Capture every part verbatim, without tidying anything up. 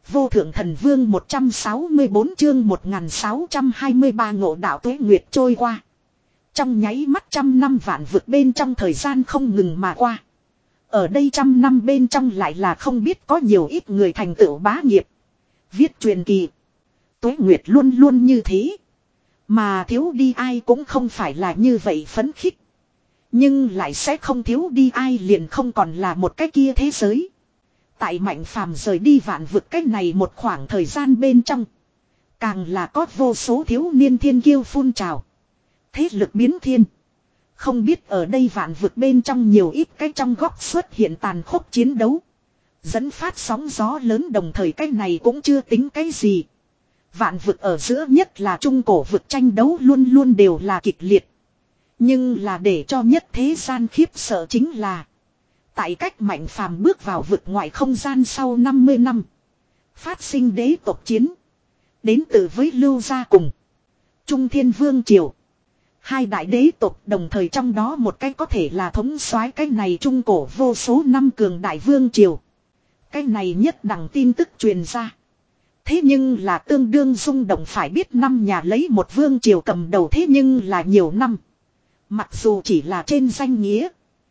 Vô thượng thần vương một trăm sáu mươi bốn chương một nghìn sáu trăm hai mươi ba ngộ đạo tuế nguyệt trôi qua. Trong nháy mắt trăm năm vạn vực bên trong thời gian không ngừng mà qua. Ở đây trăm năm bên trong lại là không biết có nhiều ít người thành tựu bá nghiệp. Viết truyền kỳ. Tuế nguyệt luôn luôn như thế. Mà thiếu đi ai cũng không phải là như vậy phấn khích. Nhưng lại sẽ không thiếu đi ai liền không còn là một cái kia thế giới. Tại Mạnh Phàm rời đi vạn vực cái này một khoảng thời gian bên trong. Càng là có vô số thiếu niên thiên kiêu phun trào. Thế lực biến thiên. Không biết ở đây vạn vực bên trong nhiều ít cái trong góc xuất hiện tàn khốc chiến đấu. Dẫn phát sóng gió lớn đồng thời cái này cũng chưa tính cái gì. Vạn vực ở giữa nhất là trung cổ vực tranh đấu luôn luôn đều là kịch liệt. Nhưng là để cho nhất thế gian khiếp sợ chính là. Tại cách Mạnh Phàm bước vào vực ngoại không gian sau năm mươi năm. Phát sinh đế tộc chiến. Đến từ với Lưu Gia cùng Trung Thiên Vương Triều. Hai đại đế tộc đồng thời trong đó một cái có thể là thống soái cái này trung cổ vô số năm cường đại vương triều. Cái này nhất đẳng tin tức truyền ra. Thế nhưng là tương đương rung động phải biết năm nhà lấy một vương triều cầm đầu thế nhưng là nhiều năm. Mặc dù chỉ là trên danh nghĩa.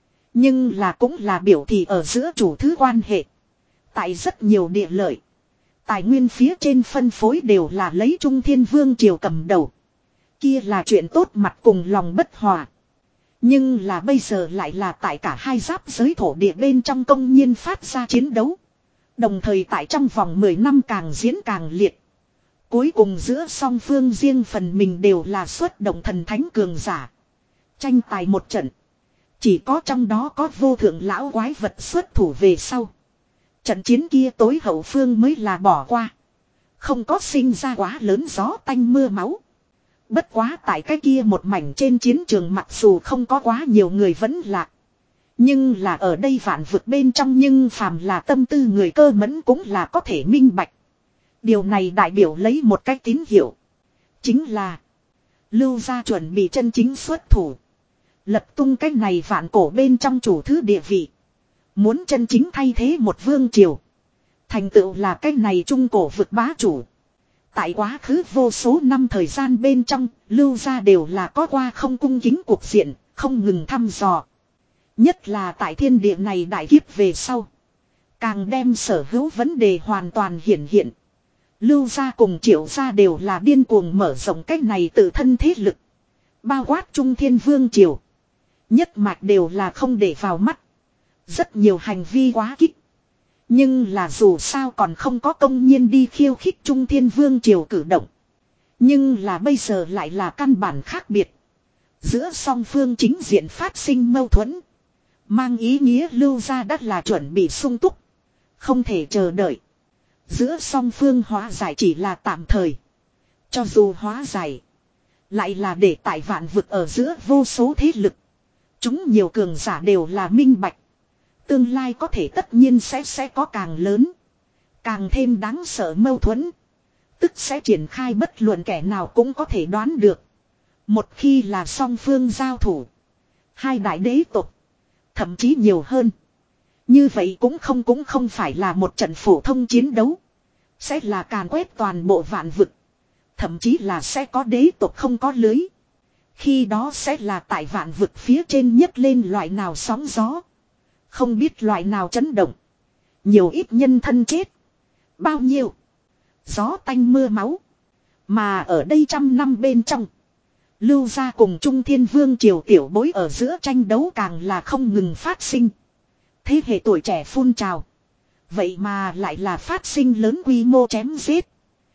Nhưng là cũng là biểu thị ở giữa chủ thứ quan hệ. Tại rất nhiều địa lợi. Tài nguyên phía trên phân phối đều là lấy Trung Thiên Vương triều cầm đầu. Kia là chuyện tốt mặt cùng lòng bất hòa. Nhưng là bây giờ lại là tại cả hai giáp giới thổ địa bên trong công nhiên phát ra chiến đấu. Đồng thời tại trong vòng mười năm càng diễn càng liệt. Cuối cùng giữa song phương riêng phần mình đều là xuất động thần thánh cường giả. Tranh tài một trận. Chỉ có trong đó có vô thượng lão quái vật xuất thủ về sau. Trận chiến kia tối hậu phương mới là bỏ qua. Không có sinh ra quá lớn gió tanh mưa máu. Bất quá tại cái kia một mảnh trên chiến trường mặc dù không có quá nhiều người vẫn lạc. Nhưng là ở đây vạn vực bên trong nhưng phàm là tâm tư người cơ mẫn cũng là có thể minh bạch. Điều này đại biểu lấy một cách tín hiệu. Chính là Lưu Gia chuẩn bị chân chính xuất thủ. Lập tung cái này vạn cổ bên trong chủ thứ địa vị. Muốn chân chính thay thế một vương triều. Thành tựu là cái này trung cổ vực bá chủ. Tại quá khứ vô số năm thời gian bên trong, Lưu Gia đều là có qua không cung kính cuộc diện, không ngừng thăm dò. Nhất là tại thiên địa này đại kiếp về sau. Càng đem sở hữu vấn đề hoàn toàn hiển hiện. Lưu Gia cùng Triệu Gia đều là điên cuồng mở rộng cái này tự thân thế lực. Bao quát Trung Thiên Vương Triều. Nhất mạch đều là không để vào mắt. Rất nhiều hành vi quá kích. Nhưng là dù sao còn không có công nhiên đi khiêu khích Trung Thiên Vương Triều cử động. Nhưng là bây giờ lại là căn bản khác biệt. Giữa song phương chính diện phát sinh mâu thuẫn. Mang ý nghĩa Lưu Gia đã là chuẩn bị sung túc. Không thể chờ đợi. Giữa song phương hóa giải chỉ là tạm thời. Cho dù hóa giải. Lại là để tại vạn vực ở giữa vô số thế lực. Chúng nhiều cường giả đều là minh bạch. Tương lai có thể tất nhiên sẽ sẽ có càng lớn. Càng thêm đáng sợ mâu thuẫn. Tức sẽ triển khai bất luận kẻ nào cũng có thể đoán được. Một khi là song phương giao thủ. Hai đại đế tộc. Thậm chí nhiều hơn. Như vậy cũng không cũng không phải là một trận phổ thông chiến đấu. Sẽ là càn quét toàn bộ vạn vực. Thậm chí là sẽ có đế tộc không có lưới. Khi đó sẽ là tại vạn vực phía trên nhất lên loại nào sóng gió. Không biết loại nào chấn động. Nhiều ít nhân thân chết. Bao nhiêu. Gió tanh mưa máu. Mà ở đây trăm năm bên trong. Lưu Gia cùng Trung Thiên Vương Triều tiểu bối ở giữa tranh đấu càng là không ngừng phát sinh. Thế hệ tuổi trẻ phun trào. Vậy mà lại là phát sinh lớn quy mô chém giết.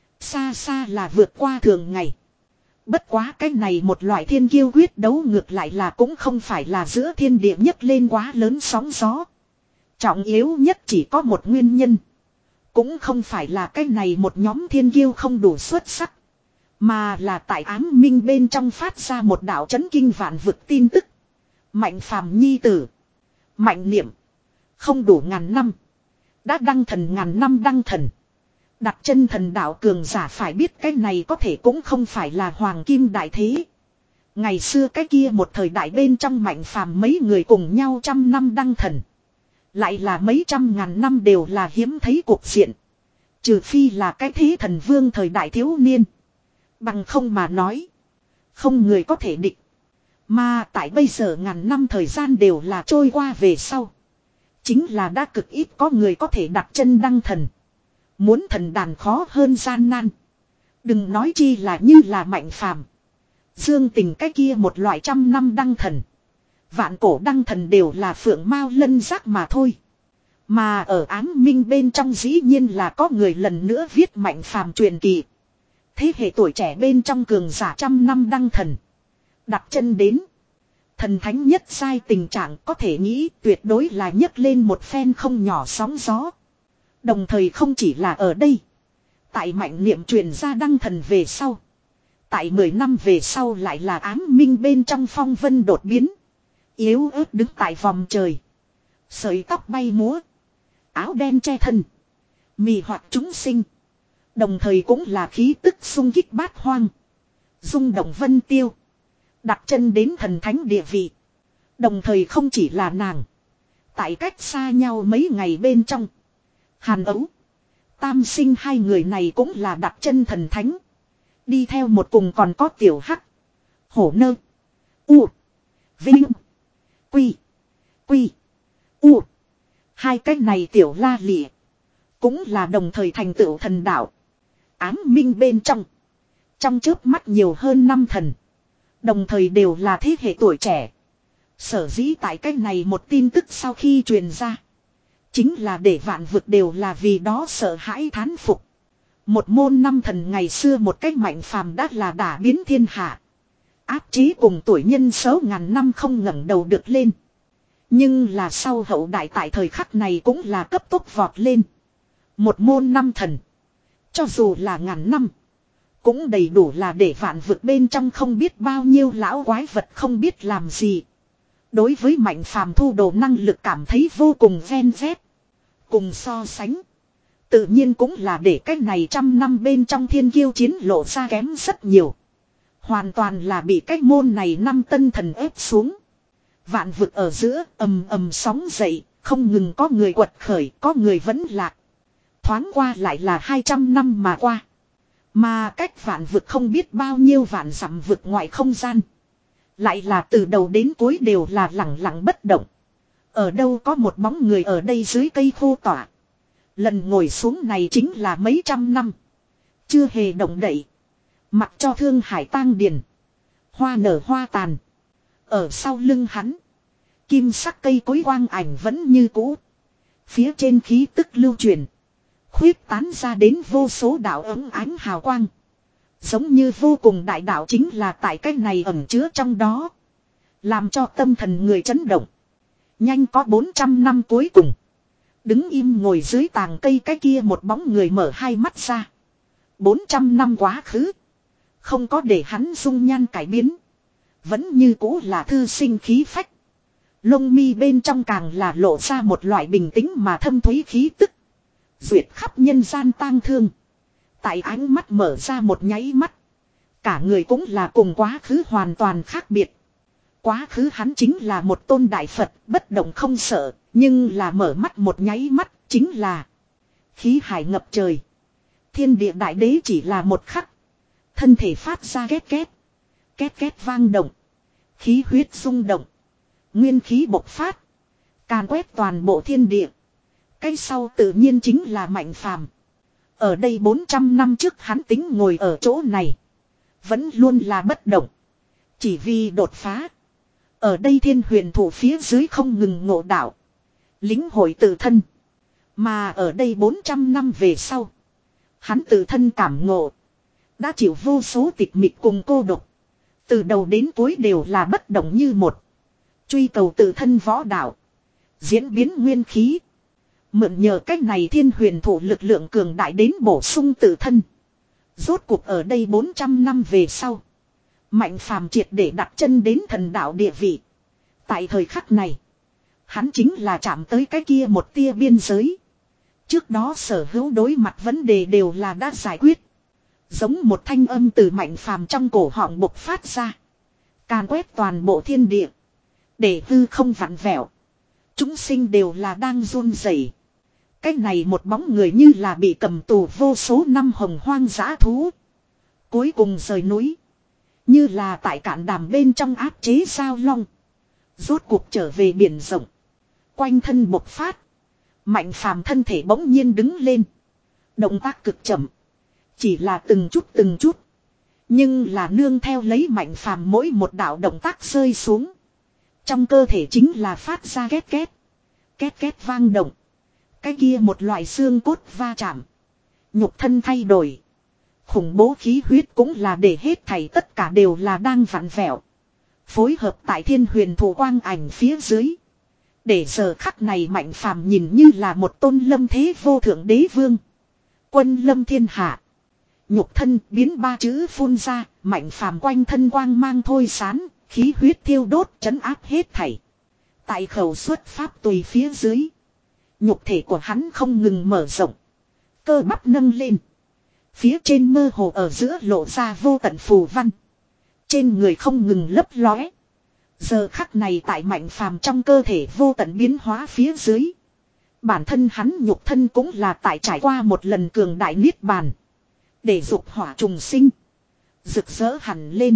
Xa xa là vượt qua thường ngày. Bất quá cái này một loại thiên kiêu quyết đấu ngược lại là cũng không phải là giữa thiên địa nhất lên quá lớn sóng gió. Trọng yếu nhất chỉ có một nguyên nhân. Cũng không phải là cái này một nhóm thiên kiêu không đủ xuất sắc. Mà là tại ám minh bên trong phát ra một đạo chấn kinh vạn vực tin tức. Mạnh Phàm nhi tử. Mạnh Niệm. Không đủ ngàn năm. Đã đăng thần ngàn năm đăng thần. Đặt chân thần đạo cường giả phải biết cái này có thể cũng không phải là hoàng kim đại thế. Ngày xưa cái kia một thời đại bên trong Mạnh Phàm mấy người cùng nhau trăm năm đăng thần. Lại là mấy trăm ngàn năm đều là hiếm thấy cuộc diện. Trừ phi là cái thế thần vương thời đại thiếu niên. Bằng không mà nói. Không người có thể địch. Mà tại bây giờ ngàn năm thời gian đều là trôi qua về sau. Chính là đã cực ít có người có thể đặt chân đăng thần. Muốn thần đàn khó hơn gian nan. Đừng nói chi là như là Mạnh Phàm, Dương Tình cái kia một loại trăm năm đăng thần. Vạn cổ đăng thần đều là phượng mao lân giác mà thôi. Mà ở ám minh bên trong dĩ nhiên là có người lần nữa viết Mạnh Phàm truyền kỳ. Thế hệ tuổi trẻ bên trong cường giả trăm năm đăng thần. Đặt chân đến. Thần thánh nhất sai tình trạng có thể nghĩ tuyệt đối là nhấc lên một phen không nhỏ sóng gió. Đồng thời không chỉ là ở đây. Tại Mạnh Niệm truyền ra đăng thần về sau. Tại mười năm về sau lại là ám minh bên trong phong vân đột biến. Yếu ớt đứng tại vòng trời. Sợi tóc bay múa. Áo đen che thân. Mì hoặc chúng sinh. Đồng thời cũng là khí tức xung kích bát hoang. Rung động vân tiêu. Đặt chân đến thần thánh địa vị. Đồng thời không chỉ là nàng. Tại cách xa nhau mấy ngày bên trong. Hàn Ấu. Tam Sinh hai người này cũng là đặt chân thần thánh. Đi theo một cùng còn có tiểu hắc. Hổ nơ. U. Vinh. Quy. Quy. U. Hai cái này tiểu la lịa. Cũng là đồng thời thành tựu thần đạo. Ám minh bên trong. Trong chớp mắt nhiều hơn năm thần. Đồng thời đều là thế hệ tuổi trẻ. Sở dĩ tại cái này một tin tức sau khi truyền ra. Chính là để vạn vực đều là vì đó sợ hãi thán phục. Một môn năm thần ngày xưa một cách Mạnh Phàm đã là đả biến thiên hạ. Áp chế cùng tuổi nhân số ngàn năm không ngẩng đầu được lên. Nhưng là sau hậu đại tại thời khắc này cũng là cấp tốc vọt lên. Một môn năm thần. Cho dù là ngàn năm. Cũng đầy đủ là để vạn vực bên trong không biết bao nhiêu lão quái vật không biết làm gì. Đối với Mạnh Phàm thu đồ năng lực cảm thấy vô cùng ven vét. Cùng so sánh. Tự nhiên cũng là để cái này trăm năm bên trong thiên kiêu chiến lộ ra kém rất nhiều. Hoàn toàn là bị cái môn này năm tân thần ép xuống. Vạn vực ở giữa ầm ầm sóng dậy. Không ngừng có người quật khởi, có người vẫn lạc. Thoáng qua lại là hai trăm năm mà qua. Mà cách vạn vực không biết bao nhiêu vạn dặm vực ngoại không gian. Lại là từ đầu đến cuối đều là lặng lặng bất động. Ở đâu có một bóng người ở đây dưới cây khô tỏa. Lần ngồi xuống này chính là mấy trăm năm. Chưa hề động đậy. Mặc cho thương hải tang điền. Hoa nở hoa tàn. Ở sau lưng hắn. Kim sắc cây cối quang ảnh vẫn như cũ. Phía trên khí tức lưu truyền. Khuyết tán ra đến vô số đạo ấm ánh hào quang. Giống như vô cùng đại đạo chính là tại cái này ẩn chứa trong đó. Làm cho tâm thần người chấn động. Nhanh có bốn trăm năm cuối cùng. Đứng im ngồi dưới tàng cây cái kia một bóng người mở hai mắt ra. bốn trăm năm quá khứ. Không có để hắn dung nhan cải biến. Vẫn như cũ là thư sinh khí phách. Lông mi bên trong càng là lộ ra một loại bình tĩnh mà thâm thúy khí tức. Duyệt khắp nhân gian tang thương. Tại ánh mắt mở ra một nháy mắt. Cả người cũng là cùng quá khứ hoàn toàn khác biệt. Quá khứ hắn chính là một tôn đại Phật, bất động không sợ, nhưng là mở mắt một nháy mắt, chính là khí hải ngập trời. Thiên địa đại đế chỉ là một khắc. Thân thể phát ra két két. Két két vang động. Khí huyết rung động. Nguyên khí bộc phát. Càn quét toàn bộ thiên địa. Cái sau tự nhiên chính là Mạnh Phàm. Ở đây bốn trăm năm trước hắn tính ngồi ở chỗ này. Vẫn luôn là bất động. Chỉ vì đột phá. Ở đây thiên huyền thủ phía dưới không ngừng ngộ đạo. Lính hội tự thân. Mà ở đây bốn trăm năm về sau. Hắn tự thân cảm ngộ. Đã chịu vô số tịch mịch cùng cô độc. Từ đầu đến cuối đều là bất động như một. Truy cầu tự thân võ đạo. Diễn biến nguyên khí. Mượn nhờ cách này thiên huyền thủ lực lượng cường đại đến bổ sung tự thân. Rốt cuộc ở đây bốn trăm năm về sau. Mạnh Phàm triệt để đặt chân đến thần đạo địa vị. Tại thời khắc này. Hắn chính là chạm tới cái kia một tia biên giới. Trước đó sở hữu đối mặt vấn đề đều là đã giải quyết. Giống một thanh âm từ Mạnh Phàm trong cổ họng bộc phát ra. Càn quét toàn bộ thiên địa. Để hư không vặn vẹo. Chúng sinh đều là đang run rẩy. Cái này một bóng người như là bị cầm tù vô số năm hồng hoang dã thú. Cuối cùng rời núi. Như là tại cạn đàm bên trong áp chế sao long. Rốt cuộc trở về biển rộng. Quanh thân bộc phát. Mạnh phàm thân thể bỗng nhiên đứng lên. Động tác cực chậm. Chỉ là từng chút từng chút. Nhưng là nương theo lấy mạnh phàm mỗi một đạo động tác rơi xuống. Trong cơ thể chính là phát ra két két. Két két vang động. Cái kia một loại xương cốt va chạm. Nhục thân thay đổi. Khủng bố khí huyết cũng là để hết thảy tất cả đều là đang vặn vẹo. Phối hợp tại thiên huyền thủ quang ảnh phía dưới. Để giờ khắc này mạnh phàm nhìn như là một tôn lâm thế vô thượng đế vương. Quân lâm thiên hạ. Nhục thân biến ba chữ phun ra, mạnh phàm quanh thân quang mang thôi sán, khí huyết thiêu đốt trấn áp hết thảy. Tại khẩu xuất pháp tùy phía dưới. Nhục thể của hắn không ngừng mở rộng. Cơ bắp nâng lên. Phía trên mơ hồ ở giữa lộ ra vô tận phù văn. Trên người không ngừng lấp lóe. Giờ khắc này tại mạnh phàm trong cơ thể vô tận biến hóa phía dưới. Bản thân hắn nhục thân cũng là tại trải qua một lần cường đại niết bàn. Để dục hỏa trùng sinh. Rực rỡ hẳn lên.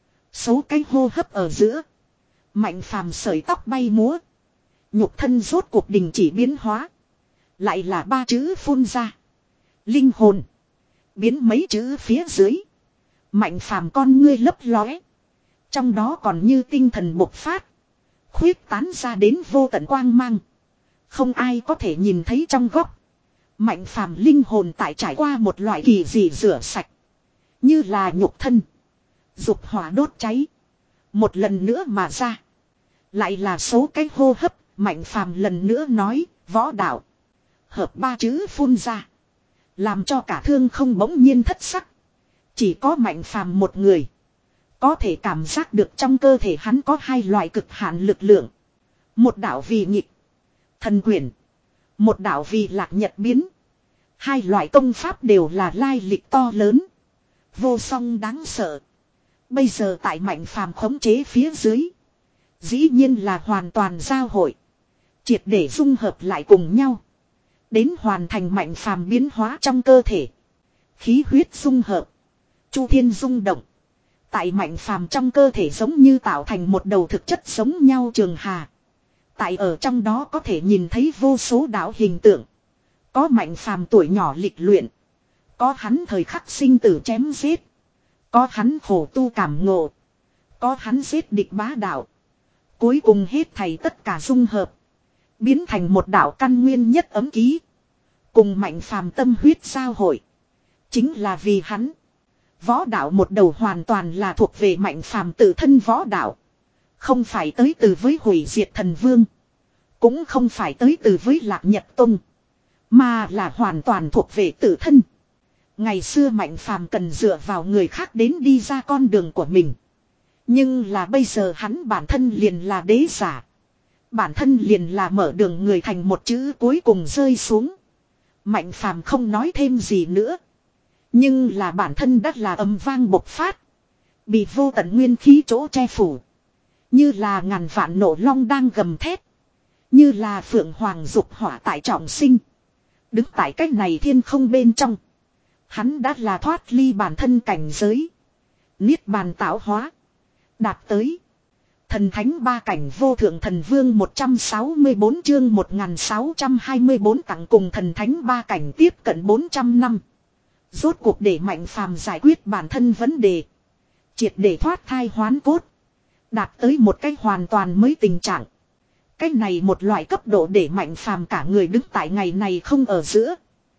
Số cái hô hấp ở giữa. Mạnh phàm sợi tóc bay múa. Nhục thân rốt cuộc đình chỉ biến hóa. Lại là ba chữ phun ra. Linh hồn. Biến mấy chữ phía dưới. Mạnh phàm con ngươi lấp lóe. Trong đó còn như tinh thần bộc phát. Khuyết tán ra đến vô tận quang mang. Không ai có thể nhìn thấy trong góc. Mạnh phàm linh hồn tại trải qua một loại kỳ dị rửa sạch. Như là nhục thân. Dục hỏa đốt cháy. Một lần nữa mà ra. Lại là số cái hô hấp. Mạnh phàm lần nữa nói. Võ đạo. Hợp ba chữ phun ra. Làm cho cả thương không bỗng nhiên thất sắc. Chỉ có mạnh phàm một người. Có thể cảm giác được trong cơ thể hắn có hai loại cực hạn lực lượng. Một đạo vì nghịch. Thần quyển. Một đạo vì lạc nhật biến. Hai loại công pháp đều là lai lịch to lớn. Vô song đáng sợ. Bây giờ tại mạnh phàm khống chế phía dưới. Dĩ nhiên là hoàn toàn giao hội. Triệt để dung hợp lại cùng nhau. Đến hoàn thành mạnh phàm biến hóa trong cơ thể. Khí huyết dung hợp. Chu thiên rung động. Tại mạnh phàm trong cơ thể giống như tạo thành một đầu thực chất giống nhau trường hà. Tại ở trong đó có thể nhìn thấy vô số đạo hình tượng. Có mạnh phàm tuổi nhỏ lịch luyện. Có hắn thời khắc sinh tử chém giết. Có hắn khổ tu cảm ngộ. Có hắn giết địch bá đạo. Cuối cùng hết thảy tất cả dung hợp. Biến thành một đạo căn nguyên nhất ấm ký. Cùng mạnh phàm tâm huyết giao hội. Chính là vì hắn. Võ đạo một đầu hoàn toàn là thuộc về mạnh phàm tự thân võ đạo. Không phải tới từ với hủy diệt thần vương. Cũng không phải tới từ với lạc nhật tông. Mà là hoàn toàn thuộc về tự thân. Ngày xưa mạnh phàm cần dựa vào người khác đến đi ra con đường của mình. Nhưng là bây giờ hắn bản thân liền là đế giả. Bản thân liền là mở đường người thành một chữ cuối cùng rơi xuống. Mạnh phàm không nói thêm gì nữa. Nhưng là bản thân đã là âm vang bộc phát. Bị vô tận nguyên khí chỗ che phủ. Như là ngàn vạn nổ long đang gầm thét. Như là phượng hoàng dục hỏa tại trọng sinh. Đứng tại cách này thiên không bên trong. Hắn đã là thoát ly bản thân cảnh giới. Niết bàn tạo hóa. Đạt tới. Thần thánh ba cảnh vô thượng thần vương một trăm sáu mươi bốn chương một nghìn sáu trăm hai mươi bốn tặng cùng thần thánh ba cảnh tiếp cận bốn trăm năm. Rốt cuộc để mạnh phàm giải quyết bản thân vấn đề. Triệt để thoát thai hoán cốt. Đạt tới một cách hoàn toàn mới tình trạng. Cách này một loại cấp độ để mạnh phàm cả người đứng tại ngày này không ở giữa.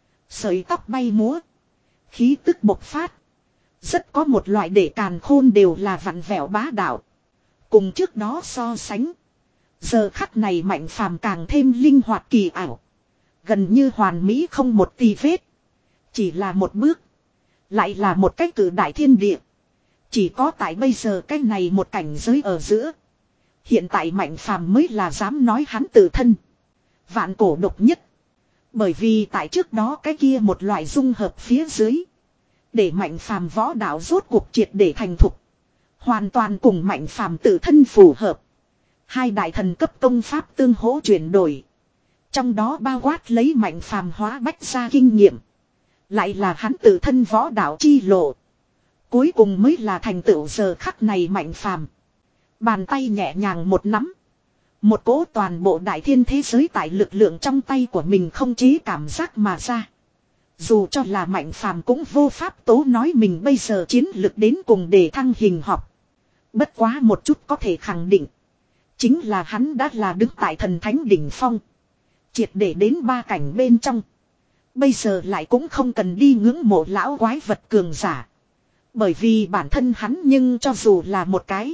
Sợi tóc bay múa. Khí tức bộc phát. Rất có một loại để càn khôn đều là vặn vẹo bá đạo. Cùng trước đó so sánh. Giờ khắc này mạnh phàm càng thêm linh hoạt kỳ ảo. Gần như hoàn mỹ không một tì vết. Chỉ là một bước. Lại là một cách cử đại thiên địa. Chỉ có tại bây giờ cái này một cảnh giới ở giữa. Hiện tại mạnh phàm mới là dám nói hắn tự thân. Vạn cổ độc nhất. Bởi vì tại trước đó cái kia một loại dung hợp phía dưới. Để mạnh phàm võ đạo rốt cuộc triệt để thành thục. Hoàn toàn cùng mạnh phàm tự thân phù hợp. Hai đại thần cấp công pháp tương hỗ chuyển đổi. Trong đó bao quát lấy Mạnh Phàm hóa bách gia kinh nghiệm. Lại là hắn tự thân võ đạo chi lộ. Cuối cùng mới là thành tựu giờ khắc này Mạnh Phàm. Bàn tay nhẹ nhàng một nắm. Một cỗ toàn bộ đại thiên thế giới tại lực lượng trong tay của mình không chế cảm giác mà ra. Dù cho là Mạnh Phàm cũng vô pháp tố nói mình bây giờ chiến lực đến cùng để thăng hình học. Bất quá một chút có thể khẳng định. Chính là hắn đã là đứng tại thần thánh đỉnh phong. Triệt để đến ba cảnh bên trong. Bây giờ lại cũng không cần đi ngưỡng mộ lão quái vật cường giả. Bởi vì bản thân hắn nhưng cho dù là một cái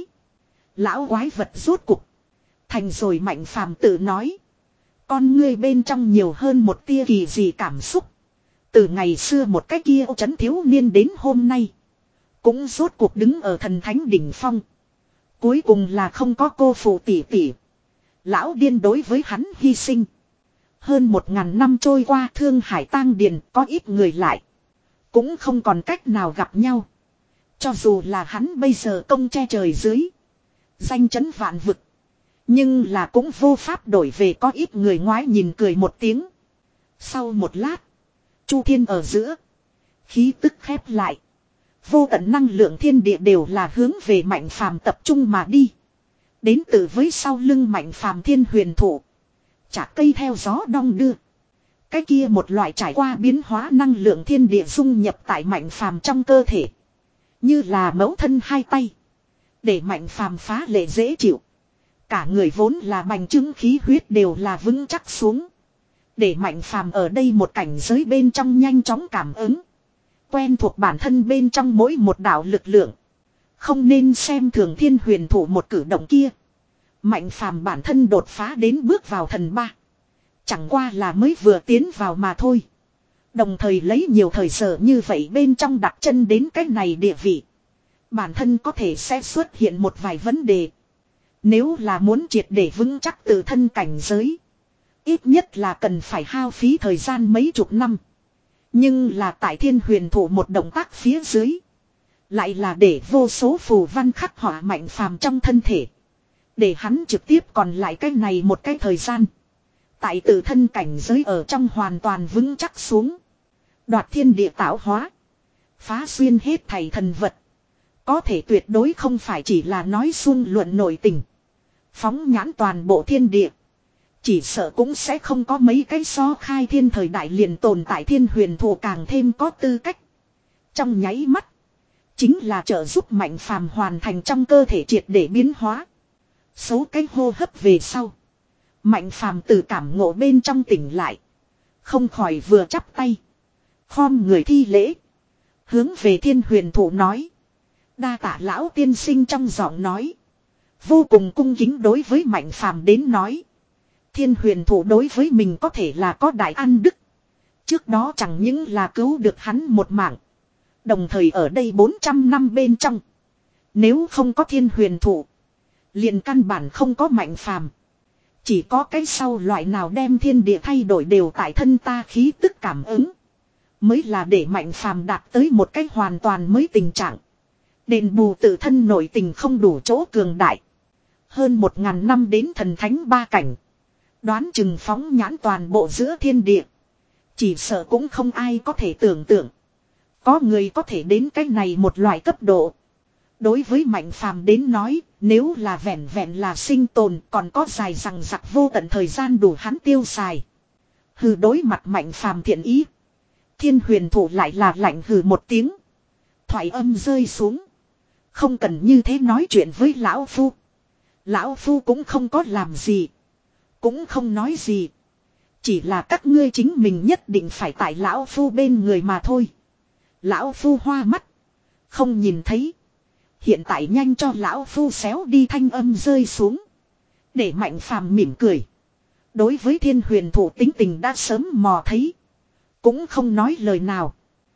lão quái vật rốt cục. Thành rồi Mạnh Phàm tự nói. Con ngươi bên trong nhiều hơn một tia kỳ dị cảm xúc. Từ ngày xưa một cái kia trấn thiếu niên đến hôm nay. Cũng rốt cuộc đứng ở thần thánh đỉnh phong. Cuối cùng là không có cô phụ tỷ tỷ. Lão điên đối với hắn hy sinh. Hơn một ngàn năm trôi qua Thương Hải tang điền có ít người lại. Cũng không còn cách nào gặp nhau. Cho dù là hắn bây giờ công che trời dưới. Danh chấn vạn vực. Nhưng là cũng vô pháp đổi về có ít người ngoái nhìn cười một tiếng. Sau một lát. Chu thiên ở giữa. Khí tức khép lại. Vô tận năng lượng thiên địa đều là hướng về Mạnh Phàm tập trung mà đi. Đến từ với sau lưng Mạnh Phàm thiên huyền thụ. Chả cây theo gió đong đưa. Cái kia một loại trải qua biến hóa năng lượng thiên địa dung nhập tại Mạnh Phàm trong cơ thể. Như là mẫu thân hai tay. Để Mạnh Phàm phá lệ dễ chịu. Cả người vốn là bành trướng khí huyết đều là vững chắc xuống. Để Mạnh Phàm ở đây một cảnh giới bên trong nhanh chóng cảm ứng. Quen thuộc bản thân bên trong mỗi một đạo lực lượng. Không nên xem thường thiên huyền thủ một cử động kia. Mạnh Phàm bản thân đột phá đến bước vào thần ba. Chẳng qua là mới vừa tiến vào mà thôi. Đồng thời lấy nhiều thời giờ như vậy bên trong đặt chân đến cái này địa vị. Bản thân có thể sẽ xuất hiện một vài vấn đề. Nếu là muốn triệt để vững chắc tự thân cảnh giới. Ít nhất là cần phải hao phí thời gian mấy chục năm. Nhưng là tại thiên huyền thủ một động tác phía dưới. Lại là để vô số phù văn khắc họa Mạnh Phàm trong thân thể. Để hắn trực tiếp còn lại cái này một cái thời gian. Tại tự thân cảnh giới ở trong hoàn toàn vững chắc xuống. Đoạt thiên địa tạo hóa. Phá xuyên hết thảy thần vật. Có thể tuyệt đối không phải chỉ là nói suông luận nội tình. Phóng nhãn toàn bộ thiên địa. Chỉ sợ cũng sẽ không có mấy cái so khai thiên thời đại liền tồn tại thiên huyền thủ càng thêm có tư cách. Trong nháy mắt. Chính là trợ giúp Mạnh Phàm hoàn thành trong cơ thể triệt để biến hóa. Số cái hô hấp về sau. Mạnh Phàm từ cảm ngộ bên trong tỉnh lại. Không khỏi vừa chắp tay. Khom người thi lễ. Hướng về thiên huyền thủ nói. Đa tạ lão tiên sinh trong giọng nói. Vô cùng cung kính đối với Mạnh Phàm đến nói. Thiên huyền thủ đối với mình có thể là có đại ăn đức. Trước đó chẳng những là cứu được hắn một mạng. Đồng thời ở đây bốn trăm năm bên trong. Nếu không có thiên huyền thủ. Liền căn bản không có Mạnh Phàm. Chỉ có cái sau loại nào đem thiên địa thay đổi đều tại thân ta khí tức cảm ứng. Mới là để Mạnh Phàm đạt tới một cái hoàn toàn mới tình trạng. Đền bù tự thân nội tình không đủ chỗ cường đại. Hơn một ngàn năm đến thần thánh ba cảnh. Đoán chừng phóng nhãn toàn bộ giữa thiên địa. Chỉ sợ cũng không ai có thể tưởng tượng. Có người có thể đến cái này một loại cấp độ. Đối với Mạnh Phàm đến nói, nếu là vẹn vẹn là sinh tồn còn có dài rằng giặc vô tận thời gian đủ hắn tiêu xài. Hừ đối mặt Mạnh Phàm thiện ý. Thiên huyền thủ lại là lạnh hừ một tiếng. Thoại âm rơi xuống. Không cần như thế nói chuyện với lão phu. Lão phu cũng không có làm gì. Cũng không nói gì. Chỉ là các ngươi chính mình nhất định phải tại lão phu bên người mà thôi. Lão phu hoa mắt. Không nhìn thấy. Hiện tại nhanh cho lão phu xéo đi thanh âm rơi xuống. Để Mạnh Phàm mỉm cười. Đối với thiên huyền thủ tính tình đã sớm mò thấy. Cũng không nói lời nào.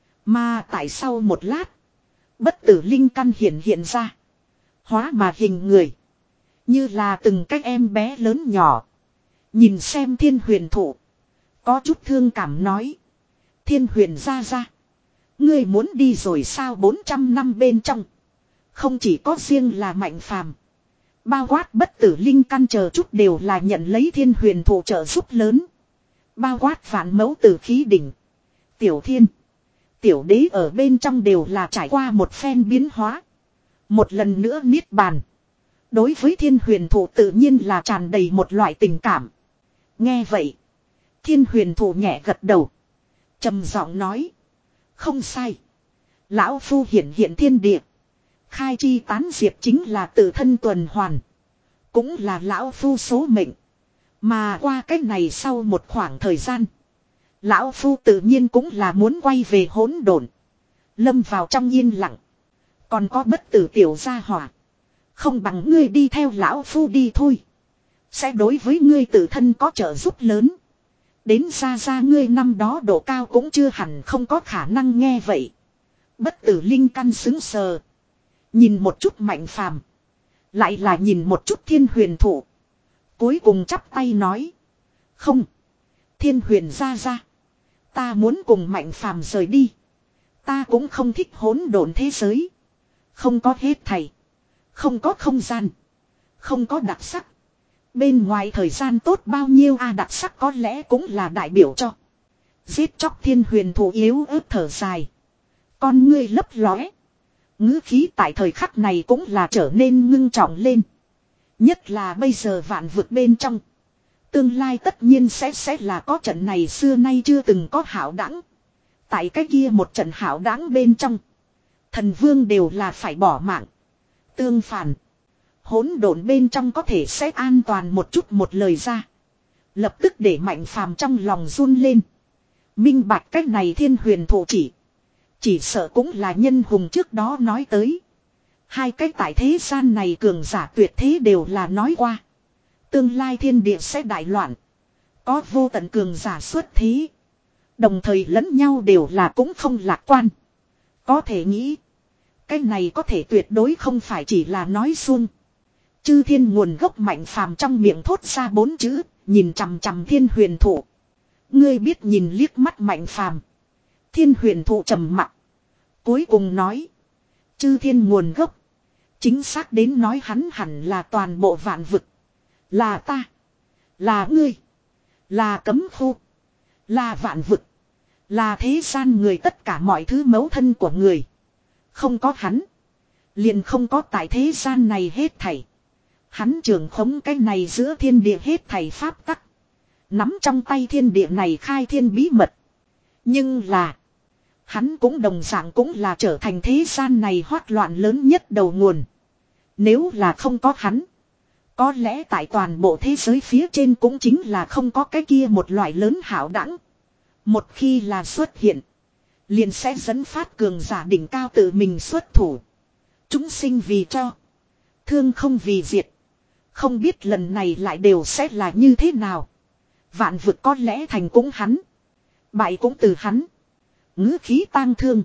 Mà tại sau một lát. Bất tử linh căn hiện hiện ra. Hóa mà hình người. Như là từng cái em bé lớn nhỏ. Nhìn xem thiên huyền thủ. Có chút thương cảm nói. Thiên huyền ra ra. Ngươi muốn đi rồi sao bốn trăm năm bên trong. Không chỉ có riêng là Mạnh Phàm. Bao quát bất tử linh căn chờ chút đều là nhận lấy thiên huyền thủ trợ giúp lớn. Bao quát vạn mẫu tử khí đỉnh. Tiểu thiên. Tiểu đế ở bên trong đều là trải qua một phen biến hóa. Một lần nữa niết bàn. Đối với thiên huyền thụ tự nhiên là tràn đầy một loại tình cảm. Nghe vậy. Thiên huyền thụ nhẹ gật đầu. Trầm giọng nói. Không sai. Lão phu hiển hiện thiên địa. Khai chi tán diệp chính là tự thân tuần hoàn. Cũng là lão phu số mệnh. Mà qua cách này sau một khoảng thời gian. Lão phu tự nhiên cũng là muốn quay về hỗn độn. Lâm vào trong yên lặng. Còn có bất tử tiểu gia hỏa. Không bằng ngươi đi theo lão phu đi thôi. Sẽ đối với ngươi tự thân có trợ giúp lớn. Đến ra ra ngươi năm đó độ cao cũng chưa hẳn không có khả năng nghe vậy. Bất tử linh căn xứng sờ. Nhìn một chút Mạnh Phàm, lại là nhìn một chút thiên huyền thụ. Cuối cùng chắp tay nói. Không. Thiên huyền ra ra. Ta muốn cùng Mạnh Phàm rời đi. Ta cũng không thích hỗn độn thế giới. Không có hết thảy. Không có không gian. Không có đặc sắc. Bên ngoài thời gian tốt bao nhiêu a à, đặc sắc có lẽ cũng là đại biểu cho. Giết chóc thiên huyền thụ yếu ớt thở dài. Con ngươi lấp lóe. Ngữ khí tại thời khắc này cũng là trở nên ngưng trọng lên. Nhất là bây giờ vạn vực bên trong. Tương lai tất nhiên sẽ sẽ là có trận này xưa nay chưa từng có hảo đẳng. Tại cái kia một trận hảo đẳng bên trong. Thần vương đều là phải bỏ mạng. Tương phản. Hỗn độn bên trong có thể sẽ an toàn một chút một lời ra. Lập tức để Mạnh Phàm trong lòng run lên. Minh bạch cách này thiên huyền thụ chỉ. Chỉ sợ cũng là nhân hùng trước đó nói tới. Hai cách tại thế gian này cường giả tuyệt thế đều là nói qua. Tương lai thiên địa sẽ đại loạn. Có vô tận cường giả xuất thế. Đồng thời lẫn nhau đều là cũng không lạc quan. Có thể nghĩ. Cái này có thể tuyệt đối không phải chỉ là nói suông. Chư thiên nguồn gốc Mạnh Phàm trong miệng thốt ra bốn chữ. Nhìn chằm chằm thiên huyền thụ. Ngươi biết nhìn liếc mắt Mạnh Phàm. Thiên huyền thụ trầm mặc. Cuối cùng nói. Chư thiên nguồn gốc. Chính xác đến nói hắn hẳn là toàn bộ vạn vực. Là ta. Là ngươi. Là cấm khu. Là vạn vực. Là thế gian người tất cả mọi thứ mấu thân của người. Không có hắn. Liền không có tại thế gian này hết thảy. Hắn trưởng khống cái này giữa thiên địa hết thảy pháp tắc. Nắm trong tay thiên địa này khai thiên bí mật. Nhưng là. Hắn cũng đồng dạng cũng là trở thành thế gian này hoát loạn lớn nhất đầu nguồn. Nếu là không có hắn. Có lẽ tại toàn bộ thế giới phía trên cũng chính là không có cái kia một loại lớn hảo đẳng. Một khi là xuất hiện. Liền sẽ dẫn phát cường giả đỉnh cao tự mình xuất thủ. Chúng sinh vì cho. Thương không vì diệt. Không biết lần này lại đều sẽ là như thế nào. Vạn vực có lẽ thành cũng hắn. Bại cũng từ hắn. Ngữ khí tang thương.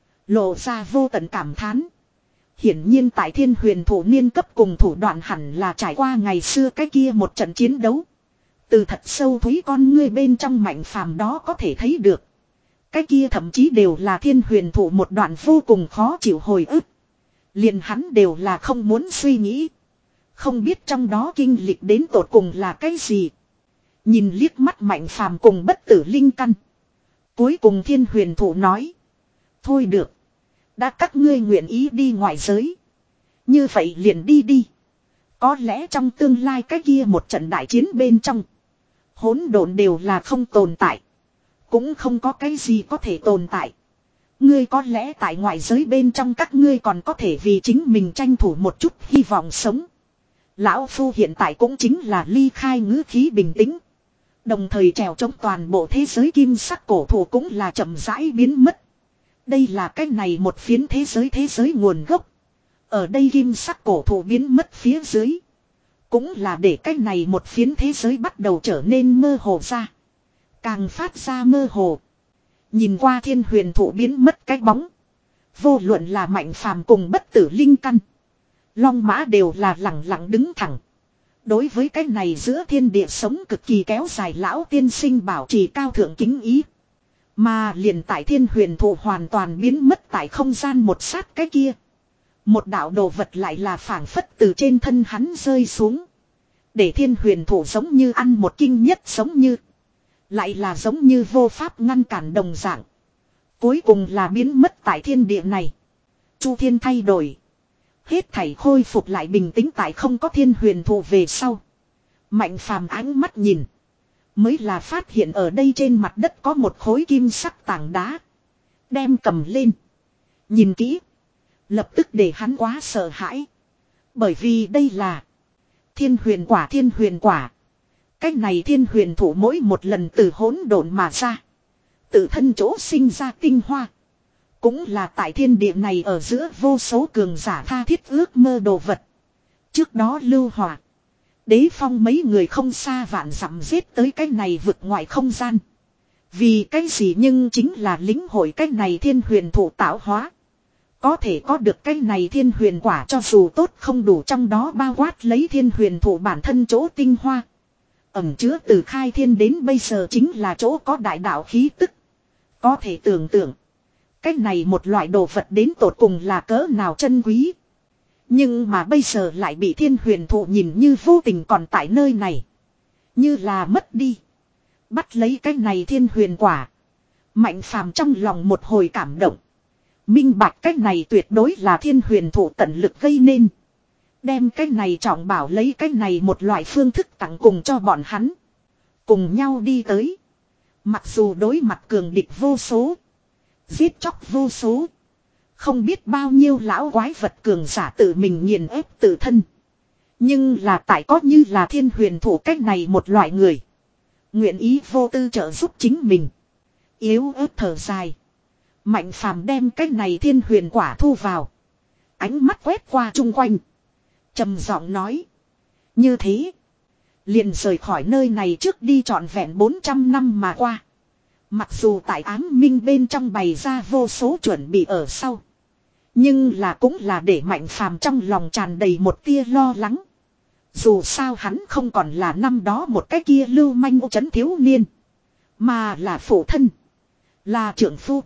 Lộ ra vô tận cảm thán. Hiển nhiên tại thiên huyền thủ niên cấp cùng thủ đoạn hẳn là trải qua ngày xưa cái kia một trận chiến đấu. Từ thật sâu thúy con ngươi bên trong Mạnh Phàm đó có thể thấy được. Cái kia thậm chí đều là thiên huyền thủ một đoạn vô cùng khó chịu hồi ức. Liền hắn đều là không muốn suy nghĩ. Không biết trong đó kinh lịch đến tột cùng là cái gì. Nhìn liếc mắt Mạnh Phàm cùng bất tử linh căn. Cuối cùng thiên huyền thủ nói. Thôi được. Đã các ngươi nguyện ý đi ngoại giới. Như vậy liền đi đi. Có lẽ trong tương lai cái kia một trận đại chiến bên trong. Hỗn độn đều là không tồn tại. Cũng không có cái gì có thể tồn tại. Ngươi có lẽ tại ngoại giới bên trong các ngươi còn có thể vì chính mình tranh thủ một chút hy vọng sống. Lão Phu hiện tại cũng chính là ly khai ngữ khí bình tĩnh. Đồng thời trèo chống toàn bộ thế giới kim sắc cổ thụ cũng là chậm rãi biến mất. Đây là cái này một phiến thế giới thế giới nguồn gốc. Ở đây kim sắc cổ thụ biến mất phía dưới. Cũng là để cái này một phiến thế giới bắt đầu trở nên mơ hồ ra. Càng phát ra mơ hồ. Nhìn qua thiên huyền thụ biến mất cái bóng. Vô luận là Mạnh Phàm cùng bất tử linh căn. Long mã đều là lẳng lặng đứng thẳng. Đối với cái này giữa thiên địa sống cực kỳ kéo dài lão tiên sinh bảo trì cao thượng kính ý. Mà liền tại thiên huyền thụ hoàn toàn biến mất tại không gian một sát cái kia. Một đạo đồ vật lại là phảng phất từ trên thân hắn rơi xuống. Để thiên huyền thụ giống như ăn một kinh nhất giống như. Lại là giống như vô pháp ngăn cản đồng dạng. Cuối cùng là biến mất tại thiên địa này. Chu thiên thay đổi. Hết thảy khôi phục lại bình tĩnh tại không có thiên huyền thụ về sau. Mạnh phàm ánh mắt nhìn. Mới là phát hiện ở đây trên mặt đất có một khối kim sắc tảng đá. Đem cầm lên. Nhìn kỹ. Lập tức để hắn quá sợ hãi. Bởi vì đây là thiên huyền quả thiên huyền quả. Cách này thiên huyền thủ mỗi một lần từ hỗn độn mà ra. Tự thân chỗ sinh ra tinh hoa. Cũng là tại thiên địa này ở giữa vô số cường giả tha thiết ước mơ đồ vật. Trước đó Lưu Hòa, Đế Phong mấy người không xa vạn dặm giết tới cái này vực ngoại không gian. Vì cái gì nhưng chính là lĩnh hội cái này thiên huyền thủ tạo hóa. Có thể có được cái này thiên huyền quả cho dù tốt không đủ, trong đó bao quát lấy thiên huyền thủ bản thân chỗ tinh hoa. Ẩm chứa từ khai thiên đến bây giờ chính là chỗ có đại đạo khí tức. Có thể tưởng tượng. Cái này một loại đồ vật đến tột cùng là cỡ nào chân quý. Nhưng mà bây giờ lại bị thiên huyền thụ nhìn như vô tình còn tại nơi này. Như là mất đi. Bắt lấy cái này thiên huyền quả. Mạnh phàm trong lòng một hồi cảm động. Minh bạch cái này tuyệt đối là thiên huyền thụ tận lực gây nên. Đem cái này trọng bảo lấy cái này một loại phương thức tặng cùng cho bọn hắn. Cùng nhau đi tới. Mặc dù đối mặt cường địch vô số. Giết chóc vô số. Không biết bao nhiêu lão quái vật cường giả tự mình nghiền ép tự thân. Nhưng là tại có như là thiên huyền thủ cách này một loại người. Nguyện ý vô tư trợ giúp chính mình. Yếu ớt thở dài. Mạnh phàm đem cái này thiên huyền quả thu vào. Ánh mắt quét qua chung quanh. Trầm giọng nói. Như thế. Liền rời khỏi nơi này trước đi trọn vẹn bốn trăm năm mà qua. Mặc dù tại ám minh bên trong bày ra vô số chuẩn bị ở sau. Nhưng là cũng là để mạnh phàm trong lòng tràn đầy một tia lo lắng. Dù sao hắn không còn là năm đó một cái kia lưu manh ô trấn thiếu niên. Mà là phụ thân. Là trưởng phu.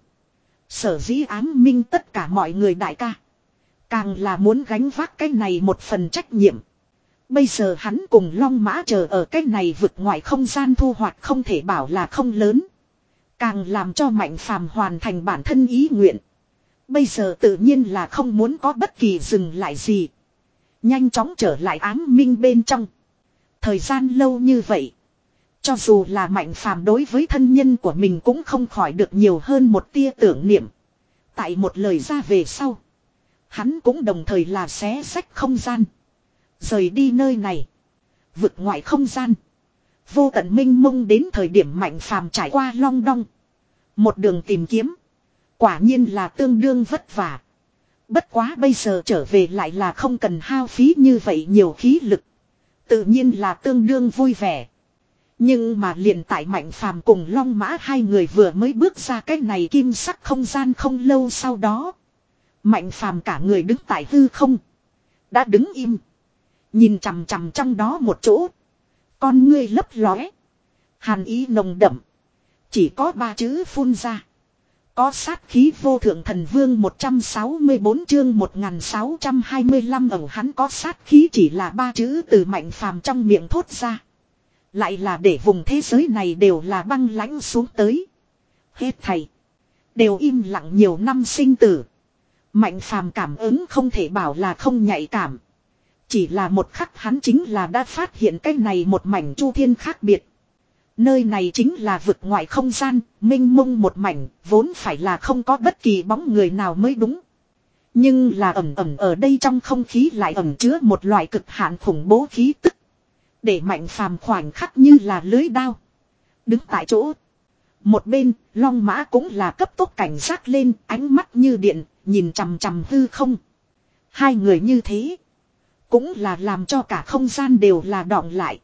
Sở dĩ ám minh tất cả mọi người đại ca. Càng là muốn gánh vác cái này một phần trách nhiệm. Bây giờ hắn cùng long mã chờ ở cái này vực ngoài không gian thu hoạch không thể bảo là không lớn. Càng làm cho mạnh phàm hoàn thành bản thân ý nguyện. Bây giờ tự nhiên là không muốn có bất kỳ dừng lại gì. Nhanh chóng trở lại ám minh bên trong. Thời gian lâu như vậy. Cho dù là mạnh phàm đối với thân nhân của mình cũng không khỏi được nhiều hơn một tia tưởng niệm. Tại một lời ra về sau. Hắn cũng đồng thời là xé xách không gian. Rời đi nơi này. Vực ngoại không gian. Vô tận minh mông đến thời điểm mạnh phàm trải qua long đong. Một đường tìm kiếm. Quả nhiên là tương đương vất vả. Bất quá bây giờ trở về lại là không cần hao phí như vậy nhiều khí lực. Tự nhiên là tương đương vui vẻ. Nhưng mà liền tại mạnh phàm cùng long mã hai người vừa mới bước ra cái này kim sắc không gian không lâu sau đó. Mạnh phàm cả người đứng tại hư không. Đã đứng im. Nhìn chằm chằm trong đó một chỗ. Con ngươi lấp lóe. Hàn ý nồng đậm. Chỉ có ba chữ phun ra. Có sát khí vô thượng thần vương một trăm sáu mươi bốn chương một nghìn sáu trăm hai mươi lăm ở hắn có sát khí chỉ là ba chữ từ mạnh phàm trong miệng thốt ra. Lại là để vùng thế giới này đều là băng lãnh xuống tới. Hết thầy. Đều im lặng nhiều năm sinh tử. Mạnh phàm cảm ứng không thể bảo là không nhạy cảm. Chỉ là một khắc hắn chính là đã phát hiện cái này một mảnh chu thiên khác biệt. Nơi này chính là vực ngoại không gian, mênh mông một mảnh, vốn phải là không có bất kỳ bóng người nào mới đúng. Nhưng là ẩm ẩm ở đây trong không khí lại ẩm chứa một loại cực hạn khủng bố khí tức. Để mạnh phàm khoảnh khắc như là lưới đao. Đứng tại chỗ. Một bên, long mã cũng là cấp tốc cảnh giác lên, ánh mắt như điện, nhìn chằm chằm hư không. Hai người như thế. Cũng là làm cho cả không gian đều là đọng lại.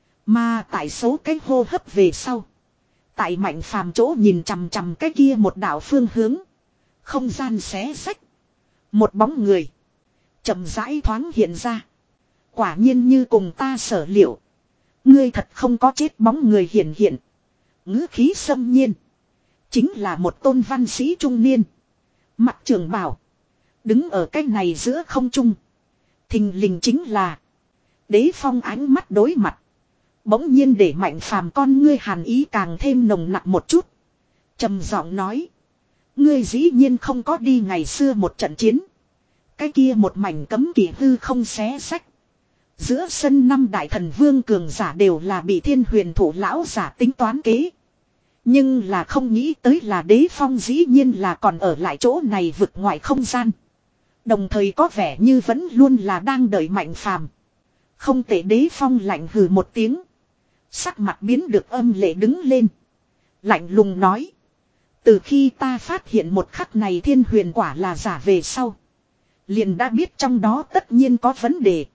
Mà tại số cái hô hấp về sau. Tại mạnh phàm chỗ nhìn chằm chằm cái kia một đạo phương hướng. Không gian xé sách. Một bóng người. Chậm rãi thoáng hiện ra. Quả nhiên như cùng ta sở liệu. Ngươi thật không có chết bóng người hiện hiện. Ngữ khí xâm nhiên. Chính là một tôn văn sĩ trung niên. Mặt trường bào. Đứng ở cái này giữa không trung. Thình lình chính là. Đế Phong ánh mắt đối mặt. Bỗng nhiên để Mạnh Phàm con ngươi hàn ý càng thêm nồng nặc một chút. Trầm giọng nói. Ngươi dĩ nhiên không có đi ngày xưa một trận chiến. Cái kia một mảnh cấm kỵ hư không xé sách. Giữa sân năm đại thần vương cường giả đều là bị thiên huyền thủ lão giả tính toán kế. Nhưng là không nghĩ tới là Đế Phong dĩ nhiên là còn ở lại chỗ này vực ngoại không gian. Đồng thời có vẻ như vẫn luôn là đang đợi Mạnh Phàm. Không tệ, Đế Phong lạnh hừ một tiếng. Sắc mặt biến được âm lệ đứng lên. Lạnh lùng nói. Từ khi ta phát hiện một khắc này thiên huyền quả là giả về sau. Liền đã biết trong đó tất nhiên có vấn đề.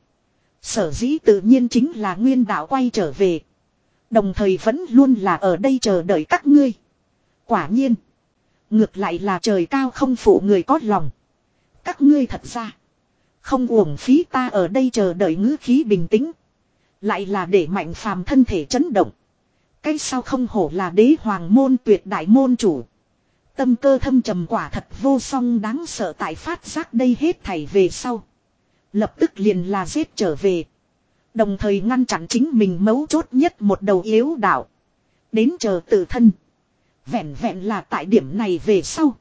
Sở dĩ tự nhiên chính là nguyên đạo quay trở về. Đồng thời vẫn luôn là ở đây chờ đợi các ngươi. Quả nhiên. Ngược lại là trời cao không phụ người có lòng. Các ngươi thật ra. Không uổng phí ta ở đây chờ đợi, ngữ khí bình tĩnh. Lại là để Mạnh Phàm thân thể chấn động. Cái sao không hổ là đế hoàng môn tuyệt đại môn chủ. Tâm cơ thâm trầm quả thật vô song đáng sợ, tại phát giác đây hết thảy về sau. Lập tức liền là giết trở về. Đồng thời ngăn chặn chính mình mấu chốt nhất một đầu yếu đạo. Đến chờ tự thân. Vẹn vẹn là tại điểm này về sau.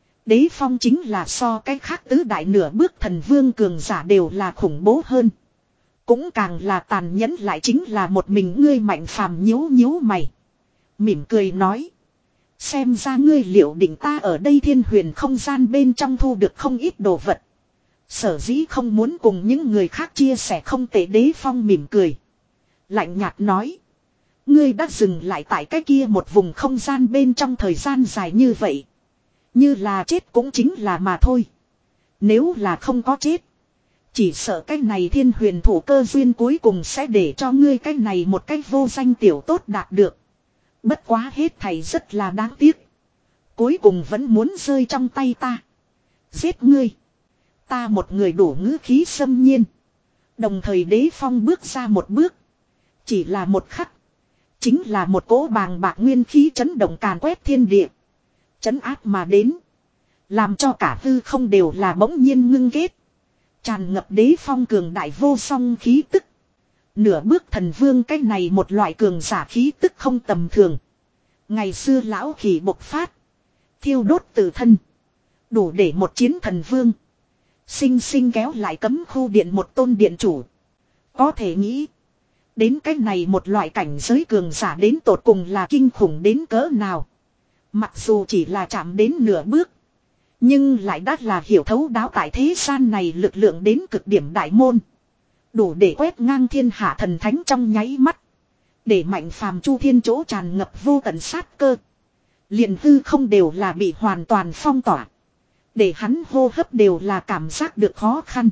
Đế Phong chính là so cái khác tứ đại nửa bước thần vương cường giả đều là khủng bố hơn. Cũng càng là tàn nhẫn, lại chính là một mình ngươi. Mạnh Phàm nhíu nhíu mày. Mỉm cười nói. Xem ra ngươi liệu định ta ở đây thiên huyền không gian bên trong thu được không ít đồ vật. Sở dĩ không muốn cùng những người khác chia sẻ, không tệ. Đế Phong mỉm cười. Lạnh nhạt nói. Ngươi đã dừng lại tại cái kia một vùng không gian bên trong thời gian dài như vậy. Như là chết cũng chính là mà thôi. Nếu là không có chết. Chỉ sợ cái này thiên huyền thủ cơ duyên cuối cùng sẽ để cho ngươi cái này một cái vô danh tiểu tốt đạt được. Bất quá hết thầy rất là đáng tiếc. Cuối cùng vẫn muốn rơi trong tay ta. Giết ngươi. Ta một người đủ ngữ khí xâm nhiên. Đồng thời Đế Phong bước ra một bước. Chỉ là một khắc. Chính là một cỗ bàng bạc nguyên khí chấn động càn quét thiên địa. Chấn áp mà đến. Làm cho cả hư không đều là bỗng nhiên ngưng kết. Tràn ngập Đế Phong cường đại vô song khí tức. Nửa bước thần vương, cái này một loại cường giả khí tức không tầm thường. Ngày xưa lão khỉ bộc phát. Thiêu đốt tự thân. Đủ để một chiến thần vương. Sinh sinh kéo lại cấm khu điện một tôn điện chủ. Có thể nghĩ. Đến cái này một loại cảnh giới cường giả đến tột cùng là kinh khủng đến cỡ nào. Mặc dù chỉ là chạm đến nửa bước. Nhưng lại đã là hiểu thấu đáo tại thế gian này lực lượng đến cực điểm đại môn. Đủ để quét ngang thiên hạ thần thánh trong nháy mắt. Để Mạnh Phàm chu thiên chỗ tràn ngập vô tận sát cơ. Liền hư không đều là bị hoàn toàn phong tỏa. Để hắn hô hấp đều là cảm giác được khó khăn.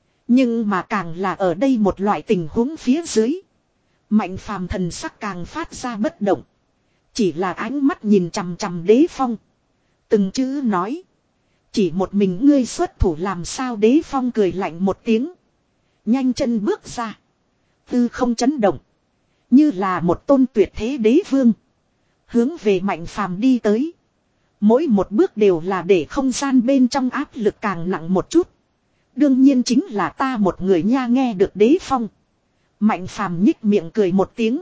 Nhưng mà càng là ở đây một loại tình huống phía dưới. Mạnh Phàm thần sắc càng phát ra bất động. Chỉ là ánh mắt nhìn chằm chằm Đế Phong. Từng chữ nói. Chỉ một mình ngươi xuất thủ làm sao? Đế Phong cười lạnh một tiếng. Nhanh chân bước ra. Tư không chấn động. Như là một tôn tuyệt thế đế vương. Hướng về Mạnh Phàm đi tới. Mỗi một bước đều là để không gian bên trong áp lực càng nặng một chút. Đương nhiên chính là ta một người nha. Nghe được Đế Phong. Mạnh Phàm nhích miệng cười một tiếng.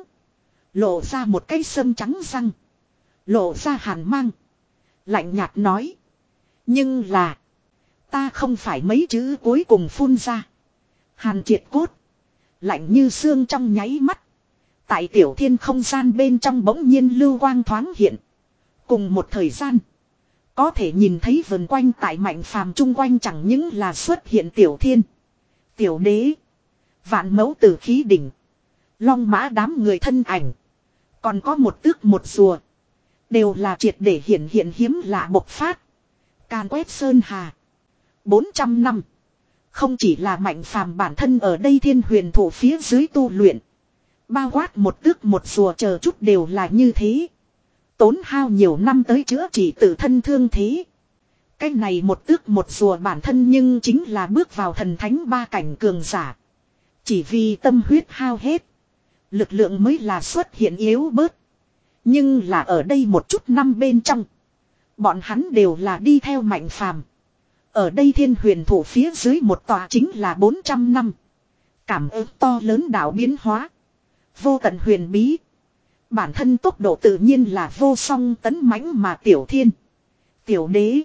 Lộ ra một cái sâm trắng răng. Lộ ra hàn mang. Lạnh nhạt nói. Nhưng là. Ta không phải mấy chữ cuối cùng phun ra. Hàn triệt cốt. Lạnh như xương trong nháy mắt. Tại tiểu thiên không gian bên trong bỗng nhiên lưu quang thoáng hiện. Cùng một thời gian. Có thể nhìn thấy vần quanh tại Mạnh Phàm chung quanh chẳng những là xuất hiện tiểu thiên. Tiểu đế. Vạn mẫu tử khí đỉnh. Long mã đám người thân ảnh. Còn có một tước một rùa. Đều là triệt để hiện hiện hiếm lạ bộc phát. Càn quét sơn hà. bốn trăm năm. Không chỉ là Mạnh Phàm bản thân ở đây thiên huyền thủ phía dưới tu luyện. Bao quát một tước một rùa chờ chút đều là như thế. Tốn hao nhiều năm tới chữa trị tự thân thương thế. Cái này một tước một rùa bản thân nhưng chính là bước vào thần thánh ba cảnh cường giả. Chỉ vì tâm huyết hao hết. Lực lượng mới là xuất hiện yếu bớt. Nhưng là ở đây một chút năm bên trong. Bọn hắn đều là đi theo Mạnh Phàm. Ở đây thiên huyền thủ phía dưới một tòa chính là bốn trăm năm. Cảm ơn to lớn đạo biến hóa. Vô tận huyền bí. Bản thân tốc độ tự nhiên là vô song tấn mãnh mà tiểu thiên. Tiểu đế.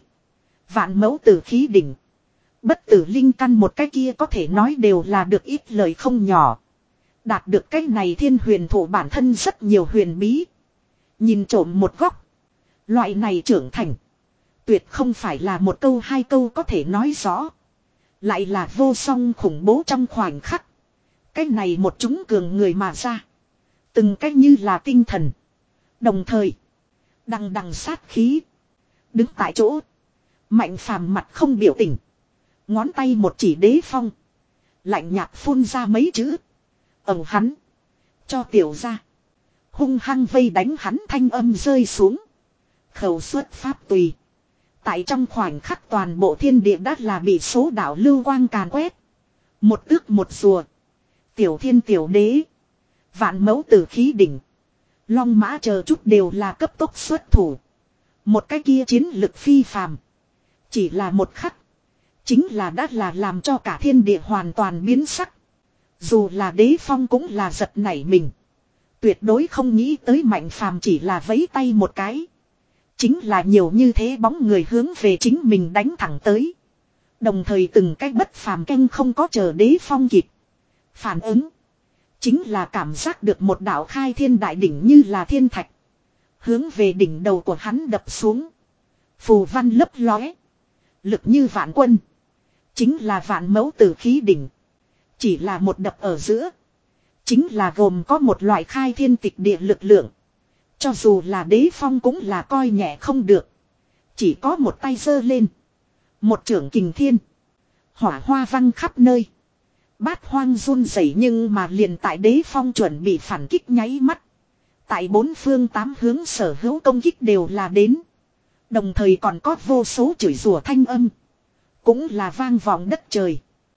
Vạn mẫu tử khí đỉnh. Bất tử linh căn một cái kia có thể nói đều là được ít lời không nhỏ. Đạt được cái này thiên huyền thụ bản thân rất nhiều huyền bí. Nhìn trộm một góc. Loại này trưởng thành. Tuyệt không phải là một câu hai câu có thể nói rõ. Lại là vô song khủng bố trong khoảnh khắc. Cái này một chúng cường người mà ra. Từng cách như là tinh thần. Đồng thời. Đằng đằng sát khí. Đứng tại chỗ. Mạnh phàm mặt không biểu tình. Ngón tay một chỉ Đế Phong. Lạnh nhạt phun ra mấy chữ. Ẩn hắn. Cho tiểu ra. Hung hăng vây đánh hắn thanh âm rơi xuống. Khẩu xuất pháp tùy. Tại trong khoảnh khắc toàn bộ thiên địa đã là bị số đạo lưu quang càn quét. Một tước một rùa. Tiểu thiên tiểu đế. Vạn mẫu tử khí đỉnh. Long mã chờ chút đều là cấp tốc xuất thủ. Một cái kia chiến lực phi phàm. Chỉ là một khắc. Chính là đã là làm cho cả thiên địa hoàn toàn biến sắc. Dù là Đế Phong cũng là giật nảy mình. Tuyệt đối không nghĩ tới mạnh phàm chỉ là vẫy tay một cái. Chính là nhiều như thế bóng người hướng về chính mình đánh thẳng tới. Đồng thời từng cái bất phàm canh không có chờ Đế Phong kịp. Phản ứng. Chính là cảm giác được một đạo khai thiên đại đỉnh như là thiên thạch. Hướng về đỉnh đầu của hắn đập xuống. Phù văn lấp lóe. Lực như vạn quân. Chính là vạn mẫu tử khí đỉnh. Chỉ là một đập ở giữa. Chính là gồm có một loại khai thiên tịch địa lực lượng. Cho dù là Đế Phong cũng là coi nhẹ không được. Chỉ có một tay giơ lên. Một trưởng kình thiên. Hỏa hoa văng khắp nơi. Bát hoang run rẩy nhưng mà liền tại Đế Phong chuẩn bị phản kích nháy mắt. Tại bốn phương tám hướng sở hữu công kích đều là đến. Đồng thời còn có vô số chửi rủa thanh âm. Cũng là vang vọng đất trời.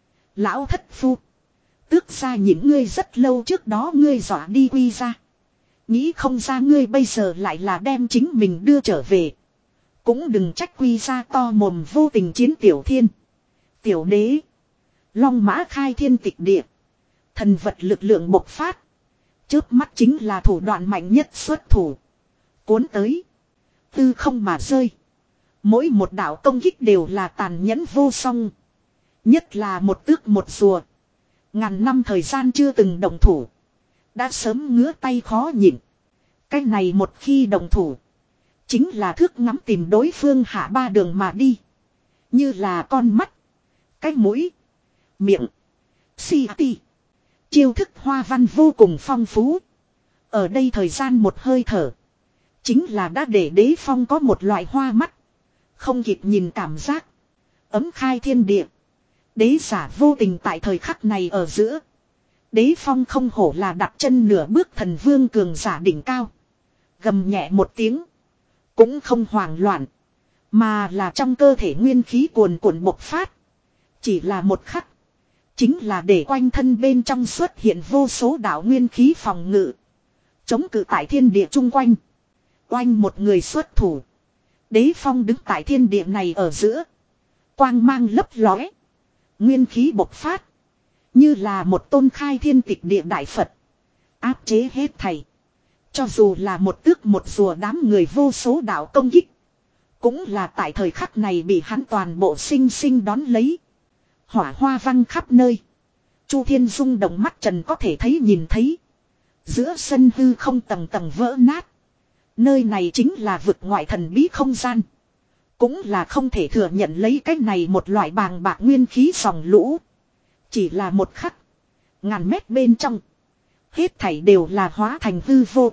Lão thất phu. Tước ra những ngươi rất lâu trước đó ngươi dọa đi quy ra. Nghĩ không ra ngươi bây giờ lại là đem chính mình đưa trở về. Cũng đừng trách quy ra to mồm vô tình chiến tiểu thiên. Tiểu đế. Long mã khai thiên tịch địa. Thần vật lực lượng bộc phát. Chớp mắt chính là thủ đoạn mạnh nhất xuất thủ. Cuốn tới. Tư không mà rơi. Mỗi một đạo công kích đều là tàn nhẫn vô song. Nhất là một tước một rùa. Ngàn năm thời gian chưa từng động thủ. Đã sớm ngứa tay khó nhịn. Cái này một khi động thủ. Chính là thước ngắm tìm đối phương hạ ba đường mà đi. Như là con mắt. Cái mũi. Miệng. Si ti. Chiêu thức hoa văn vô cùng phong phú. Ở đây thời gian một hơi thở. Chính là đã để Đế Phong có một loại hoa mắt. Không kịp nhìn cảm giác. Ấm khai thiên địa. Đế giả vô tình tại thời khắc này ở giữa. Đế Phong không hổ là đặt chân nửa bước thần vương cường giả đỉnh cao. Gầm nhẹ một tiếng. Cũng không hoảng loạn. Mà là trong cơ thể nguyên khí cuồn cuộn bộc phát. Chỉ là một khắc. Chính là để quanh thân bên trong xuất hiện vô số đạo nguyên khí phòng ngự. Chống cự tại thiên địa chung quanh. Oanh một người xuất thủ. Đế Phong đứng tại thiên địa này ở giữa. Quang mang lấp lóe. Nguyên khí bộc phát. Như là một tôn khai thiên tịch địa đại Phật. Áp chế hết thảy. Cho dù là một tước một rùa đám người vô số đạo công kích. Cũng là tại thời khắc này bị hắn toàn bộ sinh sinh đón lấy. Hỏa hoa văng khắp nơi. Chu Thiên Dung động mắt trần có thể thấy nhìn thấy. Giữa sân hư không tầng tầng vỡ nát. Nơi này chính là vực ngoại thần bí không gian. Cũng là không thể thừa nhận lấy cái này một loại bàng bạc nguyên khí dòng lũ. Chỉ là một khắc. Ngàn mét bên trong. Hết thảy đều là hóa thành hư vô.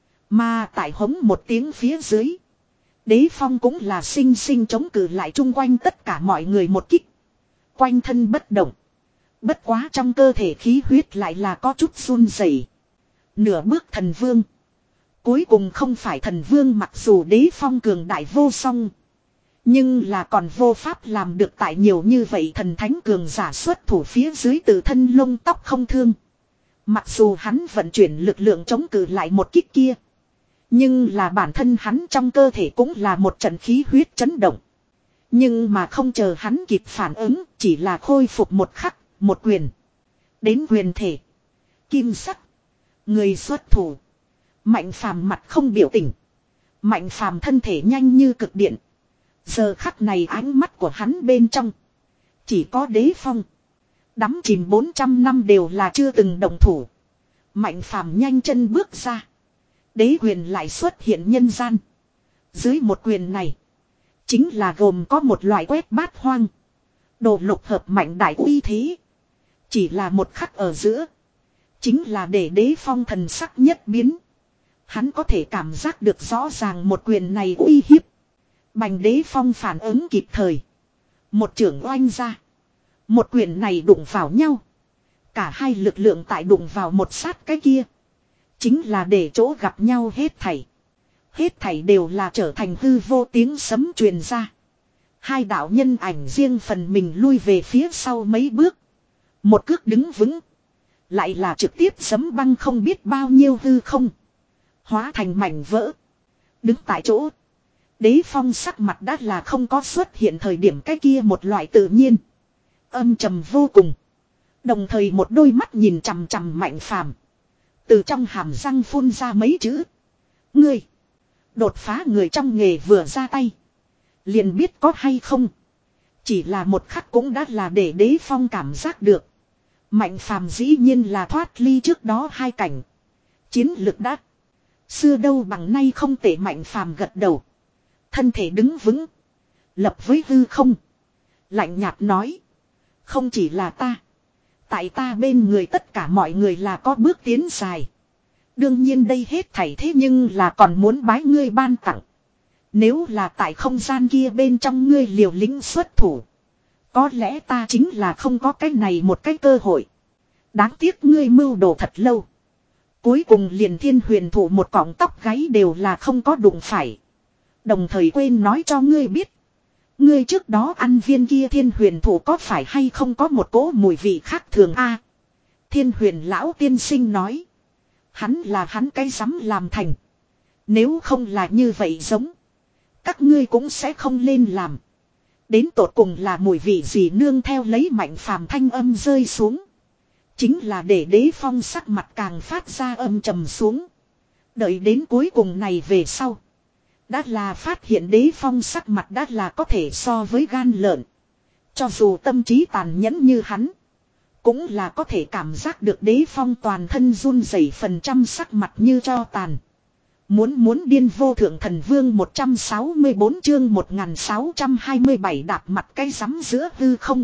Mà tại hống một tiếng phía dưới. Đế Phong cũng là sinh sinh chống cự lại chung quanh tất cả mọi người một kích. Quanh thân bất động. Bất quá trong cơ thể khí huyết lại là có chút run rẩy. Nửa bước thần vương. Cuối cùng không phải thần vương mặc dù Đế Phong cường đại vô song. Nhưng là còn vô pháp làm được tại nhiều như vậy thần thánh cường giả xuất thủ phía dưới tự thân lông tóc không thương. Mặc dù hắn vận chuyển lực lượng chống cự lại một kích kia. Nhưng là bản thân hắn trong cơ thể cũng là một trận khí huyết chấn động. Nhưng mà không chờ hắn kịp phản ứng, chỉ là khôi phục một khắc, một quyền. Đến quyền thể. Kim sắc. Người xuất thủ. Mạnh phàm mặt không biểu tình. Mạnh phàm thân thể nhanh như cực điện. Giờ khắc này ánh mắt của hắn bên trong. Chỉ có Đế Phong. Đắm chìm bốn trăm năm đều là chưa từng động thủ. Mạnh phàm nhanh chân bước ra. Đế quyền lại xuất hiện nhân gian. Dưới một quyền này. Chính là gồm có một loại quét bát hoang. Đồ lục hợp mạnh đại uy thế. Chỉ là một khắc ở giữa. Chính là để Đế Phong thần sắc nhất biến. Hắn có thể cảm giác được rõ ràng một quyền này uy hiếp. Bành Đế Phong phản ứng kịp thời. Một trưởng oanh ra. Một quyền này đụng vào nhau. Cả hai lực lượng tại đụng vào một sát cái kia. Chính là để chỗ gặp nhau hết thảy. Hết thảy đều là trở thành hư vô tiếng sấm truyền ra. Hai đạo nhân ảnh riêng phần mình lui về phía sau mấy bước. Một cước đứng vững. Lại là trực tiếp sấm băng không biết bao nhiêu hư không. Hóa thành mảnh vỡ. Đứng tại chỗ. Đế Phong sắc mặt đã là không có xuất hiện thời điểm cái kia một loại tự nhiên. Âm trầm vô cùng. Đồng thời một đôi mắt nhìn chằm chằm Mạnh Phàm. Từ trong hàm răng phun ra mấy chữ. Ngươi. Đột phá người trong nghề vừa ra tay. Liền biết có hay không. Chỉ là một khắc cũng đã là để Đế Phong cảm giác được. Mạnh Phàm dĩ nhiên là thoát ly trước đó hai cảnh. Chiến lực đã. Xưa đâu bằng nay không tệ. Mạnh Phàm gật đầu. Thân thể đứng vững. Lập với hư không. Lạnh nhạt nói. Không chỉ là ta. Tại ta bên người tất cả mọi người là có bước tiến dài. Đương nhiên đây hết thảy thế nhưng là còn muốn bái ngươi ban tặng. Nếu là tại không gian kia bên trong ngươi liều lĩnh xuất thủ. Có lẽ ta chính là không có cái này một cái cơ hội. Đáng tiếc ngươi mưu đồ thật lâu. Cuối cùng liền Thiên Huyền thủ một cọng tóc gáy đều là không có đụng phải. Đồng thời quên nói cho ngươi biết. Ngươi trước đó ăn viên kia Thiên Huyền thủ có phải hay không có một cỗ mùi vị khác thường a? Thiên Huyền lão tiên sinh nói. Hắn là hắn cái dám làm thành. Nếu không là như vậy giống. Các ngươi cũng sẽ không lên làm. Đến tột cùng là mùi vị gì nương theo lấy Mạnh Phàm thanh âm rơi xuống. Chính là để Đế Phong sắc mặt càng phát ra âm trầm xuống. Đợi đến cuối cùng này về sau. Đã là phát hiện Đế Phong sắc mặt đã là có thể so với gan lợn. Cho dù tâm trí tàn nhẫn như hắn. Cũng là có thể cảm giác được Đế Phong toàn thân run rẩy phần trăm sắc mặt như cho tàn. Muốn muốn điên vô thượng thần vương một trăm sáu mươi bốn chương một nghìn sáu trăm hai mươi bảy đạp mặt cái rắm giữa hư không.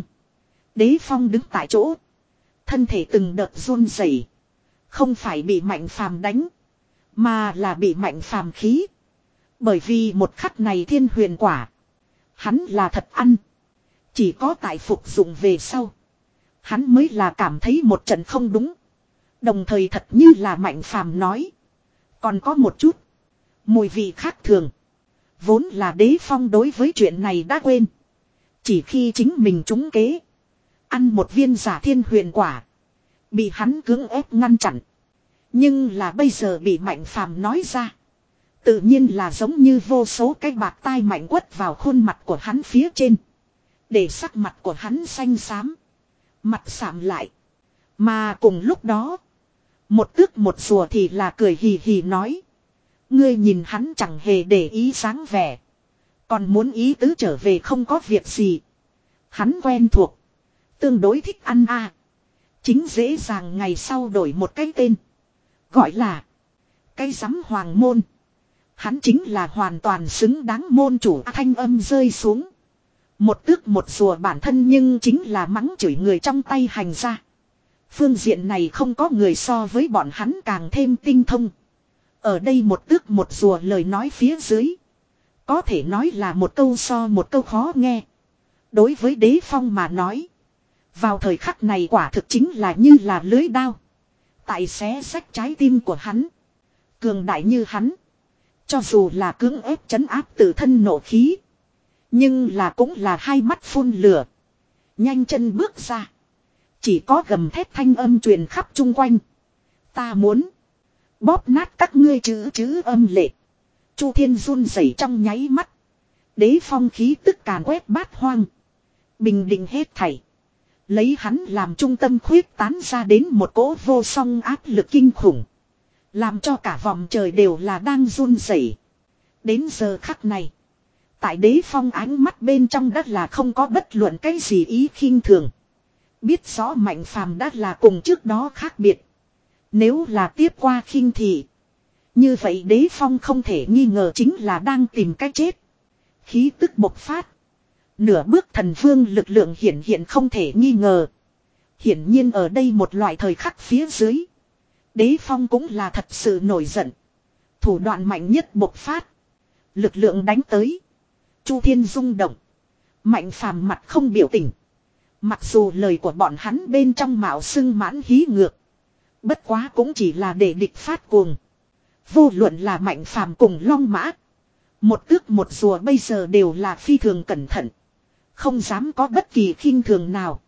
Đế Phong đứng tại chỗ. Thân thể từng đợt run rẩy. Không phải bị Mạnh Phàm đánh. Mà là bị Mạnh Phàm khí. Bởi vì một khắc này Thiên Huyền quả. Hắn là thật ăn. Chỉ có tại phục dụng về sau. Hắn mới là cảm thấy một trận không đúng. Đồng thời thật như là Mạnh Phàm nói. Còn có một chút. Mùi vị khác thường. Vốn là Đế Phong đối với chuyện này đã quên. Chỉ khi chính mình trúng kế. Ăn một viên giả Thiên Huyền quả. Bị hắn cưỡng ép ngăn chặn. Nhưng là bây giờ bị Mạnh Phàm nói ra. Tự nhiên là giống như vô số cái bạc tai mạnh quất vào khuôn mặt của hắn phía trên. Để sắc mặt của hắn xanh xám. Mặt sạm lại. Mà cùng lúc đó. Một tước một rùa thì là cười hì hì nói. Ngươi nhìn hắn chẳng hề để ý dáng vẻ. Còn muốn ý tứ trở về không có việc gì. Hắn quen thuộc. Tương đối thích ăn a. Chính dễ dàng ngày sau đổi một cái tên. Gọi là. Cái rắm hoàng môn. Hắn chính là hoàn toàn xứng đáng môn chủ. Thanh âm rơi xuống. Một tước một rùa bản thân nhưng chính là mắng chửi người trong tay hành ra. Phương diện này không có người so với bọn hắn càng thêm tinh thông. Ở đây một tước một rùa lời nói phía dưới. Có thể nói là một câu so một câu khó nghe. Đối với Đế Phong mà nói. Vào thời khắc này quả thực chính là như là lưới đao. Tại xé xách trái tim của hắn. Cường đại như hắn. Cho dù là cưỡng ép trấn áp tự thân nộ khí. Nhưng là cũng là hai mắt phun lửa. Nhanh chân bước ra. Chỉ có gầm thét thanh âm truyền khắp chung quanh. Ta muốn. Bóp nát các ngươi chữ chữ âm lệ. Chu Thiên run rẩy trong nháy mắt. Đế Phong khí tức càn quét bát hoang. Bình định hết thảy. Lấy hắn làm trung tâm khuyết tán ra đến một cỗ vô song áp lực kinh khủng. Làm cho cả vòng trời đều là đang run rẩy. Đến giờ khắc này. Tại Đế Phong ánh mắt bên trong đất là không có bất luận cái gì ý khinh thường. Biết rõ Mạnh Phàm đã là cùng trước đó khác biệt. Nếu là tiếp qua khinh thị. Như vậy Đế Phong không thể nghi ngờ chính là đang tìm cách chết. Khí tức bộc phát. Nửa bước thần vương lực lượng hiển hiện không thể nghi ngờ. Hiển nhiên ở đây một loại thời khắc phía dưới. Đế Phong cũng là thật sự nổi giận. Thủ đoạn mạnh nhất bộc phát. Lực lượng đánh tới. Chu Thiên rung động. Mạnh Phàm mặt không biểu tình. Mặc dù lời của bọn hắn bên trong mạo xưng mãn hí ngược. Bất quá cũng chỉ là để địch phát cuồng. Vô luận là Mạnh Phàm cùng Long Mã. Một tước một rùa bây giờ đều là phi thường cẩn thận. Không dám có bất kỳ khinh thường nào.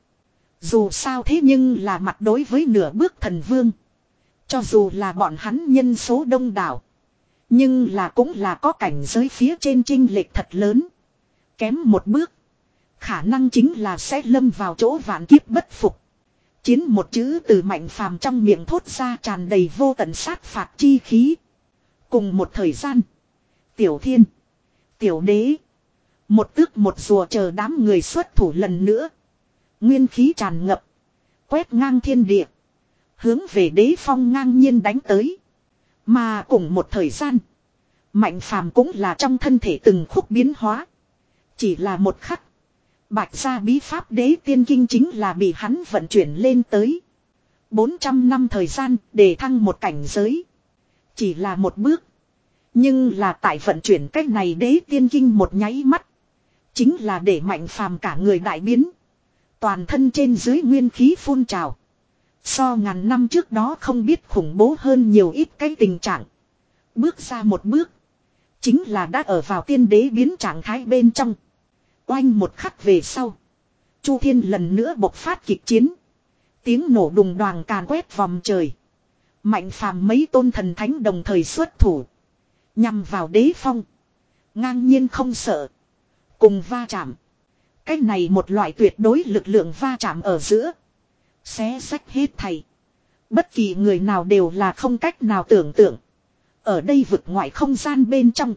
Dù sao thế nhưng là mặt đối với nửa bước thần vương. Cho dù là bọn hắn nhân số đông đảo. Nhưng là cũng là có cảnh giới phía trên chênh lệch thật lớn. Kém một bước. Khả năng chính là sẽ lâm vào chỗ vạn kiếp bất phục. Chiến một chữ từ Mạnh Phàm trong miệng thốt ra tràn đầy vô tận sát phạt chi khí. Cùng một thời gian. Tiểu Thiên. Tiểu Đế. Một tước một rùa chờ đám người xuất thủ lần nữa. Nguyên khí tràn ngập. Quét ngang thiên địa. Hướng về Đế Phong ngang nhiên đánh tới. Mà cùng một thời gian. Mạnh Phàm cũng là trong thân thể từng khúc biến hóa. Chỉ là một khắc. Bạch gia bí pháp Đế Tiên Kinh chính là bị hắn vận chuyển lên tới. bốn trăm năm thời gian để thăng một cảnh giới. Chỉ là một bước. Nhưng là tại vận chuyển cách này Đế Tiên Kinh một nháy mắt. Chính là để Mạnh Phàm cả người đại biến. Toàn thân trên dưới nguyên khí phun trào. So ngàn năm trước đó không biết khủng bố hơn nhiều ít cái tình trạng. Bước ra một bước. Chính là đã ở vào tiên đế biến trạng thái bên trong. Oanh một khắc về sau. Chu Thiên lần nữa bộc phát kịch chiến. Tiếng nổ đùng đoàng càn quét vòng trời. Mạnh Phàm mấy tôn thần thánh đồng thời xuất thủ. Nhằm vào Đế Phong. Ngang nhiên không sợ. Cùng va chạm. Cái này một loại tuyệt đối lực lượng va chạm ở giữa. Xé sách hết thầy. Bất kỳ người nào đều là không cách nào tưởng tượng. Ở đây vực ngoại không gian bên trong.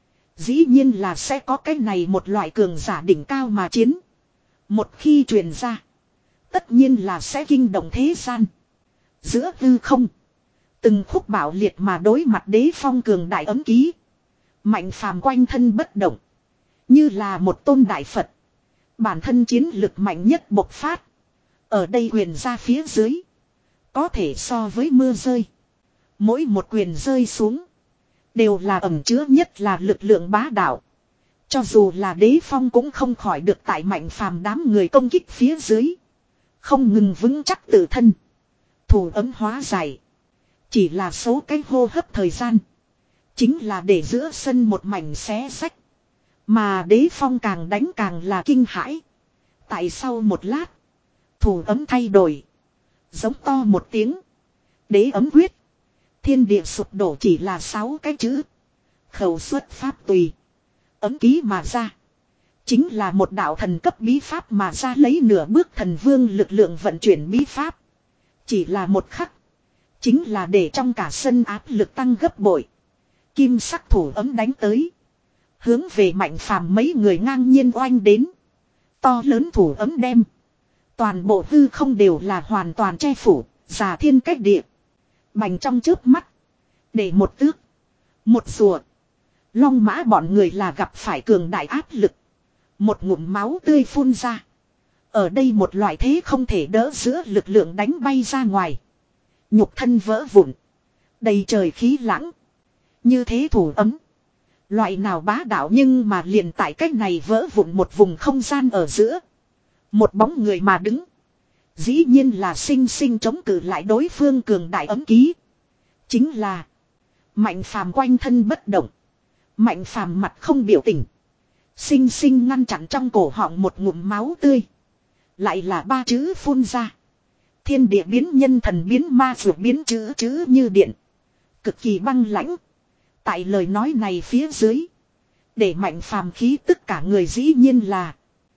Dĩ nhiên là sẽ có cái này một loại cường giả đỉnh cao mà chiến. Một khi truyền ra. Tất nhiên là sẽ kinh động thế gian. Giữa hư không. Từng khúc bạo liệt mà đối mặt Đế Phong cường đại ấm ký. Mạnh Phàm quanh thân bất động. Như là một tôn đại Phật. Bản thân chiến lực mạnh nhất bộc phát. Ở đây quyền ra phía dưới. Có thể so với mưa rơi. Mỗi một quyền rơi xuống. Đều là ẩn chứa nhất là lực lượng bá đạo. Cho dù là Đế Phong cũng không khỏi được tại Mạnh Phàm đám người công kích phía dưới. Không ngừng vững chắc tự thân. Thủ ấm hóa giải. Chỉ là số cái hô hấp thời gian. Chính là để giữa sân một mảnh xé sách. Mà Đế Phong càng đánh càng là kinh hãi. Tại sau một lát. Thủ ấm thay đổi. Giống to một tiếng. Đế ấm quyết. Thiên địa sụp đổ chỉ là sáu cái chữ. Khẩu xuất pháp tùy. Ấm ký mà ra. Chính là một đạo thần cấp bí pháp mà ra lấy nửa bước thần vương lực lượng vận chuyển bí pháp. Chỉ là một khắc. Chính là để trong cả sân áp lực tăng gấp bội. Kim sắc thủ ấm đánh tới. Hướng về Mạnh Phàm mấy người ngang nhiên oanh đến. To lớn thủ ấm đem. Toàn bộ hư không đều là hoàn toàn che phủ. Giả thiên cách địa. Bành trong chớp mắt. Để một tước. Một rùa. Long Mã bọn người là gặp phải cường đại áp lực. Một ngụm máu tươi phun ra. Ở đây một loại thế không thể đỡ giữa lực lượng đánh bay ra ngoài. Nhục thân vỡ vụn. Đầy trời khí lãng. Như thế thủ ấm. Loại nào bá đạo nhưng mà liền tại cách này vỡ vụn một vùng không gian ở giữa. Một bóng người mà đứng. Dĩ nhiên là sinh sinh chống cự lại đối phương cường đại ấm ký. Chính là Mạnh Phàm quanh thân bất động. Mạnh Phàm mặt không biểu tình. Sinh sinh ngăn chặn trong cổ họng một ngụm máu tươi. Lại là ba chữ phun ra. Thiên địa biến nhân thần biến ma dược biến chữ chữ như điện. Cực kỳ băng lãnh. Tại lời nói này phía dưới. Để Mạnh Phàm khí tất cả người dĩ nhiên là.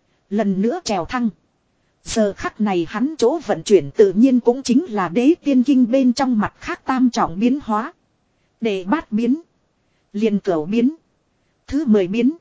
Lần nữa trèo thăng. Giờ khắc này hắn chỗ vận chuyển tự nhiên cũng chính là Đế Tiên Kinh bên trong mặt khác tam trọng biến hóa. Để bát biến. Liền cửu biến. Thứ mười biến.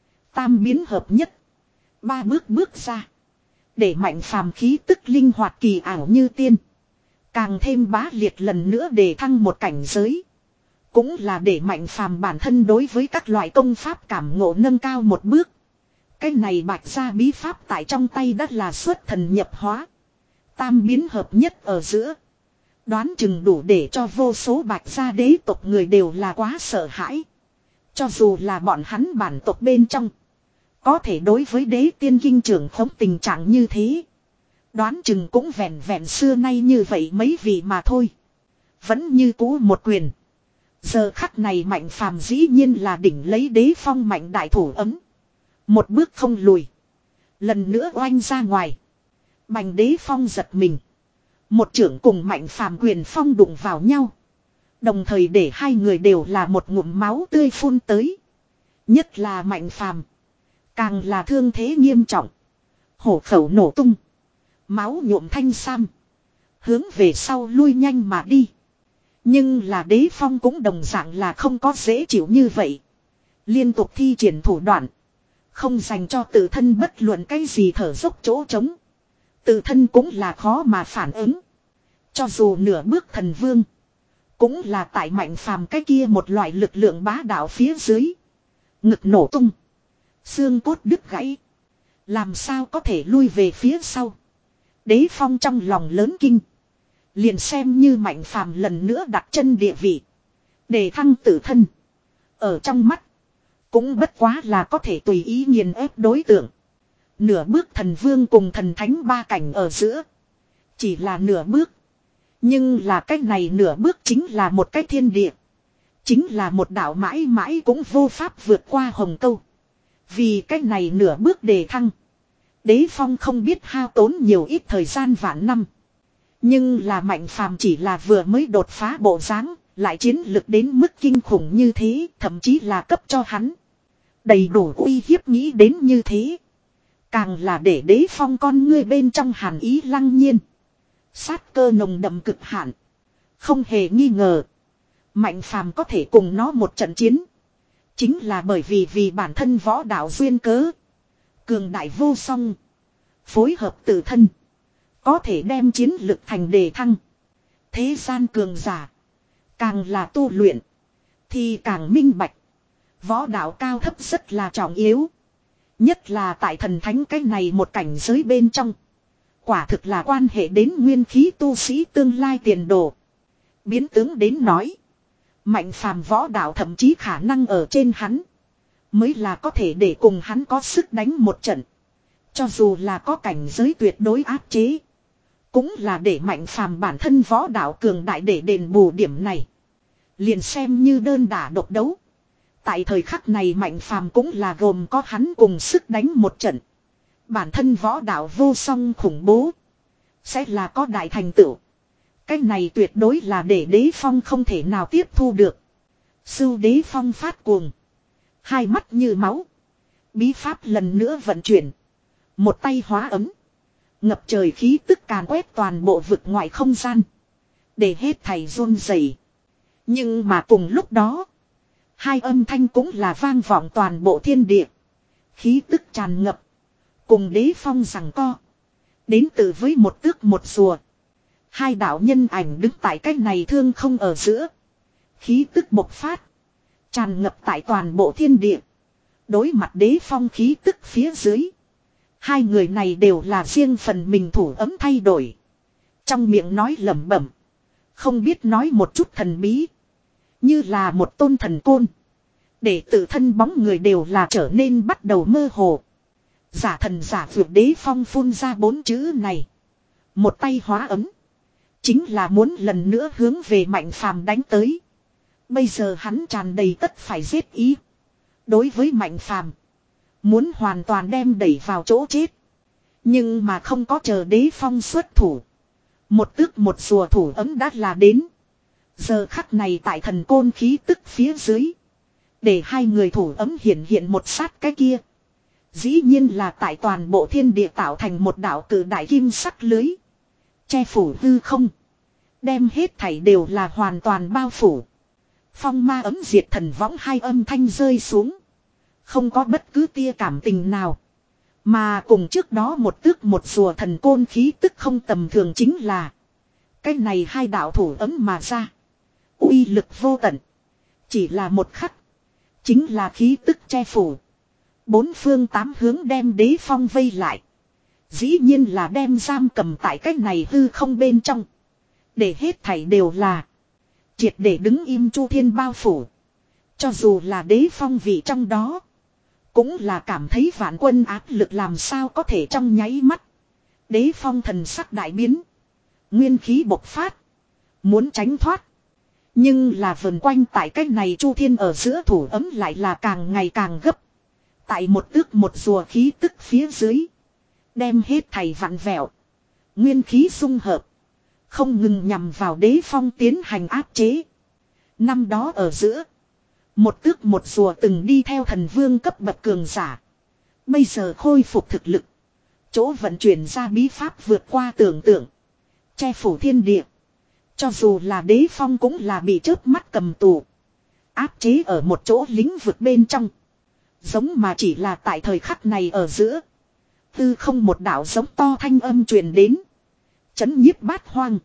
Tam biến hợp nhất. Ba bước bước ra. Để Mạnh Phàm khí tức linh hoạt kỳ ảo như tiên. Càng thêm bá liệt lần nữa để thăng một cảnh giới. Cũng là để Mạnh Phàm bản thân đối với các loại công pháp cảm ngộ nâng cao một bước. Cái này bạch gia bí pháp tại trong tay đất là xuất thần nhập hóa. Tam biến hợp nhất ở giữa. Đoán chừng đủ để cho vô số bạch gia đế tộc người đều là quá sợ hãi. Cho dù là bọn hắn bản tộc bên trong. Có thể đối với đế tiên kinh trưởng khống tình trạng như thế. Đoán chừng cũng vẹn vẹn xưa nay như vậy mấy vị mà thôi. Vẫn như cũ một quyền. Giờ khắc này Mạnh Phàm dĩ nhiên là đỉnh lấy đế phong mạnh đại thủ ấm. Một bước không lùi. Lần nữa oanh ra ngoài. Bành đế phong giật mình. Một trưởng cùng Mạnh Phàm quyền phong đụng vào nhau. Đồng thời để hai người đều là một ngụm máu tươi phun tới. Nhất là Mạnh Phàm càng là thương thế nghiêm trọng. Hổ khẩu nổ tung. Máu nhuộm thanh sam. Hướng về sau lui nhanh mà đi. Nhưng là đế phong cũng đồng dạng là không có dễ chịu như vậy. Liên tục thi triển thủ đoạn. Không dành cho tự thân bất luận cái gì thở dốc chỗ trống. Tự thân cũng là khó mà phản ứng. Cho dù nửa bước thần vương. Cũng là tại Mạnh Phàm cái kia một loại lực lượng bá đạo phía dưới. Ngực nổ tung. Xương cốt đứt gãy. Làm sao có thể lui về phía sau. Đế phong trong lòng lớn kinh. Liền xem như Mạnh Phàm lần nữa đặt chân địa vị. Để thăng tự thân. Ở trong mắt. Cũng bất quá là có thể tùy ý nghiền ép đối tượng. Nửa bước thần vương cùng thần thánh ba cảnh ở giữa. Chỉ là nửa bước. Nhưng là cái này nửa bước chính là một cái thiên địa. Chính là một đạo mãi mãi cũng vô pháp vượt qua hồng câu. Vì cái này nửa bước đề thăng. Đế phong không biết hao tốn nhiều ít thời gian vạn năm. Nhưng là Mạnh Phàm chỉ là vừa mới đột phá bộ dáng, lại chiến lực đến mức kinh khủng như thế, thậm chí là cấp cho hắn đầy đủ uy hiếp nghĩ đến như thế. Càng là để đế phong con ngươi bên trong hàn ý lăng nhiên. Sát cơ nồng đậm cực hạn. Không hề nghi ngờ. Mạnh Phàm có thể cùng nó một trận chiến. Chính là bởi vì vì bản thân võ đạo duyên cớ. Cường đại vô song. Phối hợp tự thân. Có thể đem chiến lực thành đề thăng. Thế gian cường giả. Càng là tu luyện. Thì càng minh bạch. Võ đạo cao thấp rất là trọng yếu. Nhất là tại thần thánh cái này một cảnh giới bên trong. Quả thực là quan hệ đến nguyên khí tu sĩ tương lai tiền đồ. Biến tướng đến nói. Mạnh Phàm võ đạo thậm chí khả năng ở trên hắn. Mới là có thể để cùng hắn có sức đánh một trận. Cho dù là có cảnh giới tuyệt đối áp chế. Cũng là để Mạnh Phàm bản thân võ đạo cường đại để đền bù điểm này. Liền xem như đơn đả độc đấu. Tại thời khắc này Mạnh Phàm cũng là gồm có hắn cùng sức đánh một trận. Bản thân võ đạo vô song khủng bố. Sẽ là có đại thành tựu. Cái này tuyệt đối là để đế phong không thể nào tiếp thu được. Sưu đế phong phát cuồng. Hai mắt như máu. Bí pháp lần nữa vận chuyển. Một tay hóa ấm. Ngập trời khí tức càn quét toàn bộ vực ngoại không gian. Để hết thầy run rẩy. Nhưng mà cùng lúc đó. Hai âm thanh cũng là vang vọng toàn bộ thiên địa. Khí tức tràn ngập. Cùng đế phong giằng co. Đến từ với một tước một rùa. Hai đạo nhân ảnh đứng tại cách này thương không ở giữa. Khí tức bộc phát. Tràn ngập tại toàn bộ thiên địa. Đối mặt đế phong khí tức phía dưới. Hai người này đều là riêng phần mình thủ ấm thay đổi. Trong miệng nói lẩm bẩm. Không biết nói một chút thần bí. Như là một tôn thần côn. Để tự thân bóng người đều là trở nên bắt đầu mơ hồ. Giả thần giả vượt đế phong phun ra bốn chữ này. Một tay hóa ấm. Chính là muốn lần nữa hướng về Mạnh Phàm đánh tới. Bây giờ hắn tràn đầy tất phải giết ý. Đối với Mạnh Phàm. Muốn hoàn toàn đem đẩy vào chỗ chết. Nhưng mà không có chờ đế phong xuất thủ. Một tước một rùa thủ ấm đã là đến. Giờ khắc này tại thần côn khí tức phía dưới. Để hai người thủ ấm hiện hiện một sát cái kia. Dĩ nhiên là tại toàn bộ thiên địa tạo thành một đạo cử đại kim sắc lưới. Che phủ hư không. Đem hết thảy đều là hoàn toàn bao phủ. Phong ma ấm diệt thần võng hai âm thanh rơi xuống. Không có bất cứ tia cảm tình nào. Mà cùng trước đó một tước một rùa thần côn khí tức không tầm thường chính là. Cái này hai đạo thủ ấm mà ra. Uy lực vô tận. Chỉ là một khắc. Chính là khí tức che phủ. Bốn phương tám hướng đem đế phong vây lại. Dĩ nhiên là đem giam cầm tại cái này hư không bên trong. Để hết thảy đều là. Triệt để đứng im chu thiên bao phủ. Cho dù là đế phong vị trong đó. Cũng là cảm thấy vạn quân áp lực làm sao có thể trong nháy mắt. Đế phong thần sắc đại biến. Nguyên khí bộc phát. Muốn tránh thoát. Nhưng là vần quanh tại cách này chu thiên ở giữa thủ ấm lại là càng ngày càng gấp. Tại một tước một rùa khí tức phía dưới. Đem hết thầy vặn vẹo. Nguyên khí xung hợp. Không ngừng nhằm vào đế phong tiến hành áp chế. Năm đó ở giữa. Một tước một rùa từng đi theo thần vương cấp bậc cường giả. Bây giờ khôi phục thực lực. Chỗ vận chuyển ra bí pháp vượt qua tưởng tượng. Che phủ thiên địa. Cho dù là đế phong cũng là bị chớp mắt cầm tù. Áp chế ở một chỗ lĩnh vực bên trong. Giống mà chỉ là tại thời khắc này ở giữa. Tư không một đạo giống to thanh âm truyền đến. Chấn nhiếp bát hoang.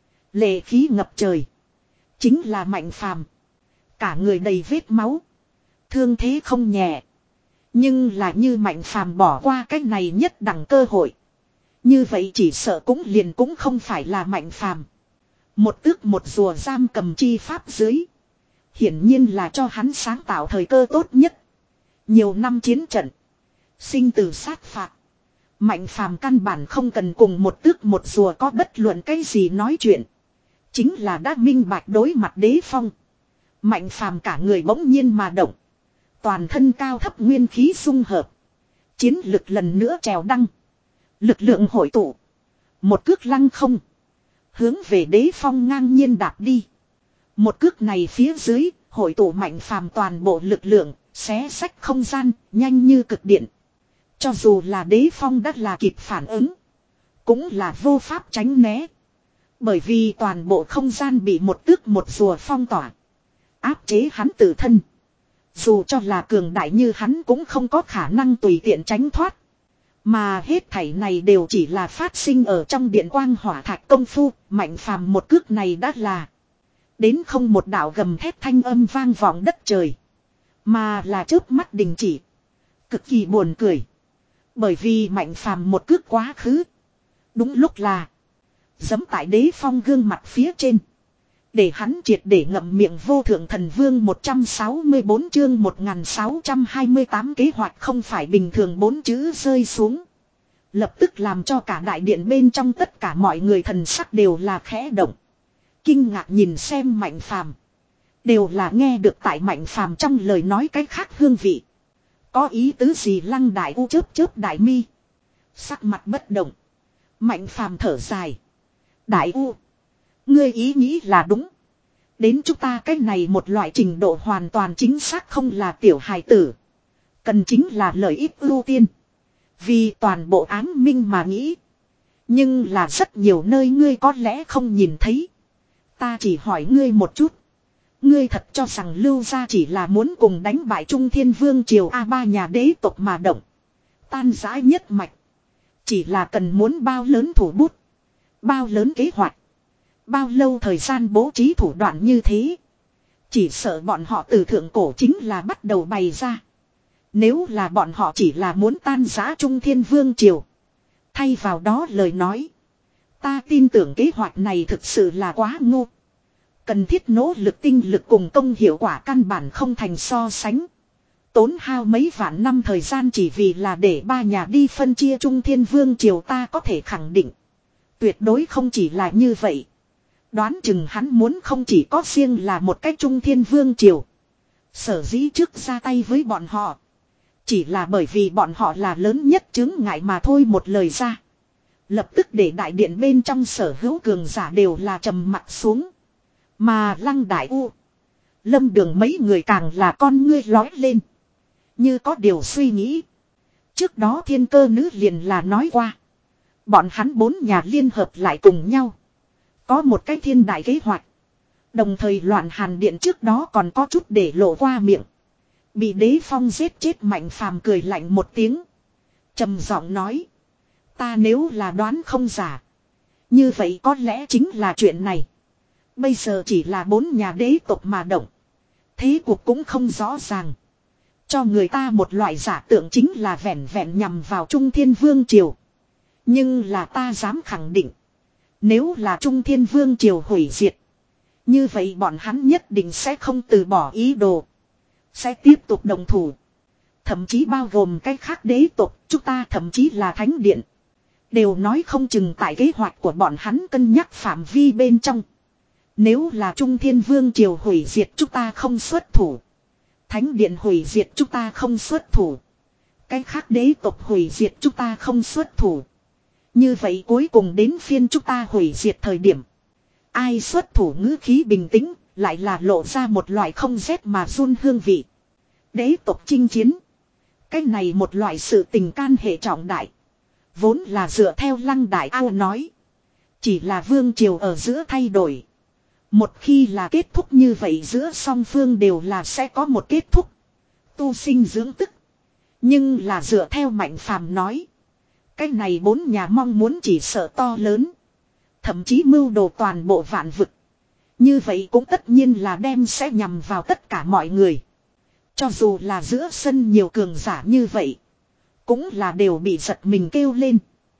Lệ khí ngập trời. Chính là Mạnh Phàm. Cả người đầy vết máu. Thương thế không nhẹ. Nhưng là như Mạnh Phàm bỏ qua cái này nhất đẳng cơ hội. Như vậy chỉ sợ cũng liền cũng không phải là Mạnh Phàm. Một tước một rùa giam cầm chi pháp dưới. Hiển nhiên là cho hắn sáng tạo thời cơ tốt nhất. Nhiều năm chiến trận. Sinh tử sát phạt. Mạnh Phàm căn bản không cần cùng một tước một rùa có bất luận cái gì nói chuyện. Chính là đã minh bạch đối mặt đế phong. Mạnh Phàm cả người bỗng nhiên mà động. Toàn thân cao thấp nguyên khí xung hợp. Chiến lực lần nữa trèo đăng. Lực lượng hội tụ. Một cước lăng không. Hướng về đế phong ngang nhiên đạp đi. Một cước này phía dưới, hội tụ Mạnh Phàm toàn bộ lực lượng, xé xách không gian, nhanh như cực điện. Cho dù là đế phong đã là kịp phản ứng. Cũng là vô pháp tránh né. Bởi vì toàn bộ không gian bị một tước một rùa phong tỏa. Áp chế hắn tự thân. Dù cho là cường đại như hắn cũng không có khả năng tùy tiện tránh thoát. Mà hết thảy này đều chỉ là phát sinh ở trong điện quang hỏa thạch công phu. Mạnh Phàm một cước này đã là. Đến không một đạo gầm thét thanh âm vang vọng đất trời. Mà là chớp mắt đình chỉ. Cực kỳ buồn cười. Bởi vì Mạnh Phàm một cước quá khứ. Đúng lúc là. Giẫm tại đế phong gương mặt phía trên. Để hắn triệt để ngậm miệng vô thượng thần vương một trăm sáu mươi bốn chương một nghìn sáu trăm hai mươi tám kế hoạch không phải bình thường bốn chữ rơi xuống. Lập tức làm cho cả đại điện bên trong tất cả mọi người thần sắc đều là khẽ động. Kinh ngạc nhìn xem Mạnh Phàm. Đều là nghe được tại Mạnh Phàm trong lời nói cái khác hương vị. Có ý tứ gì Lăng Đại U chớp chớp đại mi. Sắc mặt bất động. Mạnh Phàm thở dài. Đại U. Ngươi ý nghĩ là đúng. Đến chúng ta cái này một loại trình độ hoàn toàn chính xác không là tiểu hài tử. Cần chính là lợi ích ưu tiên. Vì toàn bộ ám minh mà nghĩ. Nhưng là rất nhiều nơi ngươi có lẽ không nhìn thấy. Ta chỉ hỏi ngươi một chút. Ngươi thật cho rằng Lưu gia chỉ là muốn cùng đánh bại Trung Thiên Vương triều A ba nhà đế tộc mà động. Tan rã nhất mạch. Chỉ là cần muốn bao lớn thủ bút. Bao lớn kế hoạch. Bao lâu thời gian bố trí thủ đoạn như thế. Chỉ sợ bọn họ từ thượng cổ chính là bắt đầu bày ra. Nếu là bọn họ chỉ là muốn tan rã Trung Thiên Vương triều. Thay vào đó lời nói. Ta tin tưởng kế hoạch này thực sự là quá ngu. Cần thiết nỗ lực tinh lực cùng công hiệu quả căn bản không thành so sánh. Tốn hao mấy vạn năm thời gian chỉ vì là để ba nhà đi phân chia Trung Thiên Vương triều ta có thể khẳng định. Tuyệt đối không chỉ là như vậy. Đoán chừng hắn muốn không chỉ có riêng là một cái Trung Thiên Vương triều. Sở dĩ trước ra tay với bọn họ. Chỉ là bởi vì bọn họ là lớn nhất chứng ngại mà thôi một lời ra. Lập tức để đại điện bên trong sở hữu cường giả đều là trầm mặt xuống. Mà Lăng Đại U. Lâm Đường mấy người càng là con ngươi lói lên. Như có điều suy nghĩ. Trước đó Thiên Cơ Nữ liền là nói qua. Bọn hắn bốn nhà liên hợp lại cùng nhau. Có một cái thiên đại kế hoạch. Đồng thời loạn hàn điện trước đó còn có chút để lộ qua miệng. Bị đế phong giết chết Mạnh Phàm cười lạnh một tiếng. Trầm giọng nói. Ta nếu là đoán không giả. Như vậy có lẽ chính là chuyện này. Bây giờ chỉ là bốn nhà đế tộc mà động. Thế cuộc cũng không rõ ràng. Cho người ta một loại giả tượng chính là vẹn vẹn nhằm vào Trung Thiên Vương Triều. Nhưng là ta dám khẳng định. Nếu là Trung Thiên Vương Triều hủy diệt. Như vậy bọn hắn nhất định sẽ không từ bỏ ý đồ. Sẽ tiếp tục đồng thủ. Thậm chí bao gồm cái khác đế tộc. Chúng ta thậm chí là thánh điện. Đều nói không chừng tại kế hoạch của bọn hắn cân nhắc phạm vi bên trong. Nếu là Trung Thiên Vương Triều hủy diệt chúng ta không xuất thủ. Thánh điện hủy diệt chúng ta không xuất thủ. Cái khác đế tộc hủy diệt chúng ta không xuất thủ. Như vậy cuối cùng đến phiên chúng ta hủy diệt thời điểm. Ai xuất thủ ngữ khí bình tĩnh, lại là lộ ra một loại không rét mà run hương vị. Đế tộc chinh chiến. Cái này một loại sự tình can hệ trọng đại. Vốn là dựa theo Lăng Đại Ao nói. Chỉ là vương triều ở giữa thay đổi. Một khi là kết thúc như vậy giữa song phương đều là sẽ có một kết thúc. Tu sinh dưỡng tức. Nhưng là dựa theo Mạnh Phàm nói. Cái này bốn nhà mong muốn chỉ sợ to lớn. Thậm chí mưu đồ toàn bộ vạn vực. Như vậy cũng tất nhiên là đem sẽ nhằm vào tất cả mọi người. Cho dù là giữa sân nhiều cường giả như vậy. Cũng là đều bị giật mình kêu lên.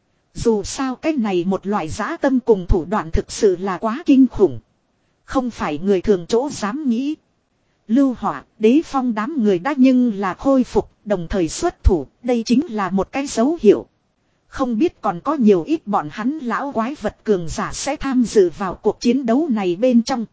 Dù sao cái này một loại dã tâm cùng thủ đoạn thực sự là quá kinh khủng. Không phải người thường chỗ dám nghĩ. Lưu Hỏa, Đế Phong đám người đã nhưng là khôi phục, đồng thời xuất thủ, đây chính là một cái dấu hiệu. Không biết còn có nhiều ít bọn hắn lão quái vật cường giả sẽ tham dự vào cuộc chiến đấu này bên trong.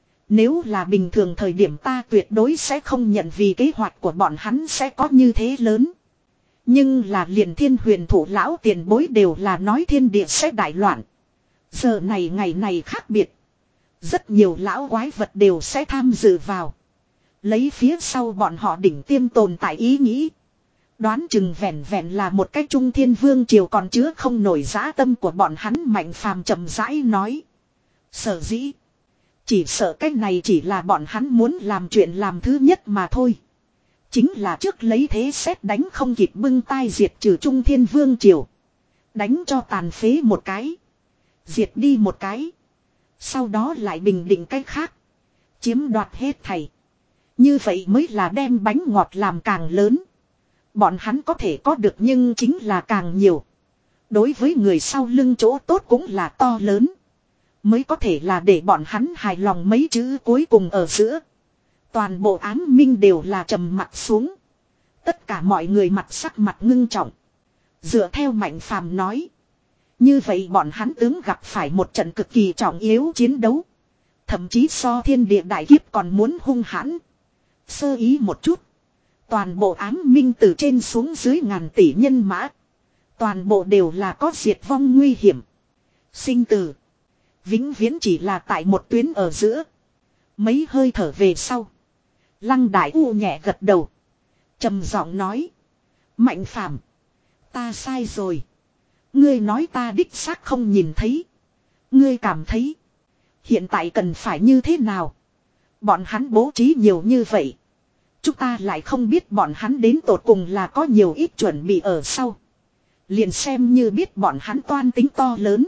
Nếu là bình thường thời điểm ta tuyệt đối sẽ không nhận vì kế hoạch của bọn hắn sẽ có như thế lớn. Nhưng là liền thiên huyền thủ lão tiền bối đều là nói thiên địa sẽ đại loạn. Giờ này ngày này khác biệt. Rất nhiều lão quái vật đều sẽ tham dự vào. Lấy phía sau bọn họ đỉnh tiêm tồn tại ý nghĩ. Đoán chừng vẹn vẹn là một cái Trung Thiên Vương Triều còn chứa không nổi dã tâm của bọn hắn. Mạnh Phàm chậm rãi nói. Sở dĩ. Chỉ sợ cái này chỉ là bọn hắn muốn làm chuyện làm thứ nhất mà thôi. Chính là trước lấy thế xét đánh không kịp bưng tai diệt trừ Trung Thiên Vương Triều. Đánh cho tàn phế một cái. Diệt đi một cái. Sau đó lại bình định cái khác. Chiếm đoạt hết thầy. Như vậy mới là đem bánh ngọt làm càng lớn. Bọn hắn có thể có được nhưng chính là càng nhiều. Đối với người sau lưng chỗ tốt cũng là to lớn. Mới có thể là để bọn hắn hài lòng mấy chữ cuối cùng ở giữa. Toàn bộ ám minh đều là trầm mặt xuống. Tất cả mọi người mặt sắc mặt ngưng trọng. Dựa theo Mạnh Phàm nói. Như vậy bọn hắn tướng gặp phải một trận cực kỳ trọng yếu chiến đấu. Thậm chí so thiên địa đại kiếp còn muốn hung hãn. Sơ ý một chút. Toàn bộ ám minh từ trên xuống dưới ngàn tỷ nhân mã. Toàn bộ đều là có diệt vong nguy hiểm. Sinh tử. Vĩnh viễn chỉ là tại một tuyến ở giữa. Mấy hơi thở về sau. Lăng Đại U nhẹ gật đầu. Trầm giọng nói. Mạnh Phàm, ta sai rồi. Ngươi nói ta đích xác không nhìn thấy. Ngươi cảm thấy. Hiện tại cần phải như thế nào? Bọn hắn bố trí nhiều như vậy. Chúng ta lại không biết bọn hắn đến tột cùng là có nhiều ít chuẩn bị ở sau. Liền xem như biết bọn hắn toan tính to lớn.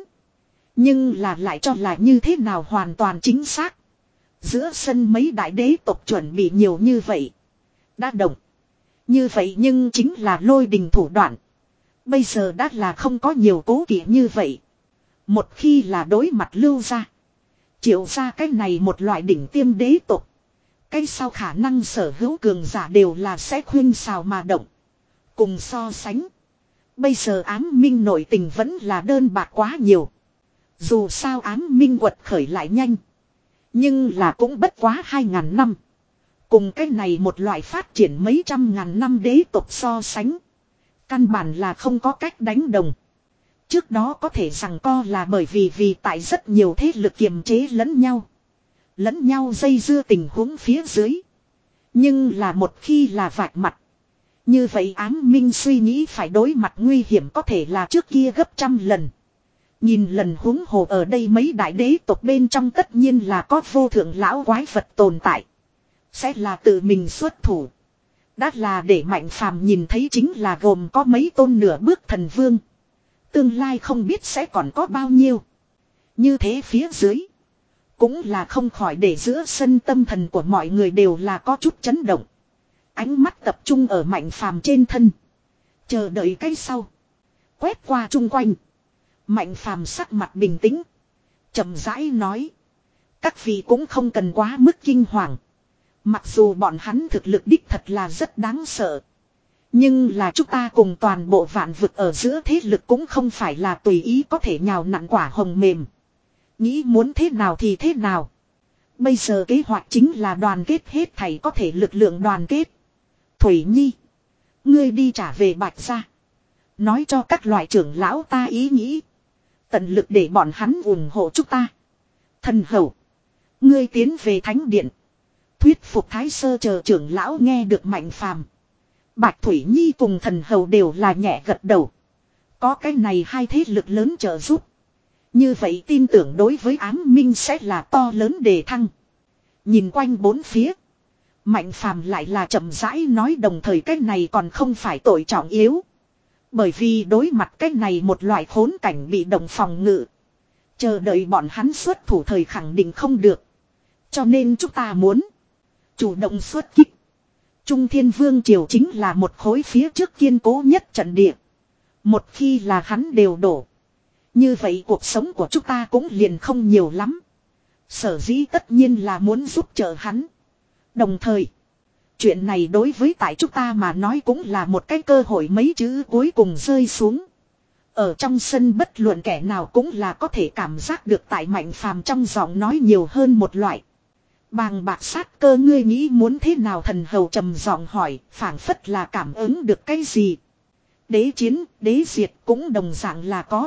Nhưng là lại cho là như thế nào hoàn toàn chính xác. Giữa sân mấy đại đế tộc chuẩn bị nhiều như vậy. Đã động. Như vậy nhưng chính là lôi đình thủ đoạn. Bây giờ đã là không có nhiều cố kỵ như vậy. Một khi là đối mặt lưu ra. Triệu ra cái này một loại đỉnh tiêm đế tộc. Cái sau khả năng sở hữu cường giả đều là sẽ khuyên xào mà động. Cùng so sánh. Bây giờ ám minh nội tình vẫn là đơn bạc quá nhiều. Dù sao ám minh quật khởi lại nhanh. Nhưng là cũng bất quá hai ngàn năm. Cùng cái này một loại phát triển mấy trăm ngàn năm đế tộc so sánh. Căn bản là không có cách đánh đồng. Trước đó có thể rằng co là bởi vì vì tại rất nhiều thế lực kiềm chế lẫn nhau. Lẫn nhau dây dưa tình huống phía dưới. Nhưng là một khi là vạch mặt. Như vậy ám minh suy nghĩ phải đối mặt nguy hiểm có thể là trước kia gấp trăm lần. Nhìn lần huống hồ ở đây mấy đại đế tộc bên trong tất nhiên là có vô thượng lão quái vật tồn tại. Sẽ là tự mình xuất thủ. Đã là để Mạnh Phàm nhìn thấy chính là gồm có mấy tôn nửa bước thần vương. Tương lai không biết sẽ còn có bao nhiêu. Như thế phía dưới. Cũng là không khỏi để giữa sân tâm thần của mọi người đều là có chút chấn động. Ánh mắt tập trung ở Mạnh Phàm trên thân. Chờ đợi cái sau. Quét qua chung quanh. Mạnh Phàm sắc mặt bình tĩnh. Chậm rãi nói. Các vị cũng không cần quá mức kinh hoàng. Mặc dù bọn hắn thực lực đích thật là rất đáng sợ. Nhưng là chúng ta cùng toàn bộ vạn vực ở giữa thế lực cũng không phải là tùy ý có thể nhào nặn quả hồng mềm. Nghĩ muốn thế nào thì thế nào. Bây giờ kế hoạch chính là đoàn kết hết thảy có thể lực lượng đoàn kết. Thủy Nhi. Ngươi đi trả về Bạch Gia. Nói cho các loại trưởng lão ta ý nghĩ. Tận lực để bọn hắn ủng hộ chúng ta. Thần hầu. Ngươi tiến về thánh điện. Thuyết phục Thái Sơ chờ trưởng lão nghe được Mạnh Phàm. Bạch Thủy Nhi cùng thần hầu đều là nhẹ gật đầu. Có cái này hai thế lực lớn trợ giúp. Như vậy tin tưởng đối với ám minh sẽ là to lớn đề thăng. Nhìn quanh bốn phía. Mạnh Phàm lại là chậm rãi nói đồng thời cái này còn không phải tội trọng yếu. Bởi vì đối mặt cái này một loại khốn cảnh bị động phòng ngự. Chờ đợi bọn hắn xuất thủ thời khẳng định không được. Cho nên chúng ta muốn chủ động xuất kích. Trung Thiên Vương Triều chính là một khối phía trước kiên cố nhất trận địa. Một khi là hắn đều đổ. Như vậy cuộc sống của chúng ta cũng liền không nhiều lắm. Sở dĩ tất nhiên là muốn giúp trợ hắn. Đồng thời, chuyện này đối với tại chúng ta mà nói cũng là một cái cơ hội mấy chữ cuối cùng rơi xuống. Ở trong sân bất luận kẻ nào cũng là có thể cảm giác được tại Mạnh Phàm trong giọng nói nhiều hơn một loại. Bàng bạc sát cơ ngươi nghĩ muốn thế nào thần hầu trầm giọng hỏi, phảng phất là cảm ứng được cái gì. Đế chiến, đế diệt cũng đồng dạng là có.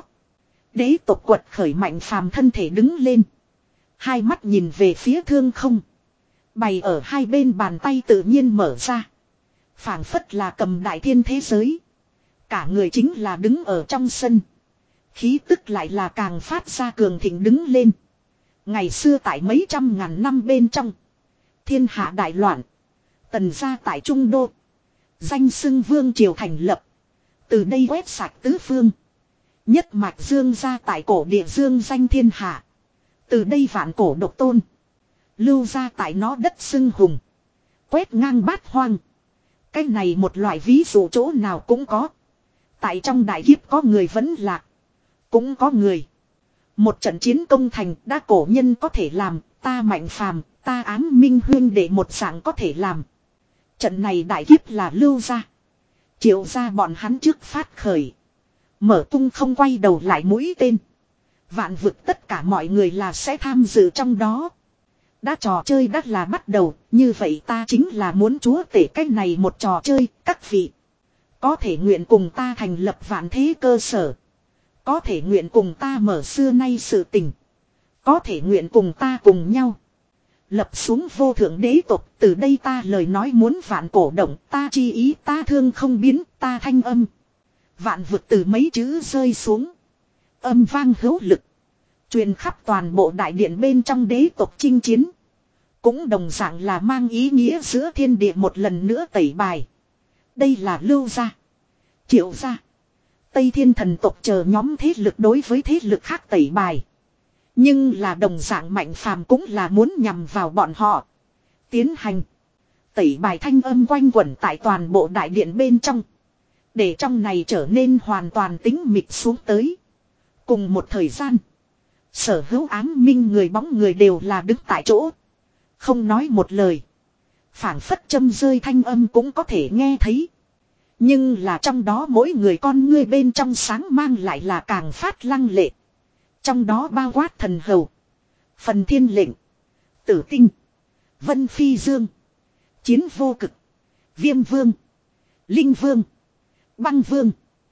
Đế tộc quật khởi Mạnh Phàm thân thể đứng lên. Hai mắt nhìn về phía thương không. Bày ở hai bên bàn tay tự nhiên mở ra. Phảng phất là cầm đại thiên thế giới. Cả người chính là đứng ở trong sân. Khí tức lại là càng phát ra cường thịnh đứng lên. Ngày xưa tại mấy trăm ngàn năm bên trong. Thiên hạ đại loạn. Tần gia tại Trung Đô. Danh xưng vương triều thành lập. Từ đây quét sạch tứ phương. Nhất mạch dương gia tại cổ địa dương danh thiên hạ. Từ đây vạn cổ độc tôn. Lưu ra tại nó đất xưng hùng. Quét ngang bát hoang. Cái này một loại ví dụ chỗ nào cũng có. Tại trong đại kiếp có người vẫn lạc. Cũng có người. Một trận chiến công thành đã cổ nhân có thể làm. Ta Mạnh Phàm, ta Ám Minh huyên để một dạng có thể làm. Trận này đại kiếp là Lưu ra. Triệu ra bọn hắn trước phát khởi. Mở tung không quay đầu lại mũi tên. Vạn vực tất cả mọi người là sẽ tham dự trong đó. Đã trò chơi đã là bắt đầu, như vậy ta chính là muốn chúa tể cái này một trò chơi, các vị. Có thể nguyện cùng ta thành lập vạn thế cơ sở. Có thể nguyện cùng ta mở xưa nay sự tình. Có thể nguyện cùng ta cùng nhau. Lập xuống vô thượng đế tộc, từ đây ta lời nói muốn vạn cổ động, ta chi ý ta thương không biến, ta thanh âm. Vạn vực từ mấy chữ rơi xuống. Âm vang hữu lực. Truyền khắp toàn bộ đại điện bên trong đế tộc chinh chiến. Cũng đồng dạng là mang ý nghĩa giữa thiên địa một lần nữa tẩy bài. Đây là Lưu gia, Triệu gia, Tây Thiên thần tộc chờ nhóm thế lực đối với thế lực khác tẩy bài. Nhưng là đồng dạng Mạnh Phàm cũng là muốn nhằm vào bọn họ. Tiến hành tẩy bài thanh âm quanh quẩn tại toàn bộ đại điện bên trong. Để trong này trở nên hoàn toàn tĩnh mịch xuống tới. Cùng một thời gian. Sở hữu ám minh người bóng người đều là đứng tại chỗ. Không nói một lời. Phảng phất châm rơi thanh âm cũng có thể nghe thấy. Nhưng là trong đó mỗi người con ngươi bên trong sáng mang lại là càng phát lăng lệ. Trong đó bao quát thần hầu. Phần thiên lệnh. Tử tinh. Vân phi dương. Chiến vô cực. Viêm vương. Linh vương. Băng vương.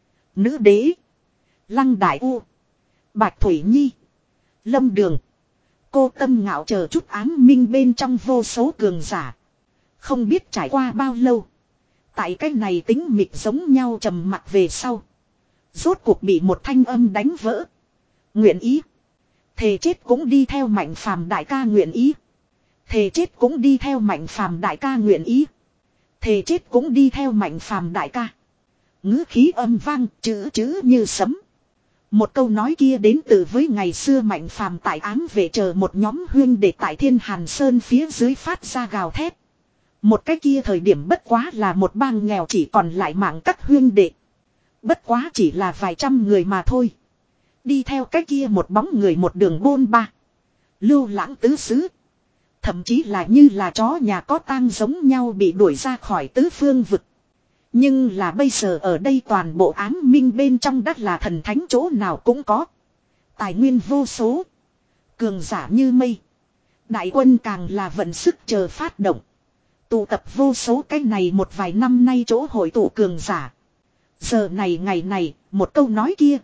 Nữ đế. Lăng đại u. Bạch Thủy Nhi. Lâm Đường. Cô Tâm Ngạo chờ chút ám minh bên trong vô số cường giả. Không biết trải qua bao lâu. Tại cái này tính mịch giống nhau trầm mặc về sau. Rốt cuộc bị một thanh âm đánh vỡ. Nguyện ý. Thề chết cũng đi theo Mạnh Phàm đại ca nguyện ý. Thề chết cũng đi theo Mạnh Phàm đại ca nguyện ý. Thề chết cũng đi theo Mạnh Phàm đại ca. Ngữ khí âm vang, chữ chữ như sấm. Một câu nói kia đến từ với ngày xưa Mạnh Phàm tại ám vệ chờ một nhóm huyên để tại Thiên Hàn Sơn phía dưới phát ra gào thét. Một cái kia thời điểm bất quá là một bang nghèo chỉ còn lại mạng các huyên đệ. Bất quá chỉ là vài trăm người mà thôi. Đi theo cái kia một bóng người một đường bôn ba. Lưu lãng tứ xứ. Thậm chí là như là chó nhà có tang giống nhau bị đuổi ra khỏi tứ phương vực. Nhưng là bây giờ ở đây toàn bộ ám minh bên trong đất là thần thánh chỗ nào cũng có. Tài nguyên vô số. Cường giả như mây. Đại quân càng là vận sức chờ phát động. Tụ tập vô số cái này một vài năm nay chỗ hội tụ cường giả. Giờ này ngày này, một câu nói kia.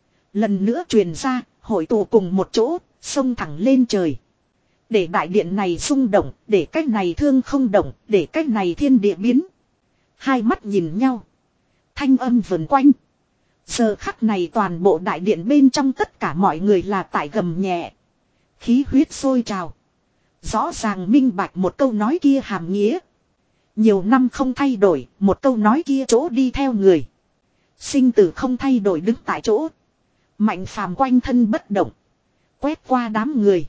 Lần nữa truyền ra, hội tụ cùng một chỗ, xông thẳng lên trời. Để đại điện này rung động, để cái này thương không động, để cái này thiên địa biến. Hai mắt nhìn nhau. Thanh âm vần quanh. Giờ khắc này toàn bộ đại điện bên trong tất cả mọi người là tại gầm nhẹ. Khí huyết sôi trào. Rõ ràng minh bạch một câu nói kia hàm nghĩa. Nhiều năm không thay đổi, một câu nói kia chỗ đi theo người. Sinh tử không thay đổi đứng tại chỗ. Mạnh Phàm quanh thân bất động. Quét qua đám người.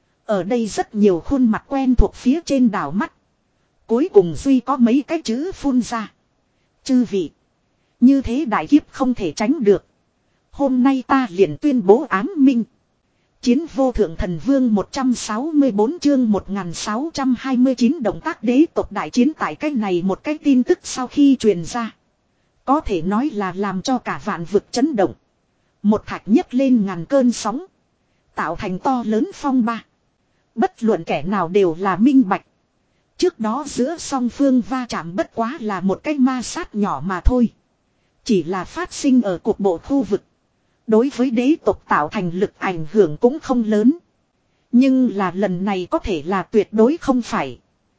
Ở đây rất nhiều khuôn mặt quen thuộc phía trên đảo mắt. Cuối cùng duy có mấy cái chữ phun ra. Chư vị. Như thế đại kiếp không thể tránh được. Hôm nay ta liền tuyên bố ám minh. Chiến vô thượng thần vương một trăm sáu mươi bốn chương một nghìn sáu trăm hai mươi chín động tác đế tộc đại chiến tại cái này một cái tin tức sau khi truyền ra. Có thể nói là làm cho cả vạn vực chấn động. Một thạch nhấc lên ngàn cơn sóng. Tạo thành to lớn phong ba. Bất luận kẻ nào đều là minh bạch. Trước đó giữa song phương va chạm bất quá là một cái ma sát nhỏ mà thôi. Chỉ là phát sinh ở cục bộ khu vực. Đối với đế tộc tạo thành lực ảnh hưởng cũng không lớn. Nhưng là lần này có thể là tuyệt đối không phải.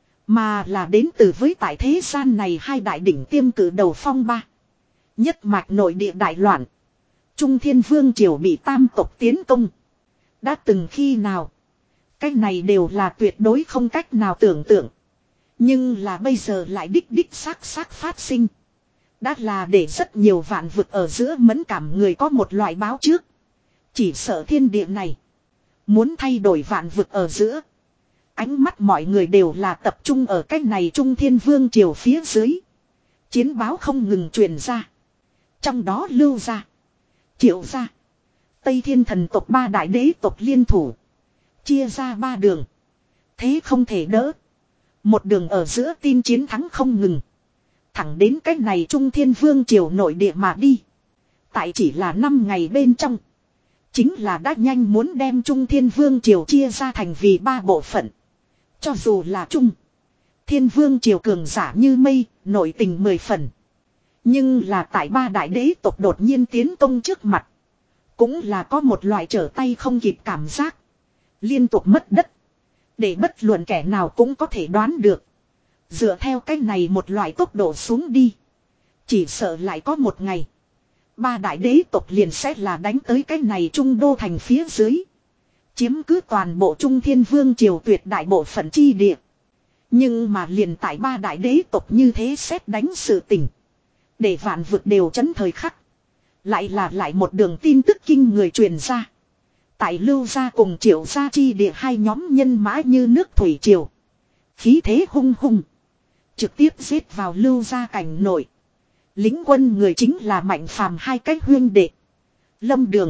Mà là đến từ với tại thế gian này hai đại đỉnh tiêm cử đầu phong ba. Nhất mạch nội địa đại loạn. Trung Thiên Vương Triều bị tam tộc tiến công. Đã từng khi nào. Cái này đều là tuyệt đối không cách nào tưởng tượng. Nhưng là bây giờ lại đích đích xác xác phát sinh. Đã là để rất nhiều vạn vực ở giữa mẫn cảm người có một loại báo trước. Chỉ sợ thiên địa này. Muốn thay đổi vạn vực ở giữa. Ánh mắt mọi người đều là tập trung ở cái này Trung Thiên Vương Triều phía dưới. Chiến báo không ngừng truyền ra. Trong đó Lưu gia, Triệu gia, Tây Thiên thần tộc ba đại đế tộc liên thủ. Chia ra ba đường. Thế không thể đỡ. Một đường ở giữa tin chiến thắng không ngừng. Thẳng đến cách này Trung Thiên Vương Triều nội địa mà đi. Tại chỉ là năm ngày bên trong. Chính là đã nhanh muốn đem Trung Thiên Vương Triều chia ra thành vì ba bộ phận. Cho dù là Trung Thiên Vương Triều cường giả như mây, nội tình mười phần. Nhưng là tại ba đại đế tộc đột nhiên tiến công trước mặt. Cũng là có một loại trở tay không kịp cảm giác. Liên tục mất đất. Để bất luận kẻ nào cũng có thể đoán được. Dựa theo cách này một loại tốc độ xuống đi. Chỉ sợ lại có một ngày. Ba đại đế tộc liền sẽ là đánh tới cái này trung đô thành phía dưới. Chiếm cứ toàn bộ Trung Thiên Vương Triều tuyệt đại bộ phận chi địa. Nhưng mà liền tại ba đại đế tộc như thế xét đánh sự tình. Để vạn vực đều chấn thời khắc. Lại là lại một đường tin tức kinh người truyền ra. Tại Lưu gia cùng Triệu gia chi địa hai nhóm nhân mã như nước thủy triều. Khí thế hung hung. Trực tiếp giết vào Lưu gia cảnh nội. Lính quân người chính là Mạnh Phàm hai cách huyên đệ. Lâm Đường.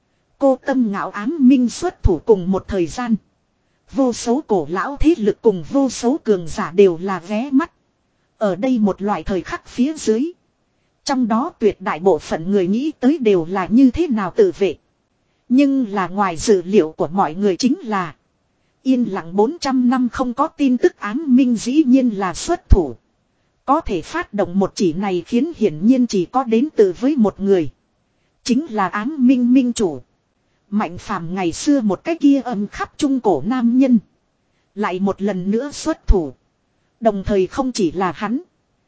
Cô Tâm Ngạo ám minh xuất thủ cùng một thời gian. Vô số cổ lão thế lực cùng vô số cường giả đều là ghé mắt. Ở đây một loại thời khắc phía dưới. Trong đó tuyệt đại bộ phận người nghĩ tới đều là như thế nào tự vệ. Nhưng là ngoài dự liệu của mọi người chính là. Yên lặng bốn trăm năm không có tin tức ám minh dĩ nhiên là xuất thủ. Có thể phát động một chỉ này khiến hiển nhiên chỉ có đến từ với một người. Chính là ám minh minh chủ. Mạnh Phàm ngày xưa một cái kia âm khắp trung cổ nam nhân. Lại một lần nữa xuất thủ. Đồng thời không chỉ là hắn.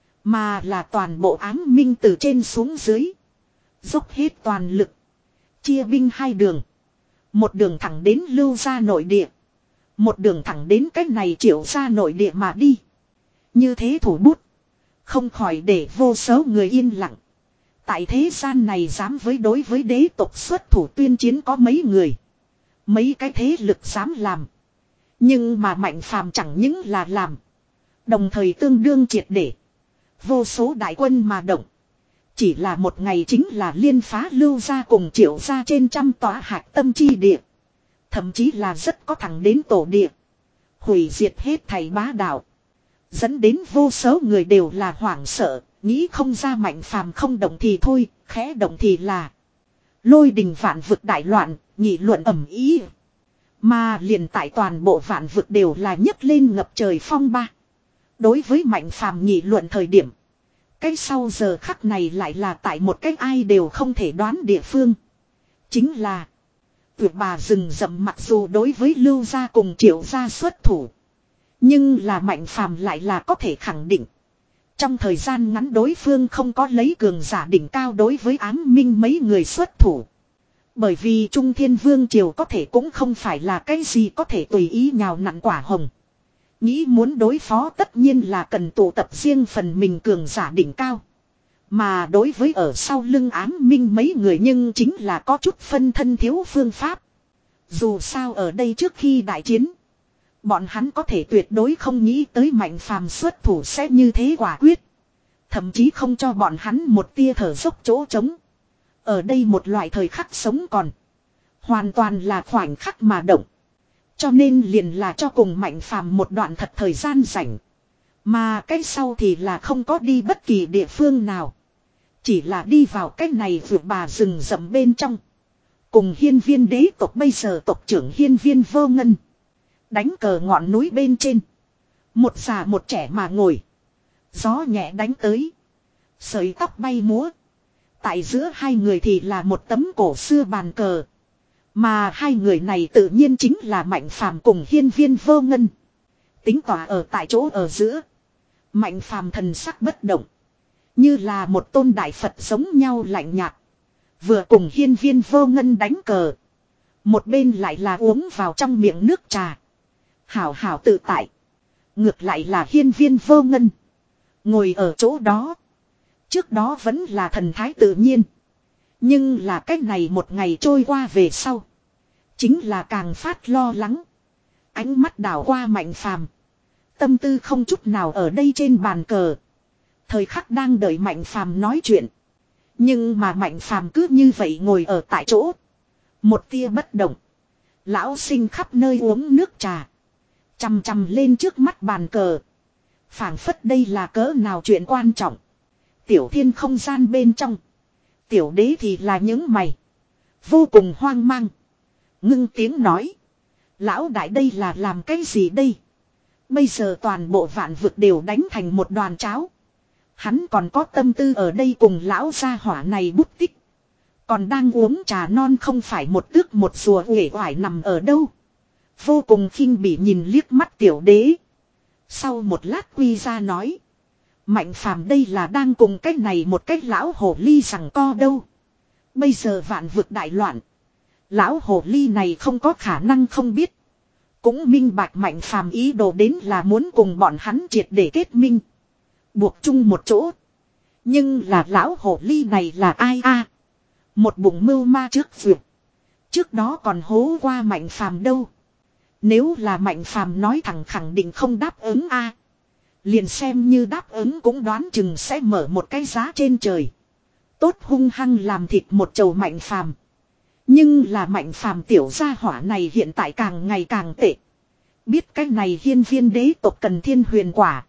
Mà là toàn bộ ám minh từ trên xuống dưới. Dốc hết toàn lực. Chia binh hai đường. Một đường thẳng đến Lưu gia nội địa. Một đường thẳng đến cách này Triệu gia nội địa mà đi. Như thế thủ bút. Không khỏi để vô số người yên lặng. Tại thế gian này dám với đối với đế tộc xuất thủ tuyên chiến có mấy người. Mấy cái thế lực dám làm. Nhưng mà Mạnh Phàm chẳng những là làm. Đồng thời tương đương triệt để. Vô số đại quân mà động. Chỉ là một ngày chính là liên phá Lưu gia cùng Triệu gia trên trăm tòa hạt tâm chi địa. Thậm chí là rất có thẳng đến tổ địa. Hủy diệt hết thầy bá đạo. Dẫn đến vô số người đều là hoảng sợ. Nghĩ không ra Mạnh Phàm không động thì thôi. Khẽ động thì là lôi đình vạn vực đại loạn. Nghị luận ầm ý. Mà liền tại toàn bộ vạn vực đều là nhấc lên ngập trời phong ba. Đối với Mạnh Phàm nghị luận thời điểm. Cái sau giờ khắc này lại là tại một cái ai đều không thể đoán địa phương. Chính là tuyệt bà rừng rậm mặc dù đối với Lưu gia cùng Triệu gia xuất thủ. Nhưng là Mạnh Phàm lại là có thể khẳng định. Trong thời gian ngắn đối phương không có lấy cường giả đỉnh cao đối với Ám Minh mấy người xuất thủ. Bởi vì Trung Thiên Vương Triều có thể cũng không phải là cái gì có thể tùy ý nhào nặn quả hồng. Nghĩ muốn đối phó tất nhiên là cần tụ tập riêng phần mình cường giả đỉnh cao. Mà đối với ở sau lưng Ám Minh mấy người nhưng chính là có chút phân thân thiếu phương pháp. Dù sao ở đây trước khi đại chiến. Bọn hắn có thể tuyệt đối không nghĩ tới Mạnh Phàm xuất thủ sẽ như thế quả quyết. Thậm chí không cho bọn hắn một tia thở dốc chỗ trống. Ở đây một loại thời khắc sống còn. Hoàn toàn là khoảnh khắc mà động. Cho nên liền là cho cùng Mạnh Phàm một đoạn thật thời gian rảnh. Mà cái sau thì là không có đi bất kỳ địa phương nào. Chỉ là đi vào cái này vượt bà rừng rậm bên trong. Cùng hiên viên đế tộc bây giờ tộc trưởng hiên viên vô ngân. Đánh cờ ngọn núi bên trên. Một già một trẻ mà ngồi. Gió nhẹ đánh tới. Sợi tóc bay múa. Tại giữa hai người thì là một tấm cổ xưa bàn cờ. Mà hai người này tự nhiên chính là Mạnh Phàm cùng hiên viên vô ngân. Tính tỏa ở tại chỗ ở giữa. Mạnh Phàm thần sắc bất động. Như là một tôn đại Phật giống nhau lạnh nhạt. Vừa cùng hiên viên vô ngân đánh cờ. Một bên lại là uống vào trong miệng nước trà. Hảo hảo tự tại. Ngược lại là hiên viên vô ngân. Ngồi ở chỗ đó. Trước đó vẫn là thần thái tự nhiên. Nhưng là cách này một ngày trôi qua về sau. Chính là càng phát lo lắng. Ánh mắt đảo qua Mạnh Phàm. Tâm tư không chút nào ở đây trên bàn cờ. Thời khắc đang đợi Mạnh Phàm nói chuyện. Nhưng mà Mạnh Phàm cứ như vậy ngồi ở tại chỗ. Một tia bất động. Lão sinh khắp nơi uống nước trà. Chằm chằm lên trước mắt bàn cờ. Phảng phất đây là cỡ nào chuyện quan trọng. Tiểu thiên không gian bên trong. Tiểu đế thì là những mày. Vô cùng hoang mang. Ngưng tiếng nói. Lão đại đây là làm cái gì đây? Bây giờ toàn bộ vạn vực đều đánh thành một đoàn cháo. Hắn còn có tâm tư ở đây cùng lão gia hỏa này bút tích. Còn đang uống trà non không phải một tước một rùa uể oải nằm ở đâu. Vô cùng khinh bỉ nhìn liếc mắt tiểu đế. Sau một lát quy ra nói. Mạnh Phàm đây là đang cùng cái này một cái lão hồ ly rằng co đâu. Bây giờ vạn vực đại loạn. Lão hồ ly này không có khả năng không biết. Cũng minh bạch Mạnh Phàm ý đồ đến là muốn cùng bọn hắn triệt để kết minh. Buộc chung một chỗ. Nhưng là lão hồ ly này là ai a? Một bụng mưu ma trước vượt. Trước đó còn hố qua Mạnh Phàm đâu. Nếu là Mạnh Phàm nói thẳng khẳng định không đáp ứng a. Liền xem như đáp ứng cũng đoán chừng sẽ mở một cái giá trên trời. Tốt hung hăng làm thịt một chầu Mạnh Phàm. Nhưng là Mạnh Phàm tiểu gia hỏa này hiện tại càng ngày càng tệ. Biết cái này hiên viên đế tộc cần thiên huyền quả.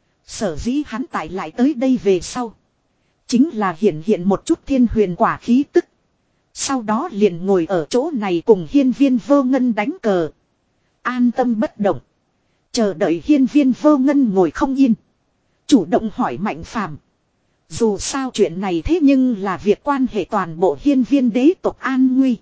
Sở dĩ hắn tại lại tới đây về sau. Chính là hiện hiện một chút thiên huyền quả khí tức. Sau đó liền ngồi ở chỗ này cùng hiên viên vô ngân đánh cờ. An tâm bất động. Chờ đợi hiên viên vô ngân ngồi không yên. Chủ động hỏi Mạnh Phàm. Dù sao chuyện này thế nhưng là việc quan hệ toàn bộ hiên viên đế tộc an nguy.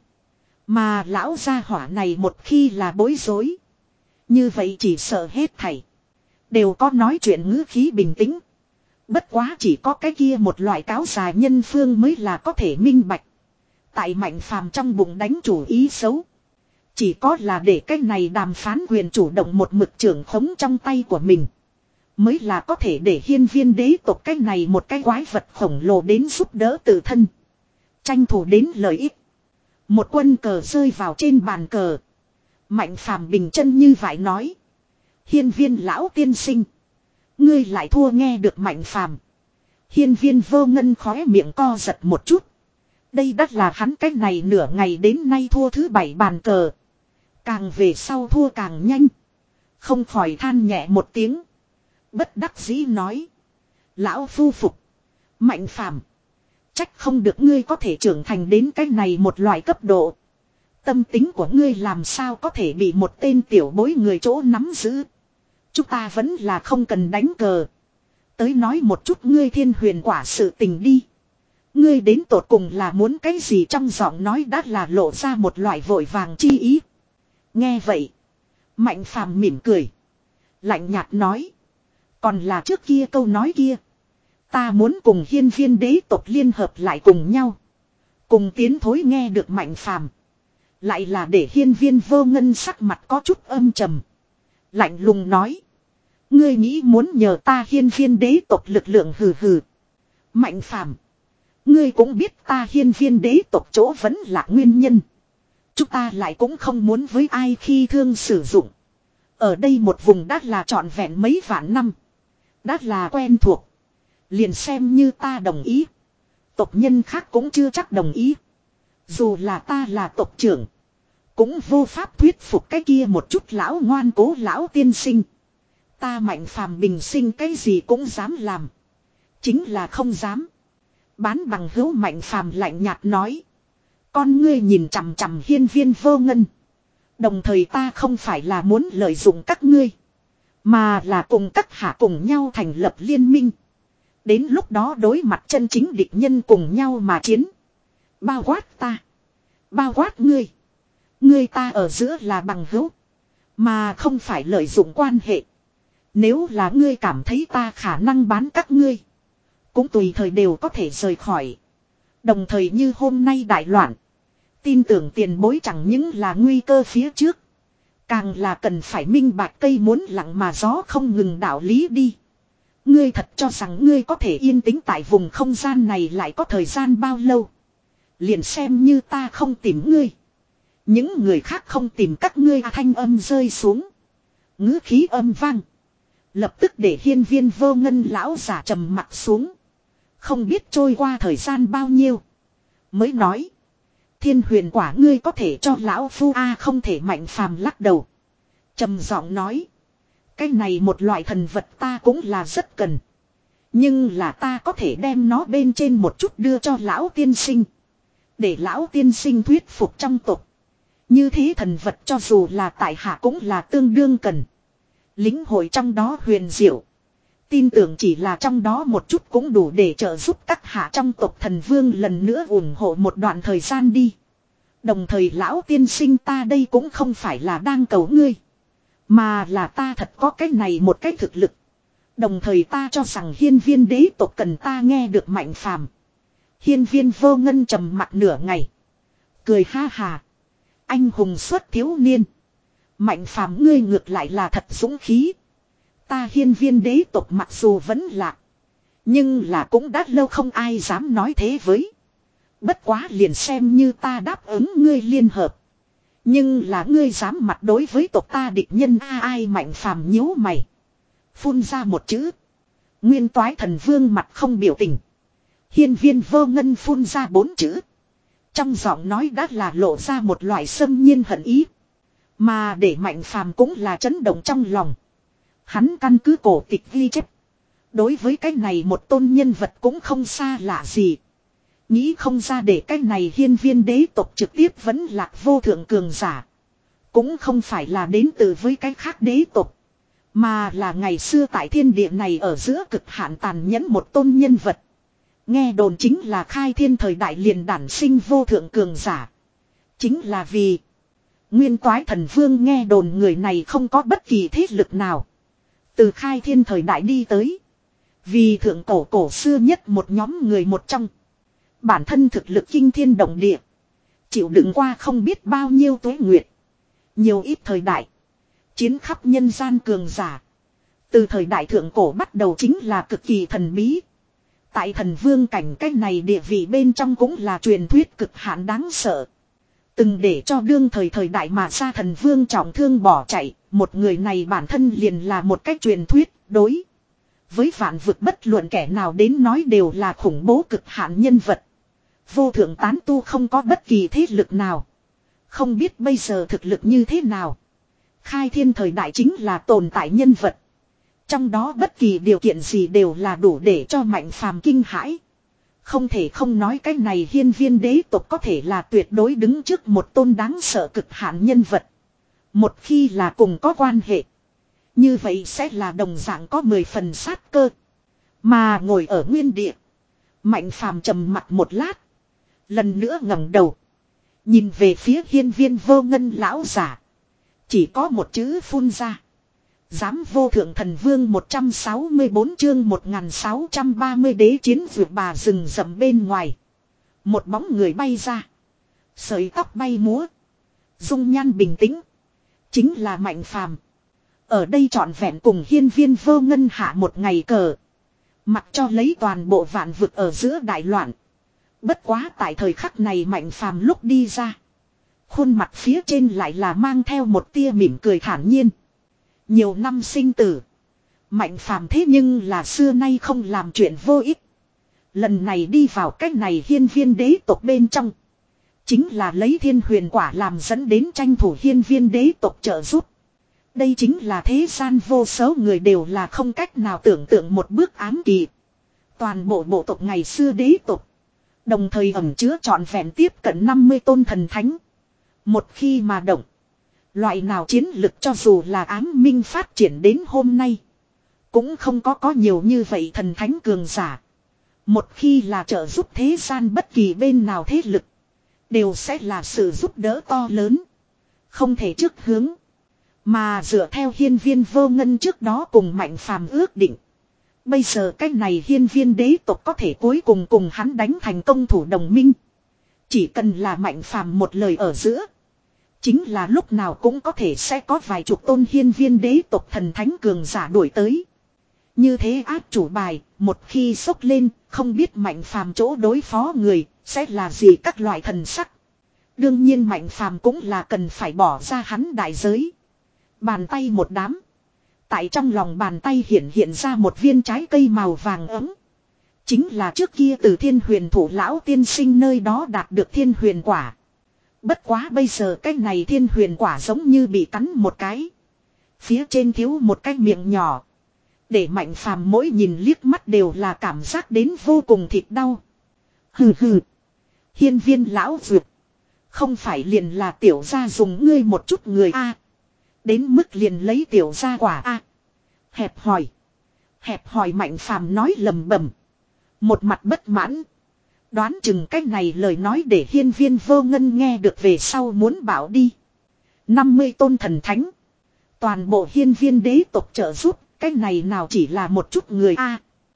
Mà lão gia hỏa này một khi là bối rối. Như vậy chỉ sợ hết thảy. Đều có nói chuyện ngữ khí bình tĩnh. Bất quá chỉ có cái kia một loại cáo già nhân phương mới là có thể minh bạch. Tại Mạnh Phàm trong bụng đánh chủ ý xấu. Chỉ có là để cái này đàm phán quyền chủ động một mực trưởng khống trong tay của mình. Mới là có thể để hiên viên đế tộc cái này một cái quái vật khổng lồ đến giúp đỡ tự thân. Tranh thủ đến lợi ích. Một quân cờ rơi vào trên bàn cờ. Mạnh phàm bình chân như vậy nói. Hiên viên lão tiên sinh. Ngươi lại thua nghe được mạnh phàm. Hiên viên vô ngân khóe miệng co giật một chút. Đây đắt là hắn cách này nửa ngày đến nay thua thứ bảy bàn cờ. Càng về sau thua càng nhanh. Không khỏi than nhẹ một tiếng. Bất đắc dĩ nói. Lão phu phục. Mạnh phàm. Trách không được ngươi có thể trưởng thành đến cái này một loại cấp độ. Tâm tính của ngươi làm sao có thể bị một tên tiểu bối người chỗ nắm giữ. Chúng ta vẫn là không cần đánh cờ. Tới nói một chút ngươi thiên huyền quả sự tình đi. Ngươi đến tột cùng là muốn cái gì trong giọng nói đã là lộ ra một loại vội vàng chi ý. Nghe vậy. Mạnh phàm mỉm cười. Lạnh nhạt nói. Còn là trước kia câu nói kia. Ta muốn cùng hiên viên đế tộc liên hợp lại cùng nhau. Cùng tiến thối nghe được mạnh phàm. Lại là để hiên viên vô ngân sắc mặt có chút âm trầm. Lạnh lùng nói. Ngươi nghĩ muốn nhờ ta hiên viên đế tộc lực lượng hừ hừ. Mạnh phàm. Ngươi cũng biết ta hiên viên đế tộc chỗ vẫn là nguyên nhân. Chúng ta lại cũng không muốn với ai khi thương sử dụng. Ở đây một vùng đã là trọn vẹn mấy vạn năm. Đã là quen thuộc. Liền xem như ta đồng ý. Tộc nhân khác cũng chưa chắc đồng ý. Dù là ta là tộc trưởng. Cũng vô pháp thuyết phục cái kia một chút lão ngoan cố lão tiên sinh. Ta mạnh phàm bình sinh cái gì cũng dám làm. Chính là không dám. Bán bằng hữu mạnh phàm lạnh nhạt nói. Con ngươi nhìn chằm chằm hiên viên vô ngân. Đồng thời ta không phải là muốn lợi dụng các ngươi. Mà là cùng các hạ cùng nhau thành lập liên minh. Đến lúc đó đối mặt chân chính địch nhân cùng nhau mà chiến. Bao quát ta. Bao quát ngươi. Ngươi ta ở giữa là bằng hữu. Mà không phải lợi dụng quan hệ. Nếu là ngươi cảm thấy ta khả năng bán các ngươi. Cũng tùy thời đều có thể rời khỏi. Đồng thời như hôm nay đại loạn. Tin tưởng tiền bối chẳng những là nguy cơ phía trước. Càng là cần phải minh bạch cây muốn lặng mà gió không ngừng đạo lý đi. Ngươi thật cho rằng ngươi có thể yên tĩnh tại vùng không gian này lại có thời gian bao lâu. Liền xem như ta không tìm ngươi. Những người khác không tìm các ngươi thanh âm rơi xuống. Ngữ khí âm vang. Lập tức để hiên viên vô ngân lão giả trầm mặt xuống. Không biết trôi qua thời gian bao nhiêu. Mới nói. Thiên huyền quả ngươi có thể cho lão phu A không thể mạnh phàm lắc đầu. Trầm giọng nói. Cái này một loại thần vật ta cũng là rất cần. Nhưng là ta có thể đem nó bên trên một chút đưa cho lão tiên sinh. Để lão tiên sinh thuyết phục trong tộc. Như thế thần vật cho dù là tại hạ cũng là tương đương cần. Lính hội trong đó huyền diệu. Tin tưởng chỉ là trong đó một chút cũng đủ để trợ giúp các hạ trong tộc thần vương lần nữa ủng hộ một đoạn thời gian đi. Đồng thời lão tiên sinh ta đây cũng không phải là đang cầu ngươi. Mà là ta thật có cái này một cái thực lực. Đồng thời ta cho rằng hiên viên đế tộc cần ta nghe được mạnh phàm. Hiên viên vô ngân trầm mặt nửa ngày. Cười ha hà. Anh hùng xuất thiếu niên. Mạnh phàm ngươi ngược lại là thật dũng khí. Ta hiên viên đế tộc mặc dù vẫn lạc. Nhưng là cũng đã lâu không ai dám nói thế với. Bất quá liền xem như ta đáp ứng ngươi liên hợp. Nhưng là ngươi dám mặt đối với tộc ta địch nhân a ai mạnh phàm nhíu mày. Phun ra một chữ. Nguyên toái thần vương mặt không biểu tình. Hiên viên vô ngân phun ra bốn chữ. Trong giọng nói đã là lộ ra một loại xâm nhiên hận ý. Mà để mạnh phàm cũng là chấn động trong lòng. Hắn căn cứ cổ tịch ghi chép. Đối với cái này một tôn nhân vật cũng không xa lạ gì. Nghĩ không ra để cái này hiên viên đế tộc trực tiếp vẫn lạc vô thượng cường giả. Cũng không phải là đến từ với cái khác đế tộc. Mà là ngày xưa tại thiên địa này ở giữa cực hạn tàn nhẫn một tôn nhân vật. Nghe đồn chính là khai thiên thời đại liền đản sinh vô thượng cường giả. Chính là vì nguyên toái thần vương nghe đồn người này không có bất kỳ thế lực nào. Từ khai thiên thời đại đi tới. Vì thượng cổ cổ xưa nhất một nhóm người một trong. Bản thân thực lực kinh thiên động địa. Chịu đựng qua không biết bao nhiêu tuế nguyệt. Nhiều ít thời đại. Chiến khắp nhân gian cường giả. Từ thời đại thượng cổ bắt đầu chính là cực kỳ thần bí. Tại thần vương cảnh cách này địa vị bên trong cũng là truyền thuyết cực hạn đáng sợ. Từng để cho đương thời thời đại mà ra thần vương trọng thương bỏ chạy. Một người này bản thân liền là một cách truyền thuyết đối. Với vạn vực bất luận kẻ nào đến nói đều là khủng bố cực hạn nhân vật. Vô thượng tán tu không có bất kỳ thế lực nào. Không biết bây giờ thực lực như thế nào. Khai thiên thời đại chính là tồn tại nhân vật. Trong đó bất kỳ điều kiện gì đều là đủ để cho Mạnh Phàm kinh hãi. Không thể không nói cái này hiên viên đế tộc có thể là tuyệt đối đứng trước một tôn đáng sợ cực hạn nhân vật. Một khi là cùng có quan hệ. Như vậy sẽ là đồng dạng có mười phần sát cơ. Mà ngồi ở nguyên địa. Mạnh Phàm trầm mặt một lát. Lần nữa ngẩng đầu. Nhìn về phía hiên viên vô ngân lão giả. Chỉ có một chữ phun ra. Dám vô thượng thần vương một trăm sáu mươi bốn chương một nghìn sáu trăm ba mươi đế chiến vượt bà rừng rậm bên ngoài. Một bóng người bay ra. Sợi tóc bay múa. Dung nhan bình tĩnh. Chính là Mạnh Phàm. Ở đây trọn vẹn cùng hiên viên vô ngân hạ một ngày cờ. Mặc cho lấy toàn bộ vạn vực ở giữa đại loạn. Bất quá tại thời khắc này Mạnh Phàm lúc đi ra. Khuôn mặt phía trên lại là mang theo một tia mỉm cười thản nhiên. Nhiều năm sinh tử. Mạnh Phàm thế nhưng là xưa nay không làm chuyện vô ích. Lần này đi vào cách này hiên viên đế tộc bên trong. Chính là lấy thiên huyền quả làm dẫn đến tranh thủ hiên viên đế tộc trợ giúp. Đây chính là thế gian vô số người đều là không cách nào tưởng tượng một bước ám kỳ. Toàn bộ bộ tộc ngày xưa đế tộc. Đồng thời ẩn chứa trọn vẹn tiếp cận năm mươi tôn thần thánh. Một khi mà động. Loại nào chiến lực cho dù là ám minh phát triển đến hôm nay. Cũng không có có nhiều như vậy thần thánh cường giả. Một khi là trợ giúp thế gian bất kỳ bên nào thế lực. Đều sẽ là sự giúp đỡ to lớn. Không thể trước hướng. Mà dựa theo hiên viên vô ngân trước đó cùng Mạnh Phàm ước định. Bây giờ cách này hiên viên đế tộc có thể cuối cùng cùng hắn đánh thành công thủ đồng minh. Chỉ cần là Mạnh Phàm một lời ở giữa. Chính là lúc nào cũng có thể sẽ có vài chục tôn hiên viên đế tộc thần thánh cường giả đuổi tới. Như thế áp chủ bài, một khi sốc lên, không biết Mạnh Phàm chỗ đối phó người, sẽ là gì các loại thần sắc. Đương nhiên Mạnh Phàm cũng là cần phải bỏ ra hắn đại giới. Bàn tay một đám. Tại trong lòng bàn tay hiện hiện ra một viên trái cây màu vàng ấm. Chính là trước kia từ thiên huyền thủ lão tiên sinh nơi đó đạt được thiên huyền quả. Bất quá bây giờ cái này thiên huyền quả giống như bị cắn một cái. Phía trên thiếu một cái miệng nhỏ. Để Mạnh Phàm mỗi nhìn liếc mắt đều là cảm giác đến vô cùng thịt đau. Hừ hừ. Hiên viên lão dược. Không phải liền là tiểu gia dùng ngươi một chút người a. Đến mức liền lấy tiểu gia quả a. Hẹp hỏi. Hẹp hỏi Mạnh Phàm nói lầm bầm. Một mặt bất mãn. Đoán chừng cách này lời nói để hiên viên vô ngân nghe được về sau muốn bảo đi. năm mươi tôn thần thánh. Toàn bộ hiên viên đế tộc trợ giúp. Cách này nào chỉ là một chút người a.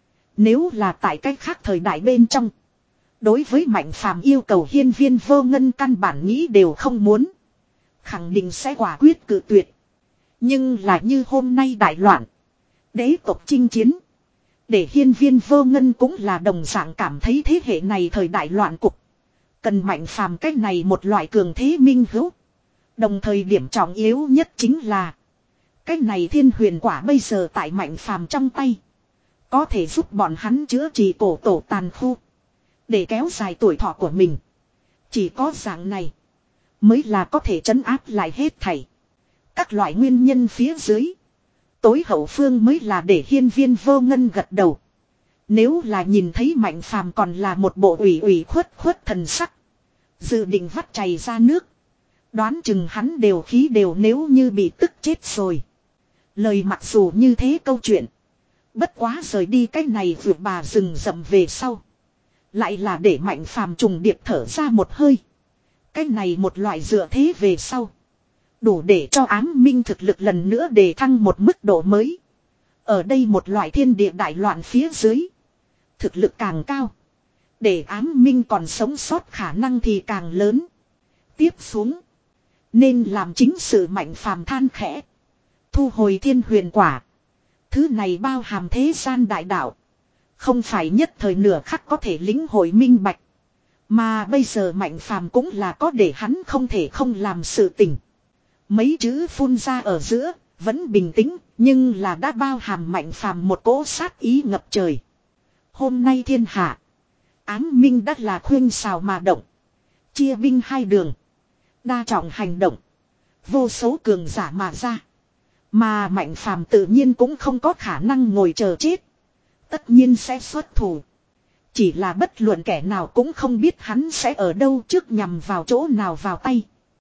Nếu là tại cách khác thời đại bên trong. Đối với Mạnh Phàm yêu cầu hiên viên vô ngân căn bản nghĩ đều không muốn. Khẳng định sẽ quả quyết cự tuyệt. Nhưng là như hôm nay đại loạn. Đế tộc chinh chiến. Để hiên viên vô ngân cũng là đồng dạng cảm thấy thế hệ này thời đại loạn cục. Cần Mạnh Phàm cách này một loại cường thế minh hữu. Đồng thời điểm trọng yếu nhất chính là. Cách này thiên huyền quả bây giờ tại Mạnh Phàm trong tay. Có thể giúp bọn hắn chữa trị cổ tổ tàn khu. Để kéo dài tuổi thọ của mình. Chỉ có dạng này. Mới là có thể trấn áp lại hết thảy. Các loại nguyên nhân phía dưới. Tối hậu phương mới là để hiên viên vô ngân gật đầu. Nếu là nhìn thấy Mạnh Phàm còn là một bộ ủy ủy khuất khuất thần sắc. Dự định vắt chảy ra nước. Đoán chừng hắn đều khí đều nếu như bị tức chết rồi. Lời mặc dù như thế câu chuyện. Bất quá rời đi cái này vượt bà rừng rậm về sau. Lại là để Mạnh Phàm trùng điệp thở ra một hơi. Cái này một loại dựa thế về sau. Đủ để cho ám minh thực lực lần nữa đề thăng một mức độ mới. Ở đây một loại thiên địa đại loạn phía dưới. Thực lực càng cao. Để ám minh còn sống sót khả năng thì càng lớn. Tiếp xuống. Nên làm chính sự Mạnh Phàm than khẽ. Thu hồi thiên huyền quả. Thứ này bao hàm thế gian đại đạo. Không phải nhất thời nửa khắc có thể lĩnh hội minh bạch. Mà bây giờ Mạnh Phàm cũng là có để hắn không thể không làm sự tình. Mấy chữ phun ra ở giữa, vẫn bình tĩnh, nhưng là đã bao hàm Mạnh Phàm một cỗ sát ý ngập trời. Hôm nay thiên hạ, ám minh đắt là khuyên xào mà động. Chia binh hai đường. Đa trọng hành động. Vô số cường giả mà ra. Mà Mạnh Phàm tự nhiên cũng không có khả năng ngồi chờ chết. Tất nhiên sẽ xuất thủ. Chỉ là bất luận kẻ nào cũng không biết hắn sẽ ở đâu trước nhằm vào chỗ nào vào tay.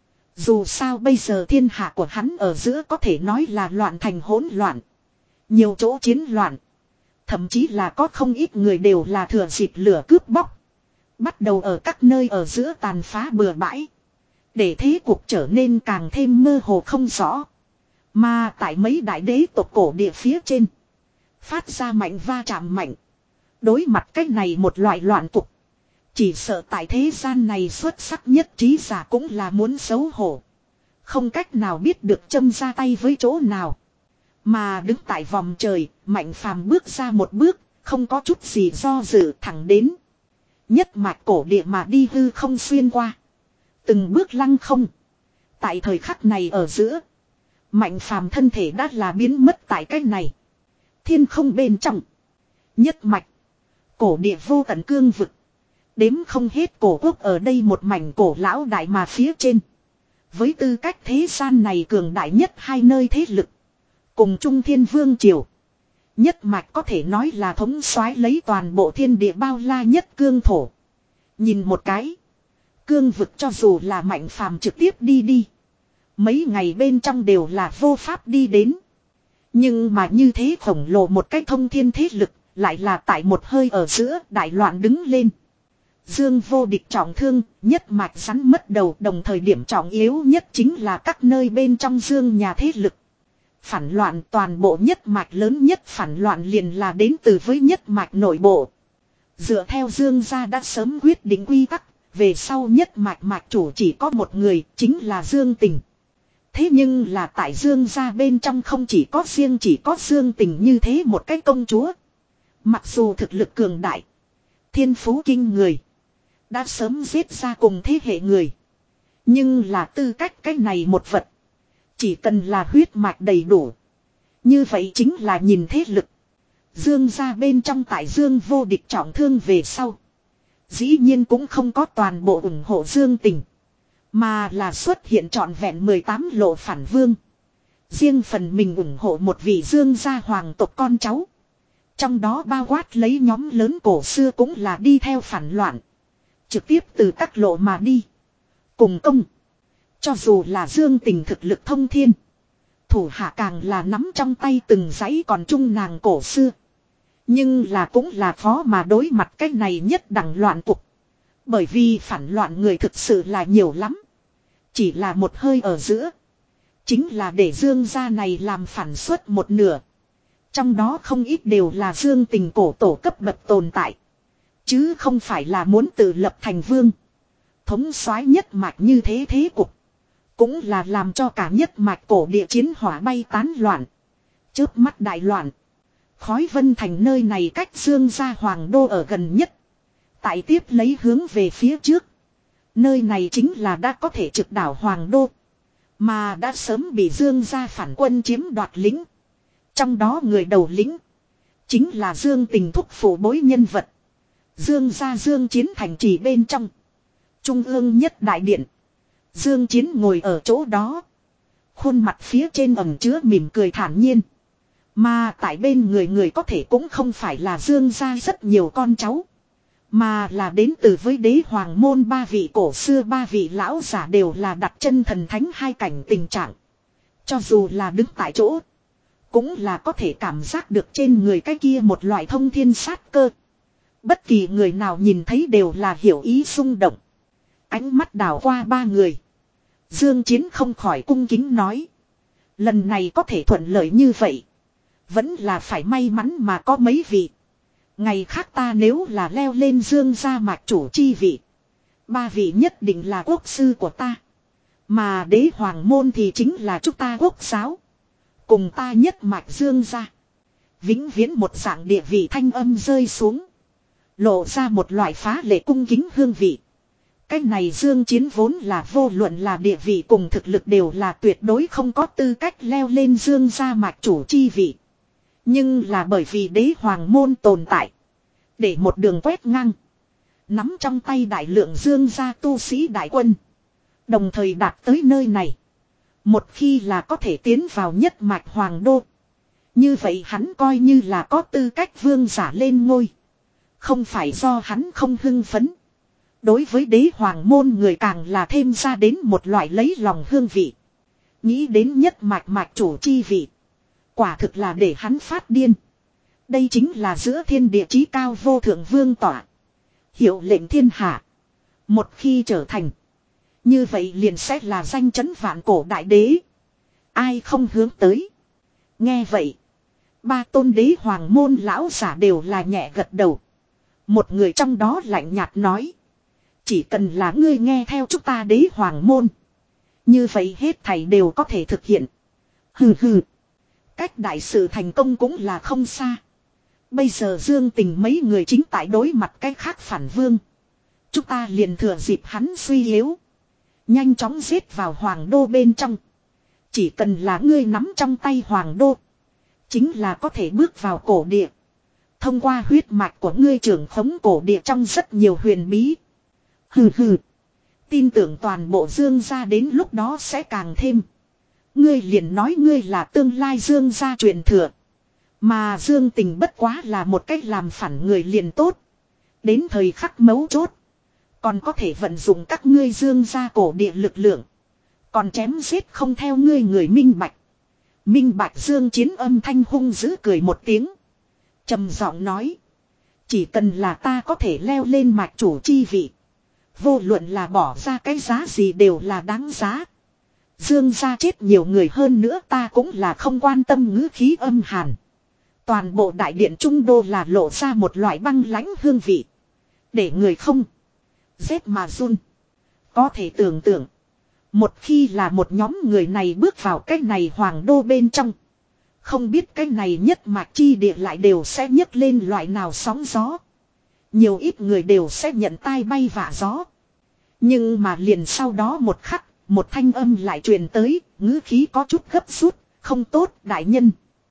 Dù sao bây giờ thiên hạ của hắn ở giữa có thể nói là loạn thành hỗn loạn. Nhiều chỗ chiến loạn. Thậm chí là có không ít người đều là thừa dịp lửa cướp bóc. Bắt đầu ở các nơi ở giữa tàn phá bừa bãi. Để thế cuộc trở nên càng thêm mơ hồ không rõ. Mà tại mấy đại đế tộc cổ địa phía trên. Phát ra mạnh va chạm mạnh. Đối mặt cách này một loại loạn cục. Chỉ sợ tại thế gian này xuất sắc nhất trí giả cũng là muốn xấu hổ. Không cách nào biết được châm ra tay với chỗ nào. Mà đứng tại vòng trời, Mạnh Phàm bước ra một bước, không có chút gì do dự thẳng đến. Nhất mạch cổ địa mà đi hư không xuyên qua. Từng bước lăng không. Tại thời khắc này ở giữa. Mạnh Phàm thân thể đã là biến mất tại cách này. Thiên không bên trong. Nhất mạch. Cổ địa vô tận cương vực. Đếm không hết cổ quốc ở đây một mảnh cổ lão đại mà phía trên. Với tư cách thế gian này cường đại nhất hai nơi thế lực. Cùng Trung Thiên Vương Triều. Nhất mạch có thể nói là thống soái lấy toàn bộ thiên địa bao la nhất cương thổ. Nhìn một cái. Cương vực cho dù là Mạnh Phàm trực tiếp đi đi. Mấy ngày bên trong đều là vô pháp đi đến. Nhưng mà như thế khổng lồ một cách thông thiên thế lực. Lại là tại một hơi ở giữa đại loạn đứng lên. Dương vô địch trọng thương, nhất mạch rắn mất đầu, đồng thời điểm trọng yếu nhất chính là các nơi bên trong dương nhà thế lực. Phản loạn toàn bộ nhất mạch lớn nhất phản loạn liền là đến từ với nhất mạch nội bộ. Dựa theo dương gia đã sớm quyết định quy tắc, về sau nhất mạch mạch chủ chỉ có một người, chính là Dương Tình. Thế nhưng là tại dương gia bên trong không chỉ có riêng chỉ có Dương Tình như thế một cái công chúa. Mặc dù thực lực cường đại, thiên phú kinh người, đã sớm giết ra cùng thế hệ người. Nhưng là tư cách cái này một vật. Chỉ cần là huyết mạch đầy đủ. Như vậy chính là nhìn thế lực. Dương gia bên trong tại Dương vô địch trọng thương về sau. Dĩ nhiên cũng không có toàn bộ ủng hộ Dương Tình. Mà là xuất hiện trọn vẹn mười tám lộ phản vương. Riêng phần mình ủng hộ một vị Dương gia hoàng tộc con cháu. Trong đó bao quát lấy nhóm lớn cổ xưa cũng là đi theo phản loạn. Trực tiếp từ các lộ mà đi. Cùng công. Cho dù là Dương Tình thực lực thông thiên. Thủ hạ càng là nắm trong tay từng dãy còn trung nàng cổ xưa. Nhưng là cũng là khó mà đối mặt cái này nhất đẳng loạn cục. Bởi vì phản loạn người thực sự là nhiều lắm. Chỉ là một hơi ở giữa. Chính là để Dương gia này làm phản suất một nửa. Trong đó không ít đều là Dương Tình cổ tổ cấp bậc tồn tại. Chứ không phải là muốn tự lập thành vương. Thống soái nhất mạch như thế thế cục. Cũng là làm cho cả nhất mạch cổ địa chiến hỏa bay tán loạn. Chớp mắt đại loạn. Khói Vân Thành nơi này cách Dương gia hoàng đô ở gần nhất. Tại tiếp lấy hướng về phía trước. Nơi này chính là đã có thể trực đảo hoàng đô. Mà đã sớm bị Dương gia phản quân chiếm đoạt lính. Trong đó người đầu lính. Chính là Dương Tình thúc phụ bối nhân vật. Dương gia Dương Chiến thành trì bên trong. Trung ương nhất đại điện. Dương Chiến ngồi ở chỗ đó. Khuôn mặt phía trên ẩn chứa mỉm cười thản nhiên. Mà tại bên người người có thể cũng không phải là Dương gia rất nhiều con cháu. Mà là đến từ với đế hoàng môn ba vị cổ xưa ba vị lão giả đều là đặt chân thần thánh hai cảnh tình trạng. Cho dù là đứng tại chỗ. Cũng là có thể cảm giác được trên người cái kia một loại thông thiên sát cơ. Bất kỳ người nào nhìn thấy đều là hiểu ý xung động. Ánh mắt đảo qua ba người. Dương Chiến không khỏi cung kính nói. Lần này có thể thuận lợi như vậy. Vẫn là phải may mắn mà có mấy vị. Ngày khác ta nếu là leo lên Dương gia mạch chủ chi vị. Ba vị nhất định là quốc sư của ta. Mà đế hoàng môn thì chính là chúng ta quốc giáo. Cùng ta nhất mạch Dương gia. Vĩnh viễn một dạng địa vị thanh âm rơi xuống. Lộ ra một loại phá lệ cung kính hương vị. Cái này Dương Chiến vốn là vô luận là địa vị cùng thực lực đều là tuyệt đối không có tư cách leo lên Dương gia mạch chủ chi vị. Nhưng là bởi vì đế hoàng môn tồn tại. Để một đường quét ngang. Nắm trong tay đại lượng Dương gia tu sĩ đại quân. Đồng thời đạt tới nơi này. Một khi là có thể tiến vào nhất mạch hoàng đô. Như vậy hắn coi như là có tư cách vương giả lên ngôi. Không phải do hắn không hưng phấn. Đối với đế hoàng môn người càng là thêm ra đến một loại lấy lòng hương vị. Nghĩ đến nhất mạch mạch chủ chi vị. Quả thực là để hắn phát điên. Đây chính là giữa thiên địa chí cao vô thượng vương tỏa. Hiệu lệnh thiên hạ. Một khi trở thành. Như vậy liền sẽ là danh chấn vạn cổ đại đế. Ai không hướng tới. Nghe vậy. Ba tôn đế hoàng môn lão giả đều là nhẹ gật đầu. Một người trong đó lạnh nhạt nói. Chỉ cần là ngươi nghe theo chúng ta đế hoàng môn. Như vậy hết thảy đều có thể thực hiện. Hừ hừ. Cách đại sự thành công cũng là không xa. Bây giờ Dương Tình mấy người chính tại đối mặt cách khác phản vương. Chúng ta liền thừa dịp hắn suy yếu. Nhanh chóng giết vào hoàng đô bên trong. Chỉ cần là ngươi nắm trong tay hoàng đô. Chính là có thể bước vào cổ địa. Thông qua huyết mạch của ngươi trưởng khống cổ địa trong rất nhiều huyền bí. Hừ hừ. Tin tưởng toàn bộ Dương gia đến lúc đó sẽ càng thêm. Ngươi liền nói ngươi là tương lai Dương gia truyền thừa. Mà Dương Tình bất quá là một cách làm phản người liền tốt. Đến thời khắc mấu chốt. Còn có thể vận dụng các ngươi Dương gia cổ địa lực lượng. Còn chém giết không theo ngươi người minh bạch. Minh bạch Dương Chiến âm thanh hung dữ cười một tiếng. Trầm giọng nói. Chỉ cần là ta có thể leo lên mạch chủ chi vị. Vô luận là bỏ ra cái giá gì đều là đáng giá. Dương gia chết nhiều người hơn nữa ta cũng là không quan tâm ngữ khí âm hàn. Toàn bộ đại điện trung đô là lộ ra một loại băng lãnh hương vị. Để người không rét mà run. Có thể tưởng tượng. Một khi là một nhóm người này bước vào cái này hoàng đô bên trong. Không biết cái này nhất mạch chi địa lại đều sẽ nhấc lên loại nào sóng gió. Nhiều ít người đều sẽ nhận tai bay vạ gió. Nhưng mà liền sau đó một khắc, một thanh âm lại truyền tới, ngữ khí có chút gấp rút, không tốt đại nhân.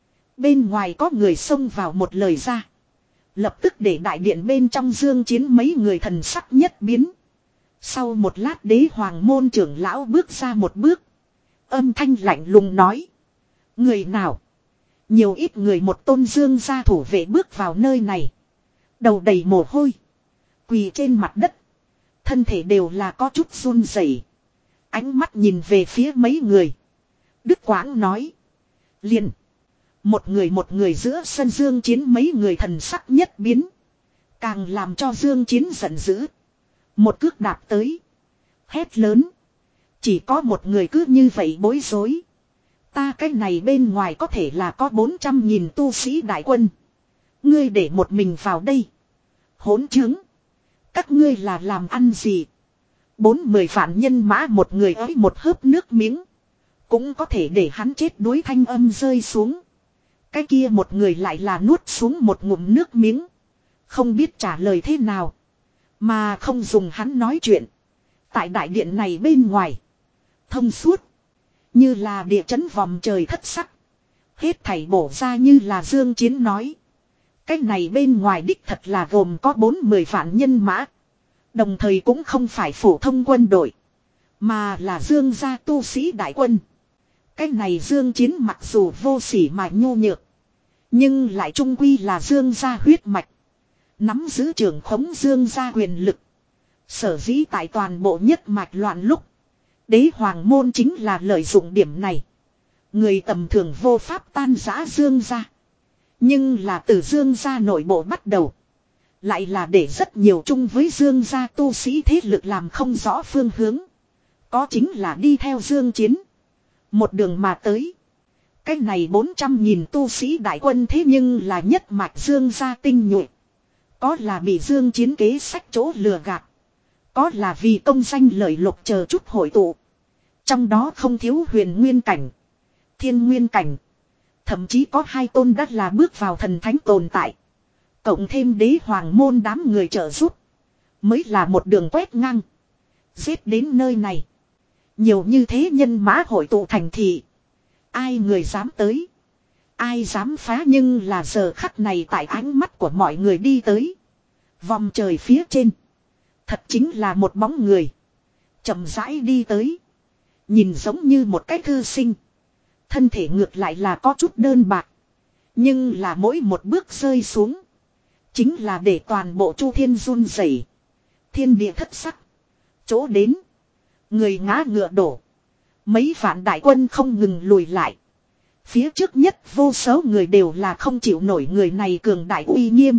Bên ngoài có người xông vào một lời ra. Lập tức để đại điện bên trong Dương Chiến mấy người thần sắc nhất biến. Sau một lát đế hoàng môn trưởng lão bước ra một bước. Âm thanh lạnh lùng nói. Người nào? Nhiều ít người một tôn Dương gia thủ vệ bước vào nơi này. Đầu đầy mồ hôi. Quỳ trên mặt đất. Thân thể đều là có chút run rẩy. Ánh mắt nhìn về phía mấy người. Đức Quãng nói. Liền. Một người một người giữa sân Dương Chiến mấy người thần sắc nhất biến. Càng làm cho Dương Chiến giận dữ. Một cước đạp tới. Hét lớn. Chỉ có một người cứ như vậy bối rối. Ta cái này bên ngoài có thể là có bốn trăm nghìn tu sĩ đại quân. Ngươi để một mình vào đây. Hỗn chứng. Các ngươi là làm ăn gì? Bốn mười vạn nhân mã một người ấy một hớp nước miếng. Cũng có thể để hắn chết đuối thanh âm rơi xuống. Cái kia một người lại là nuốt xuống một ngụm nước miếng. Không biết trả lời thế nào. Mà không dùng hắn nói chuyện. Tại đại điện này bên ngoài. Thông suốt. Như là địa chấn vòng trời thất sắc. Hết thảy bổ ra như là Dương Chiến nói. Cái này bên ngoài đích thật là gồm có bốn mươi vạn nhân mã. Đồng thời cũng không phải phổ thông quân đội. Mà là Dương gia tu sĩ đại quân. Cái này Dương Chiến mặc dù vô sỉ mà nhu nhược. Nhưng lại trung quy là Dương gia huyết mạch. Nắm giữ trưởng khống Dương gia quyền lực. Sở dĩ tại toàn bộ nhất mạch loạn lúc. Đế hoàng môn chính là lợi dụng điểm này. Người tầm thường vô pháp tan rã Dương gia. Nhưng là từ Dương gia nội bộ bắt đầu. Lại là để rất nhiều chung với Dương gia tu sĩ thế lực làm không rõ phương hướng. Có chính là đi theo Dương Chiến. Một đường mà tới. Cái này bốn trăm nghìn tu sĩ đại quân thế nhưng là nhất mạch Dương gia tinh nhuệ. Có là bị Dương Chiến kế sách chỗ lừa gạt. Có là vì công danh lợi lộc chờ chút hội tụ. Trong đó không thiếu huyền nguyên cảnh, thiên nguyên cảnh. Thậm chí có hai tôn đất là bước vào thần thánh tồn tại. Cộng thêm đế hoàng môn đám người trợ giúp. Mới là một đường quét ngang. Giết đến nơi này. Nhiều như thế nhân mã hội tụ thành thị. Ai người dám tới. Ai dám phá, nhưng là giờ khắc này tại ánh mắt của mọi người đi tới. Vòng trời phía trên. Thật chính là một bóng người. Chậm rãi đi tới. Nhìn giống như một cái thư sinh. Thân thể ngược lại là có chút đơn bạc. Nhưng là mỗi một bước rơi xuống. Chính là để toàn bộ chu thiên run rẩy, thiên địa thất sắc. Chỗ đến. Người ngã ngựa đổ. Mấy vạn đại quân không ngừng lùi lại. Phía trước nhất vô số người đều là không chịu nổi người này cường đại uy nghiêm.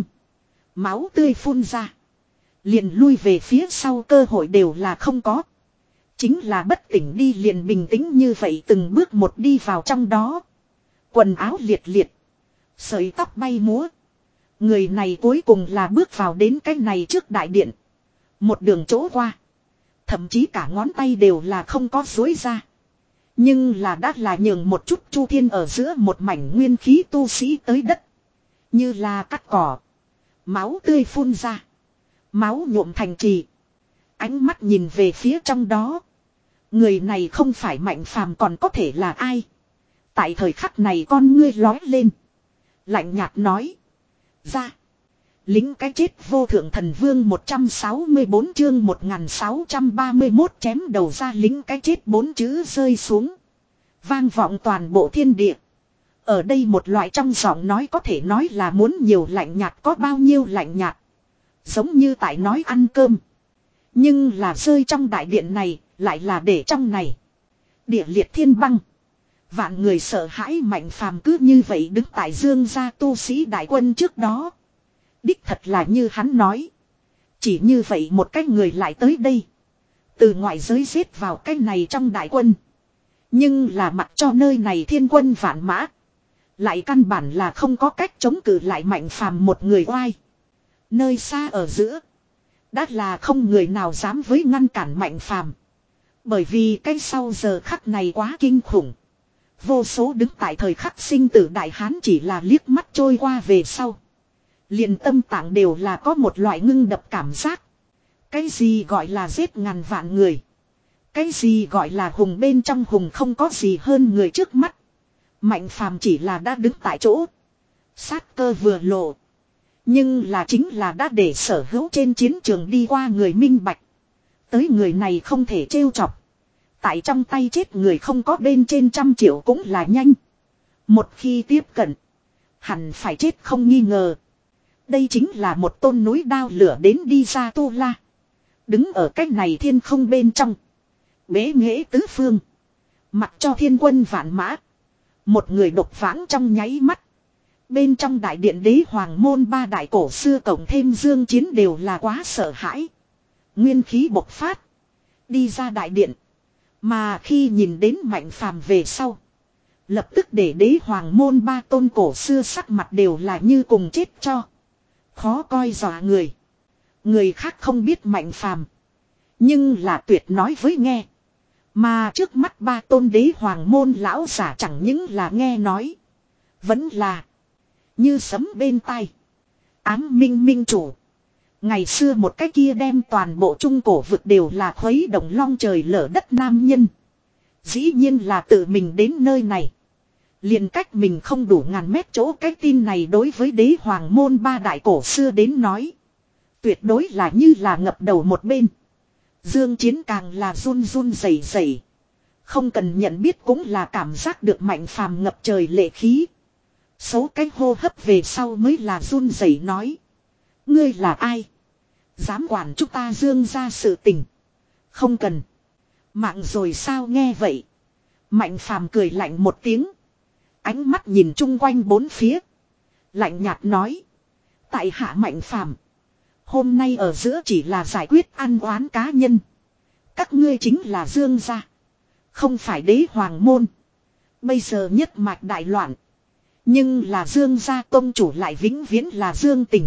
Máu tươi phun ra. Liền lui về phía sau cơ hội đều là không có. Chính là bất tỉnh đi liền bình tĩnh như vậy từng bước một đi vào trong đó. Quần áo liệt liệt. Sợi tóc bay múa. Người này cuối cùng là bước vào đến cái này trước đại điện. Một đường chỗ qua. Thậm chí cả ngón tay đều là không có dối ra. Nhưng là đã là nhường một chút chu thiên ở giữa một mảnh nguyên khí tu sĩ tới đất. Như là cắt cỏ. Máu tươi phun ra. Máu nhuộm thành trì. Ánh mắt nhìn về phía trong đó. Người này không phải Mạnh Phàm còn có thể là ai. Tại thời khắc này con ngươi lói lên. Lạnh nhạt nói. Ra. Lính cái chết vô thượng thần vương một trăm sáu mươi bốn chương một nghìn sáu trăm ba mươi mốt chém đầu ra lính cái chết bốn chữ rơi xuống. Vang vọng toàn bộ thiên địa. Ở đây một loại trong giọng nói có thể nói là muốn nhiều lạnh nhạt có bao nhiêu lạnh nhạt. Giống như tại nói ăn cơm. Nhưng là rơi trong đại điện này, lại là để trong này. Địa liệt thiên băng. Vạn người sợ hãi Mạnh Phàm cứ như vậy đứng tại Dương gia tu sĩ đại quân trước đó. Đích thật là như hắn nói. Chỉ như vậy một cái người lại tới đây. Từ ngoại giới giết vào cái này trong đại quân. Nhưng là mặc cho nơi này thiên quân vạn mã. Lại căn bản là không có cách chống cự lại Mạnh Phàm một người oai. Nơi xa ở giữa. Đã là không người nào dám với ngăn cản Mạnh Phàm. Bởi vì cái sau giờ khắc này quá kinh khủng. Vô số đứng tại thời khắc sinh tử đại hán chỉ là liếc mắt trôi qua về sau. Liền tâm tạng đều là có một loại ngưng đập cảm giác. Cái gì gọi là giết ngàn vạn người. Cái gì gọi là hùng bên trong hùng không có gì hơn người trước mắt. Mạnh Phàm chỉ là đã đứng tại chỗ. Sát cơ vừa lộ. Nhưng là chính là đã để sở hữu trên chiến trường đi qua người minh bạch. Tới người này không thể trêu chọc. Tại trong tay chết người không có bên trên trăm triệu cũng là nhanh. Một khi tiếp cận. Hẳn phải chết không nghi ngờ. Đây chính là một tôn núi đao lửa đến đi ra tu la. Đứng ở cách này thiên không bên trong. Bế nghệ tứ phương. Mặc cho thiên quân vạn mã. Một người độc vãng trong nháy mắt. Bên trong đại điện đế hoàng môn ba đại cổ xưa cộng thêm dương chiến đều là quá sợ hãi. Nguyên khí bộc phát. Đi ra đại điện. Mà khi nhìn đến Mạnh Phàm về sau. Lập tức để đế hoàng môn ba tôn cổ xưa sắc mặt đều là như cùng chết cho. Khó coi dọa người. Người khác không biết Mạnh Phàm, nhưng là tuyệt nói với nghe. Mà trước mắt ba tôn đế hoàng môn lão giả chẳng những là nghe nói. Vẫn là như sấm bên tai. Ám minh minh chủ. Ngày xưa một cái kia đem toàn bộ trung cổ vực đều là khuấy động long trời lở đất nam nhân. Dĩ nhiên là tự mình đến nơi này. Liền cách mình không đủ ngàn mét chỗ cái tin này đối với đế hoàng môn ba đại cổ xưa đến nói. Tuyệt đối là như là ngập đầu một bên. Dương Chiến càng là run run rẩy rẩy. Không cần nhận biết cũng là cảm giác được Mạnh Phàm ngập trời lệ khí. Số cái hô hấp về sau mới là run rẩy nói. Ngươi là ai? Dám quản chúng ta Dương ra sự tình. Không cần. Mạng rồi sao nghe vậy. Mạnh Phàm cười lạnh một tiếng. Ánh mắt nhìn chung quanh bốn phía. Lạnh nhạt nói. Tại hạ Mạnh Phàm, hôm nay ở giữa chỉ là giải quyết ăn oán cá nhân. Các ngươi chính là Dương gia, không phải đế hoàng môn. Bây giờ nhất mạch đại loạn. Nhưng là Dương gia tông chủ lại vĩnh viễn là Dương Tình.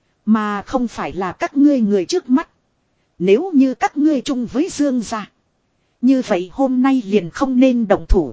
Mà không phải là các ngươi người trước mắt. Nếu như các ngươi chung với Dương gia, Như vậy hôm nay liền không nên động thủ.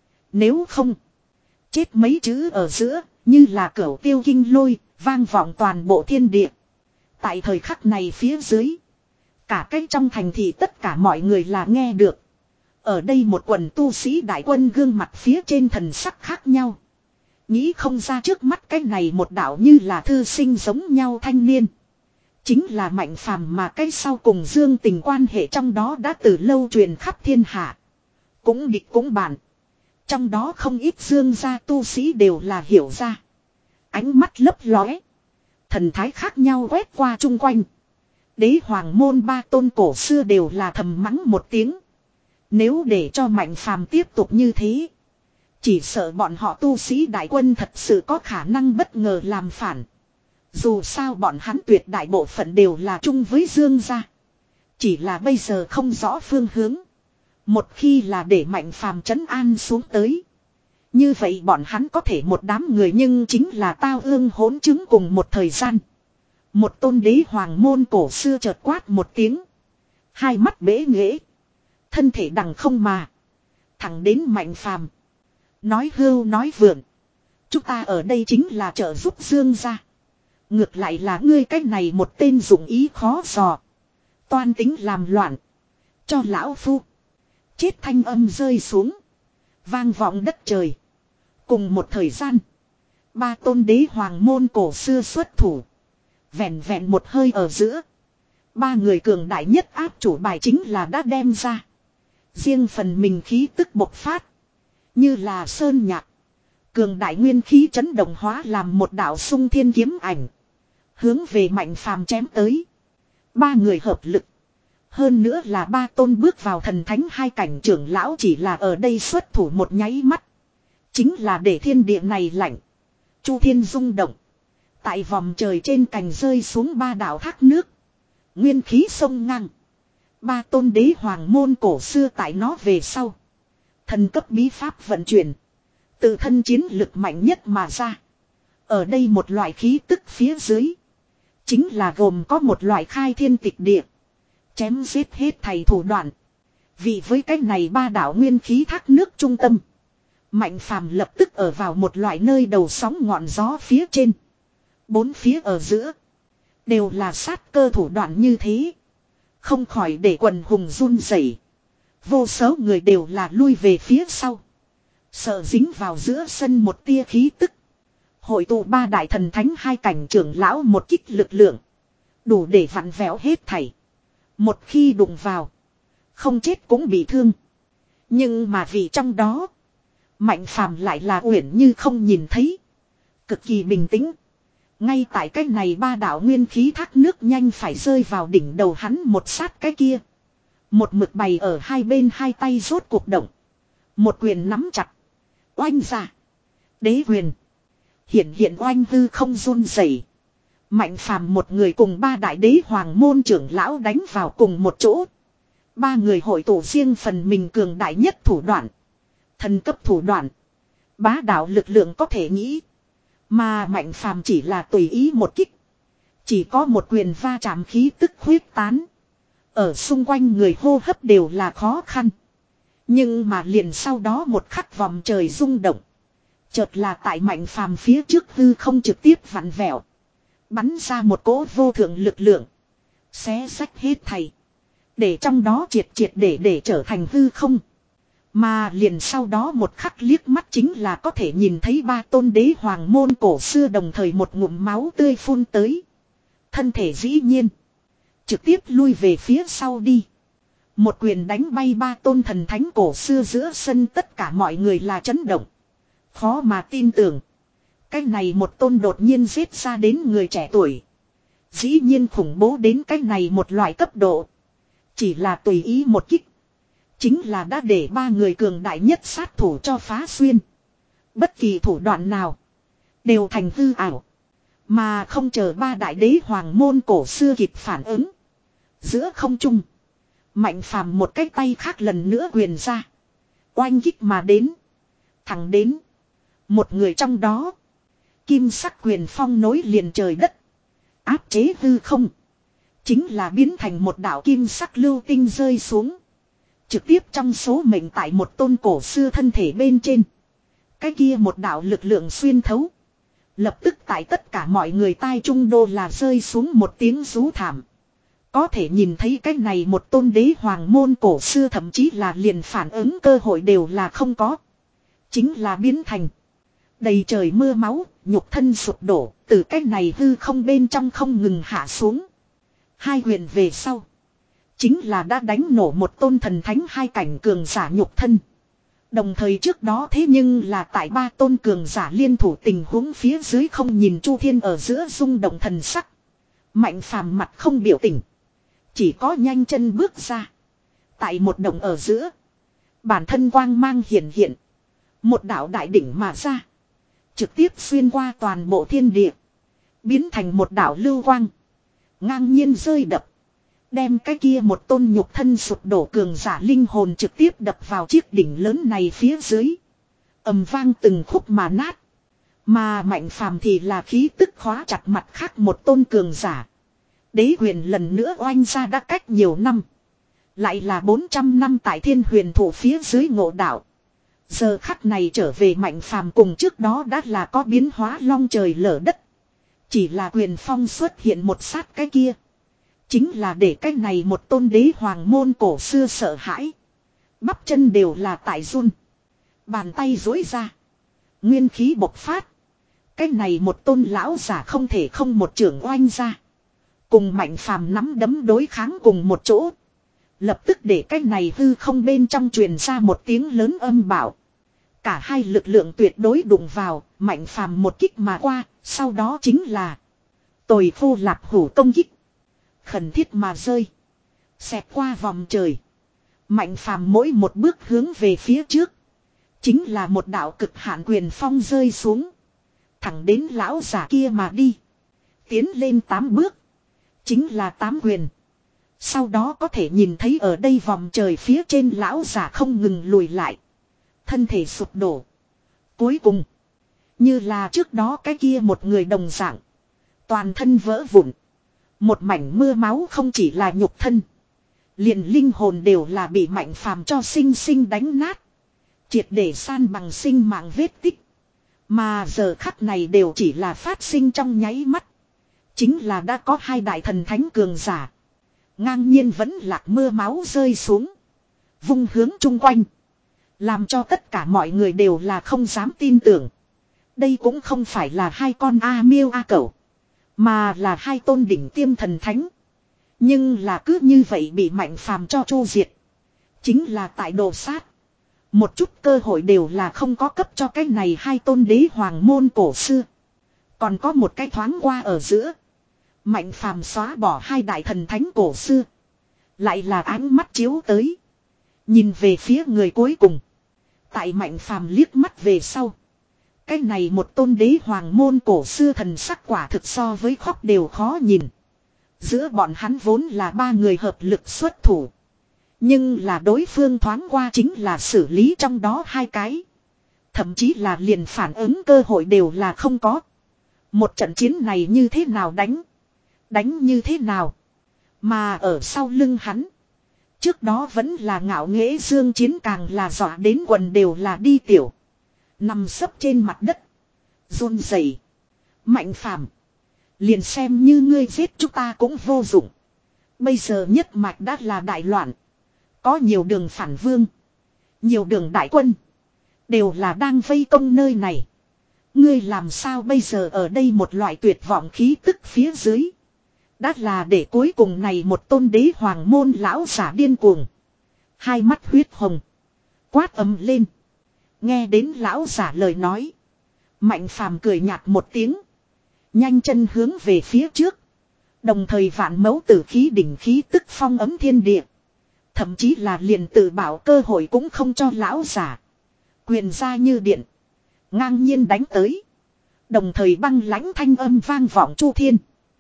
Nếu không. Chết mấy chữ ở giữa. Như là cửu tiêu kinh lôi. Vang vọng toàn bộ thiên địa. Tại thời khắc này phía dưới. Cả cái trong thành thị tất cả mọi người là nghe được. Ở đây một quần tu sĩ đại quân gương mặt phía trên thần sắc khác nhau. Nghĩ không ra trước mắt cái này một đạo như là thư sinh giống nhau thanh niên. Chính là Mạnh Phàm mà cái sau cùng Dương Tình quan hệ trong đó đã từ lâu truyền khắp thiên hạ. Cũng địch cũng bạn. Trong đó không ít Dương gia tu sĩ đều là hiểu ra. Ánh mắt lấp lóe. Thần thái khác nhau quét qua chung quanh. Đế hoàng môn ba tôn cổ xưa đều là thầm mắng một tiếng. Nếu để cho Mạnh Phàm tiếp tục như thế. Chỉ sợ bọn họ tu sĩ đại quân thật sự có khả năng bất ngờ làm phản. Dù sao bọn hắn tuyệt đại bộ phận đều là chung với Dương gia. Chỉ là bây giờ không rõ phương hướng. Một khi là để Mạnh Phàm trấn an xuống tới. Như vậy bọn hắn có thể một đám người nhưng chính là tao ương hỗn chứng cùng một thời gian. Một tôn đế hoàng môn cổ xưa chợt quát một tiếng. Hai mắt bế nghễ. Thân thể đằng không mà. Thẳng đến Mạnh Phàm. Nói hưu nói vượn. Chúng ta ở đây chính là trợ giúp Dương gia. Ngược lại là ngươi cách này một tên dụng ý khó dò. Toan tính làm loạn. Cho lão phu. Chết thanh âm rơi xuống. Vang vọng đất trời. Cùng một thời gian. Ba tôn đế hoàng môn cổ xưa xuất thủ. Vẹn vẹn một hơi ở giữa. Ba người cường đại nhất áp chủ bài chính là đã đem ra. Riêng phần mình khí tức bộc phát. Như là sơn nhạc. Cường đại nguyên khí chấn động hóa làm một đạo sung thiên kiếm ảnh. Hướng về Mạnh Phàm chém tới. Ba người hợp lực. Hơn nữa là ba tôn bước vào thần thánh hai cảnh trưởng lão chỉ là ở đây xuất thủ một nháy mắt. Chính là để thiên địa này lạnh. Chu thiên rung động. Tại vòng trời trên cành rơi xuống ba đạo thác nước. Nguyên khí sông ngang. Ba tôn đế hoàng môn cổ xưa tại nó về sau. Thần cấp bí pháp vận chuyển. Tự thân chiến lực mạnh nhất mà ra. Ở đây một loại khí tức phía dưới. Chính là gồm có một loại khai thiên tịch địa. Chém giết hết thầy thủ đoạn. Vì với cách này ba đạo nguyên khí thác nước trung tâm. Mạnh Phàm lập tức ở vào một loại nơi đầu sóng ngọn gió phía trên. Bốn phía ở giữa. Đều là sát cơ thủ đoạn như thế. Không khỏi để quần hùng run rẩy. Vô số người đều là lui về phía sau. Sợ dính vào giữa sân một tia khí tức. Hội tụ ba đại thần thánh hai cảnh trưởng lão một kích lực lượng. Đủ để vặn vẹo hết thảy. Một khi đụng vào. Không chết cũng bị thương. Nhưng mà vì trong đó. Mạnh Phàm lại là uyển như không nhìn thấy. Cực kỳ bình tĩnh. Ngay tại cái này ba đạo nguyên khí thác nước nhanh phải rơi vào đỉnh đầu hắn một sát cái kia. Một mực bày ở hai bên hai tay rốt cuộc động. Một quyền nắm chặt. Oanh ra. Đế quyền. Hiện hiện oanh hư không run rẩy. Mạnh Phàm một người cùng ba đại đế hoàng môn trưởng lão đánh vào cùng một chỗ. Ba người hội tụ riêng phần mình cường đại nhất thủ đoạn. Thần cấp thủ đoạn. Bá đạo lực lượng có thể nghĩ. Mà Mạnh Phàm chỉ là tùy ý một kích. Chỉ có một quyền va chạm khí tức huyết tán. Ở xung quanh người hô hấp đều là khó khăn. Nhưng mà liền sau đó một khắc vòng trời rung động. Chợt là tại Mạnh Phàm phía trước hư không trực tiếp vặn vẹo. Bắn ra một cỗ vô thượng lực lượng. Xé sách hết thầy. Để trong đó triệt triệt để để trở thành hư không. Mà liền sau đó một khắc liếc mắt chính là có thể nhìn thấy ba tôn đế hoàng môn cổ xưa đồng thời một ngụm máu tươi phun tới. Thân thể dĩ nhiên. Trực tiếp lui về phía sau đi. Một quyền đánh bay ba tôn thần thánh cổ xưa giữa sân tất cả mọi người là chấn động. Khó mà tin tưởng. Cái này một tôn đột nhiên giết ra đến người trẻ tuổi. Dĩ nhiên khủng bố đến cái này một loại cấp độ. Chỉ là tùy ý một kích. Chính là đã để ba người cường đại nhất sát thủ cho phá xuyên. Bất kỳ thủ đoạn nào. Đều thành hư ảo. Mà không chờ ba đại đế hoàng môn cổ xưa kịp phản ứng. Giữa không trung. Mạnh Phàm một cái tay khác lần nữa quyền ra. Oanh kích mà đến. Thẳng đến. Một người trong đó. Kim sắc quyền phong nối liền trời đất. Áp chế hư không. Chính là biến thành một đạo kim sắc lưu tinh rơi xuống. Trực tiếp trong số mệnh tại một tôn cổ xưa thân thể bên trên. Cái kia một đạo lực lượng xuyên thấu. Lập tức tại tất cả mọi người tai trung đô là rơi xuống một tiếng rú thảm. Có thể nhìn thấy cái này một tôn đế hoàng môn cổ xưa thậm chí là liền phản ứng cơ hội đều là không có. Chính là biến thành. Đầy trời mưa máu, nhục thân sụp đổ, từ cái này hư không bên trong không ngừng hạ xuống. Hai huyền về sau. Chính là đã đánh nổ một tôn thần thánh hai cảnh cường giả nhục thân. Đồng thời trước đó thế nhưng là tại ba tôn cường giả liên thủ tình huống phía dưới không nhìn Chu Thiên ở giữa rung động thần sắc. Mạnh phàm mặt không biểu tình. Chỉ có nhanh chân bước ra. Tại một động ở giữa. Bản thân quang mang hiện hiện. Một đạo đại đỉnh mà ra. Trực tiếp xuyên qua toàn bộ thiên địa. Biến thành một đạo lưu quang. Ngang nhiên rơi đập. Đem cái kia một tôn nhục thân sụp đổ cường giả linh hồn trực tiếp đập vào chiếc đỉnh lớn này phía dưới. Ầm vang từng khúc mà nát. Mà Mạnh Phàm thì là khí tức khóa chặt mặt khác một tôn cường giả. Đế huyền lần nữa oanh ra đã cách nhiều năm. Lại là bốn trăm năm tại thiên huyền thủ phía dưới ngộ đạo. Giờ khắc này trở về Mạnh Phàm cùng trước đó đã là có biến hóa long trời lở đất. Chỉ là quyền phong xuất hiện một sát cái kia. Chính là để cái này một tôn đế hoàng môn cổ xưa sợ hãi. Bắp chân đều là tại run. Bàn tay duỗi ra. Nguyên khí bộc phát. Cái này một tôn lão giả không thể không một trưởng oanh ra. Cùng Mạnh Phàm nắm đấm đối kháng cùng một chỗ. Lập tức để cái này hư không bên trong truyền ra một tiếng lớn âm bảo. Cả hai lực lượng tuyệt đối đụng vào, Mạnh Phàm một kích mà qua, sau đó chính là Tồi Khô Lạp Hủ công kích. Khẩn thiết mà rơi. Xẹt qua vòng trời. Mạnh Phàm mỗi một bước hướng về phía trước. Chính là một đạo cực hạn quyền phong rơi xuống. Thẳng đến lão giả kia mà đi. Tiến lên tám bước. Chính là tám quyền. Sau đó có thể nhìn thấy ở đây vòng trời phía trên lão giả không ngừng lùi lại. Thân thể sụp đổ. Cuối cùng. Như là trước đó cái kia một người đồng dạng. Toàn thân vỡ vụn. Một mảnh mưa máu không chỉ là nhục thân. Liền linh hồn đều là bị Mạnh Phàm cho sinh sinh đánh nát. Triệt để san bằng sinh mạng vết tích. Mà giờ khắc này đều chỉ là phát sinh trong nháy mắt. Chính là đã có hai đại thần thánh cường giả. Ngang nhiên vẫn lạc mưa máu rơi xuống. Vung hướng chung quanh. Làm cho tất cả mọi người đều là không dám tin tưởng. Đây cũng không phải là hai con A miêu A cẩu. Mà là hai tôn đỉnh tiêm thần thánh. Nhưng là cứ như vậy bị Mạnh Phàm cho chu diệt. Chính là tại đồ sát. Một chút cơ hội đều là không có cấp cho cái này hai tôn đế hoàng môn cổ xưa. Còn có một cái thoáng qua ở giữa. Mạnh Phàm xóa bỏ hai đại thần thánh cổ xưa. Lại là ánh mắt chiếu tới. Nhìn về phía người cuối cùng. Tại Mạnh Phàm liếc mắt về sau. Cái này một tôn đế hoàng môn cổ xưa thần sắc quả thực so với khóc đều khó nhìn. Giữa bọn hắn vốn là ba người hợp lực xuất thủ. Nhưng là đối phương thoáng qua chính là xử lý trong đó hai cái. Thậm chí là liền phản ứng cơ hội đều là không có. Một trận chiến này như thế nào đánh? Đánh như thế nào? Mà ở sau lưng hắn. Trước đó vẫn là ngạo nghễ dương chiến càng là dọa đến quần đều là đi tiểu. Nằm sấp trên mặt đất. Run rẩy. Mạnh Phàm, liền xem như ngươi giết chúng ta cũng vô dụng. Bây giờ nhất mạch đã là đại loạn. Có nhiều đường phản vương. Nhiều đường đại quân. Đều là đang vây công nơi này. Ngươi làm sao bây giờ ở đây một loại tuyệt vọng khí tức phía dưới. Đã là để cuối cùng này một tôn đế hoàng môn lão giả điên cuồng. Hai mắt huyết hồng. Quát ầm lên. Nghe đến lão giả lời nói. Mạnh Phàm cười nhạt một tiếng. Nhanh chân hướng về phía trước. Đồng thời vạn mẫu tử khí đỉnh khí tức phong ấm thiên địa. Thậm chí là liền tự bảo cơ hội cũng không cho lão giả. Quyền ra như điện. Ngang nhiên đánh tới. Đồng thời băng lãnh thanh âm vang vọng chu thiên.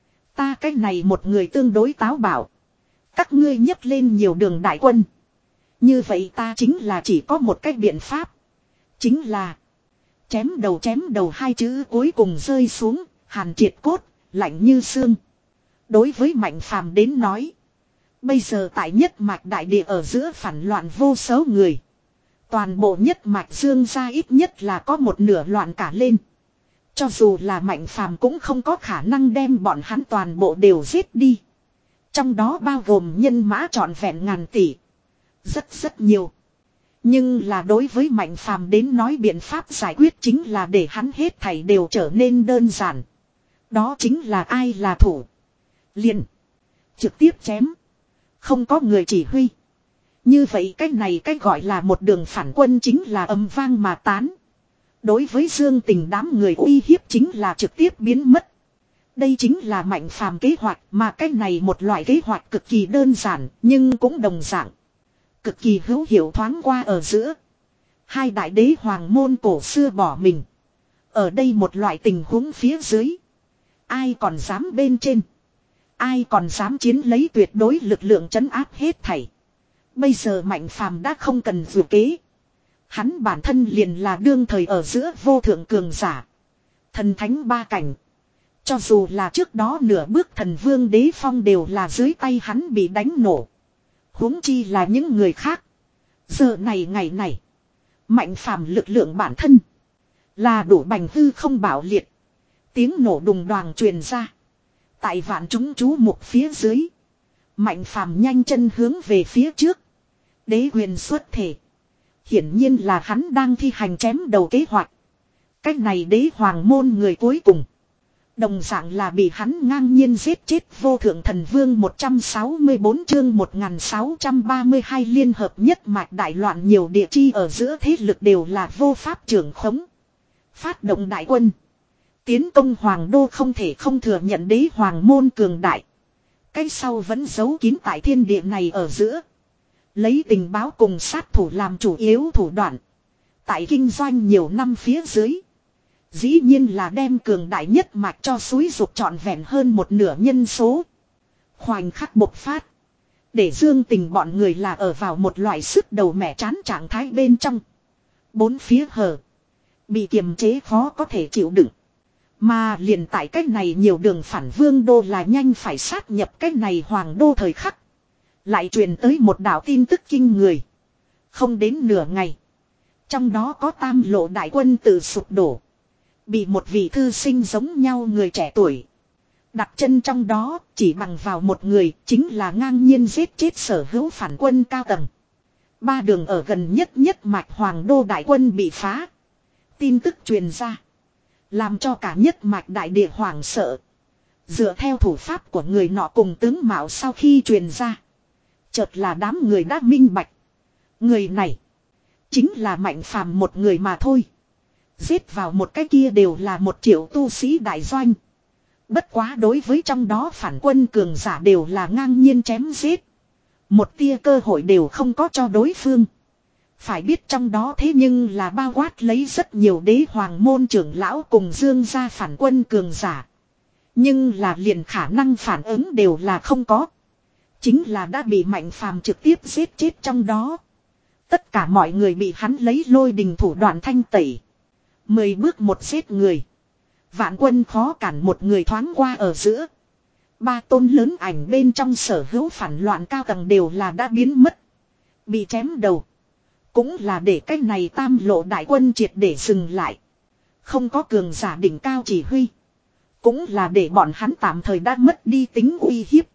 Ta cái này một người tương đối táo bạo. Các ngươi nhấc lên nhiều đường đại quân. Như vậy ta chính là chỉ có một cách biện pháp. Chính là chém đầu chém đầu hai chữ cuối cùng rơi xuống. Hàn triệt cốt, lạnh như xương. Đối với Mạnh Phàm đến nói. Bây giờ tại nhất mạch đại địa ở giữa phản loạn vô số người. Toàn bộ nhất mạch Dương gia ít nhất là có một nửa loạn cả lên. Cho dù là Mạnh Phàm cũng không có khả năng đem bọn hắn toàn bộ đều giết đi. Trong đó bao gồm nhân mã trọn vẹn ngàn tỷ. Rất rất nhiều. Nhưng là đối với Mạnh Phàm đến nói biện pháp giải quyết chính là để hắn hết thảy đều trở nên đơn giản. Đó chính là ai là thủ. Liền. Trực tiếp chém. Không có người chỉ huy. Như vậy cách này cách gọi là một đường phản quân chính là âm vang mà tán. Đối với Dương Tình đám người uy hiếp chính là trực tiếp biến mất. Đây chính là Mạnh Phàm kế hoạch mà cách này một loại kế hoạch cực kỳ đơn giản nhưng cũng đồng dạng. Cực kỳ hữu hiệu thoáng qua ở giữa. Hai đại đế hoàng môn cổ xưa bỏ mình. Ở đây một loại tình huống phía dưới. Ai còn dám bên trên. Ai còn dám chiến lấy tuyệt đối lực lượng trấn áp hết thảy. Bây giờ Mạnh Phàm đã không cần dự kế. Hắn bản thân liền là đương thời ở giữa vô thượng cường giả. Thần thánh ba cảnh. Cho dù là trước đó nửa bước thần vương đế phong đều là dưới tay hắn bị đánh nổ. Huống chi là những người khác. Giờ này ngày này. Mạnh Phàm lực lượng bản thân. Là đủ bành hư không bảo liệt. Tiếng nổ đùng đoàng truyền ra. Tại vạn chúng chú mục phía dưới. Mạnh Phàm nhanh chân hướng về phía trước. Đế quyền xuất thể. Hiển nhiên là hắn đang thi hành chém đầu kế hoạch. Cách này đế hoàng môn người cuối cùng. Đồng dạng là bị hắn ngang nhiên giết chết vô thượng thần vương một trăm sáu mươi bốn chương một nghìn sáu trăm ba mươi hai liên hợp nhất mạch đại loạn nhiều địa chi ở giữa thế lực đều là vô pháp trưởng khống. Phát động đại quân. Tiến công hoàng đô không thể không thừa nhận đế hoàng môn cường đại. Cái sau vẫn giấu kín tại thiên địa này ở giữa. Lấy tình báo cùng sát thủ làm chủ yếu thủ đoạn. Tại kinh doanh nhiều năm phía dưới. Dĩ nhiên là đem cường đại nhất mạch cho suối dục trọn vẹn hơn một nửa nhân số. Khoảnh khắc bộc phát. Để Dương Tình bọn người là ở vào một loại sức đầu mẻ chán trạng thái bên trong. Bốn phía hở. Bị kiềm chế khó có thể chịu đựng. Mà liền tại cách này nhiều đường phản vương đô là nhanh phải sát nhập cách này hoàng đô thời khắc. Lại truyền tới một đạo tin tức kinh người. Không đến nửa ngày. Trong đó có tam lộ đại quân tự sụp đổ. Bị một vị thư sinh giống nhau người trẻ tuổi. Đặt chân trong đó chỉ bằng vào một người chính là ngang nhiên giết chết sở hữu phản quân cao tầng. Ba đường ở gần nhất nhất mạch hoàng đô đại quân bị phá. Tin tức truyền ra. Làm cho cả nhất mạch đại địa hoảng sợ. Dựa theo thủ pháp của người nọ cùng tướng mạo sau khi truyền ra. Chợt là đám người đã minh bạch. Người này. Chính là Mạnh Phàm một người mà thôi. Giết vào một cái kia đều là một triệu tu sĩ đại doanh. Bất quá đối với trong đó phản quân cường giả đều là ngang nhiên chém giết. Một tia cơ hội đều không có cho đối phương. Phải biết trong đó thế nhưng là bao quát lấy rất nhiều đế hoàng môn trưởng lão cùng Dương gia phản quân cường giả. Nhưng là liền khả năng phản ứng đều là không có. Chính là đã bị Mạnh Phàm trực tiếp giết chết trong đó. Tất cả mọi người bị hắn lấy lôi đình thủ đoạn thanh tẩy. Mười bước một giết người. Vạn quân khó cản một người thoáng qua ở giữa. Ba tôn lớn ảnh bên trong sở hữu phản loạn cao tầng đều là đã biến mất. Bị chém đầu. Cũng là để cách này tam lộ đại quân triệt để dừng lại. Không có cường giả đỉnh cao chỉ huy. Cũng là để bọn hắn tạm thời đã mất đi tính uy hiếp.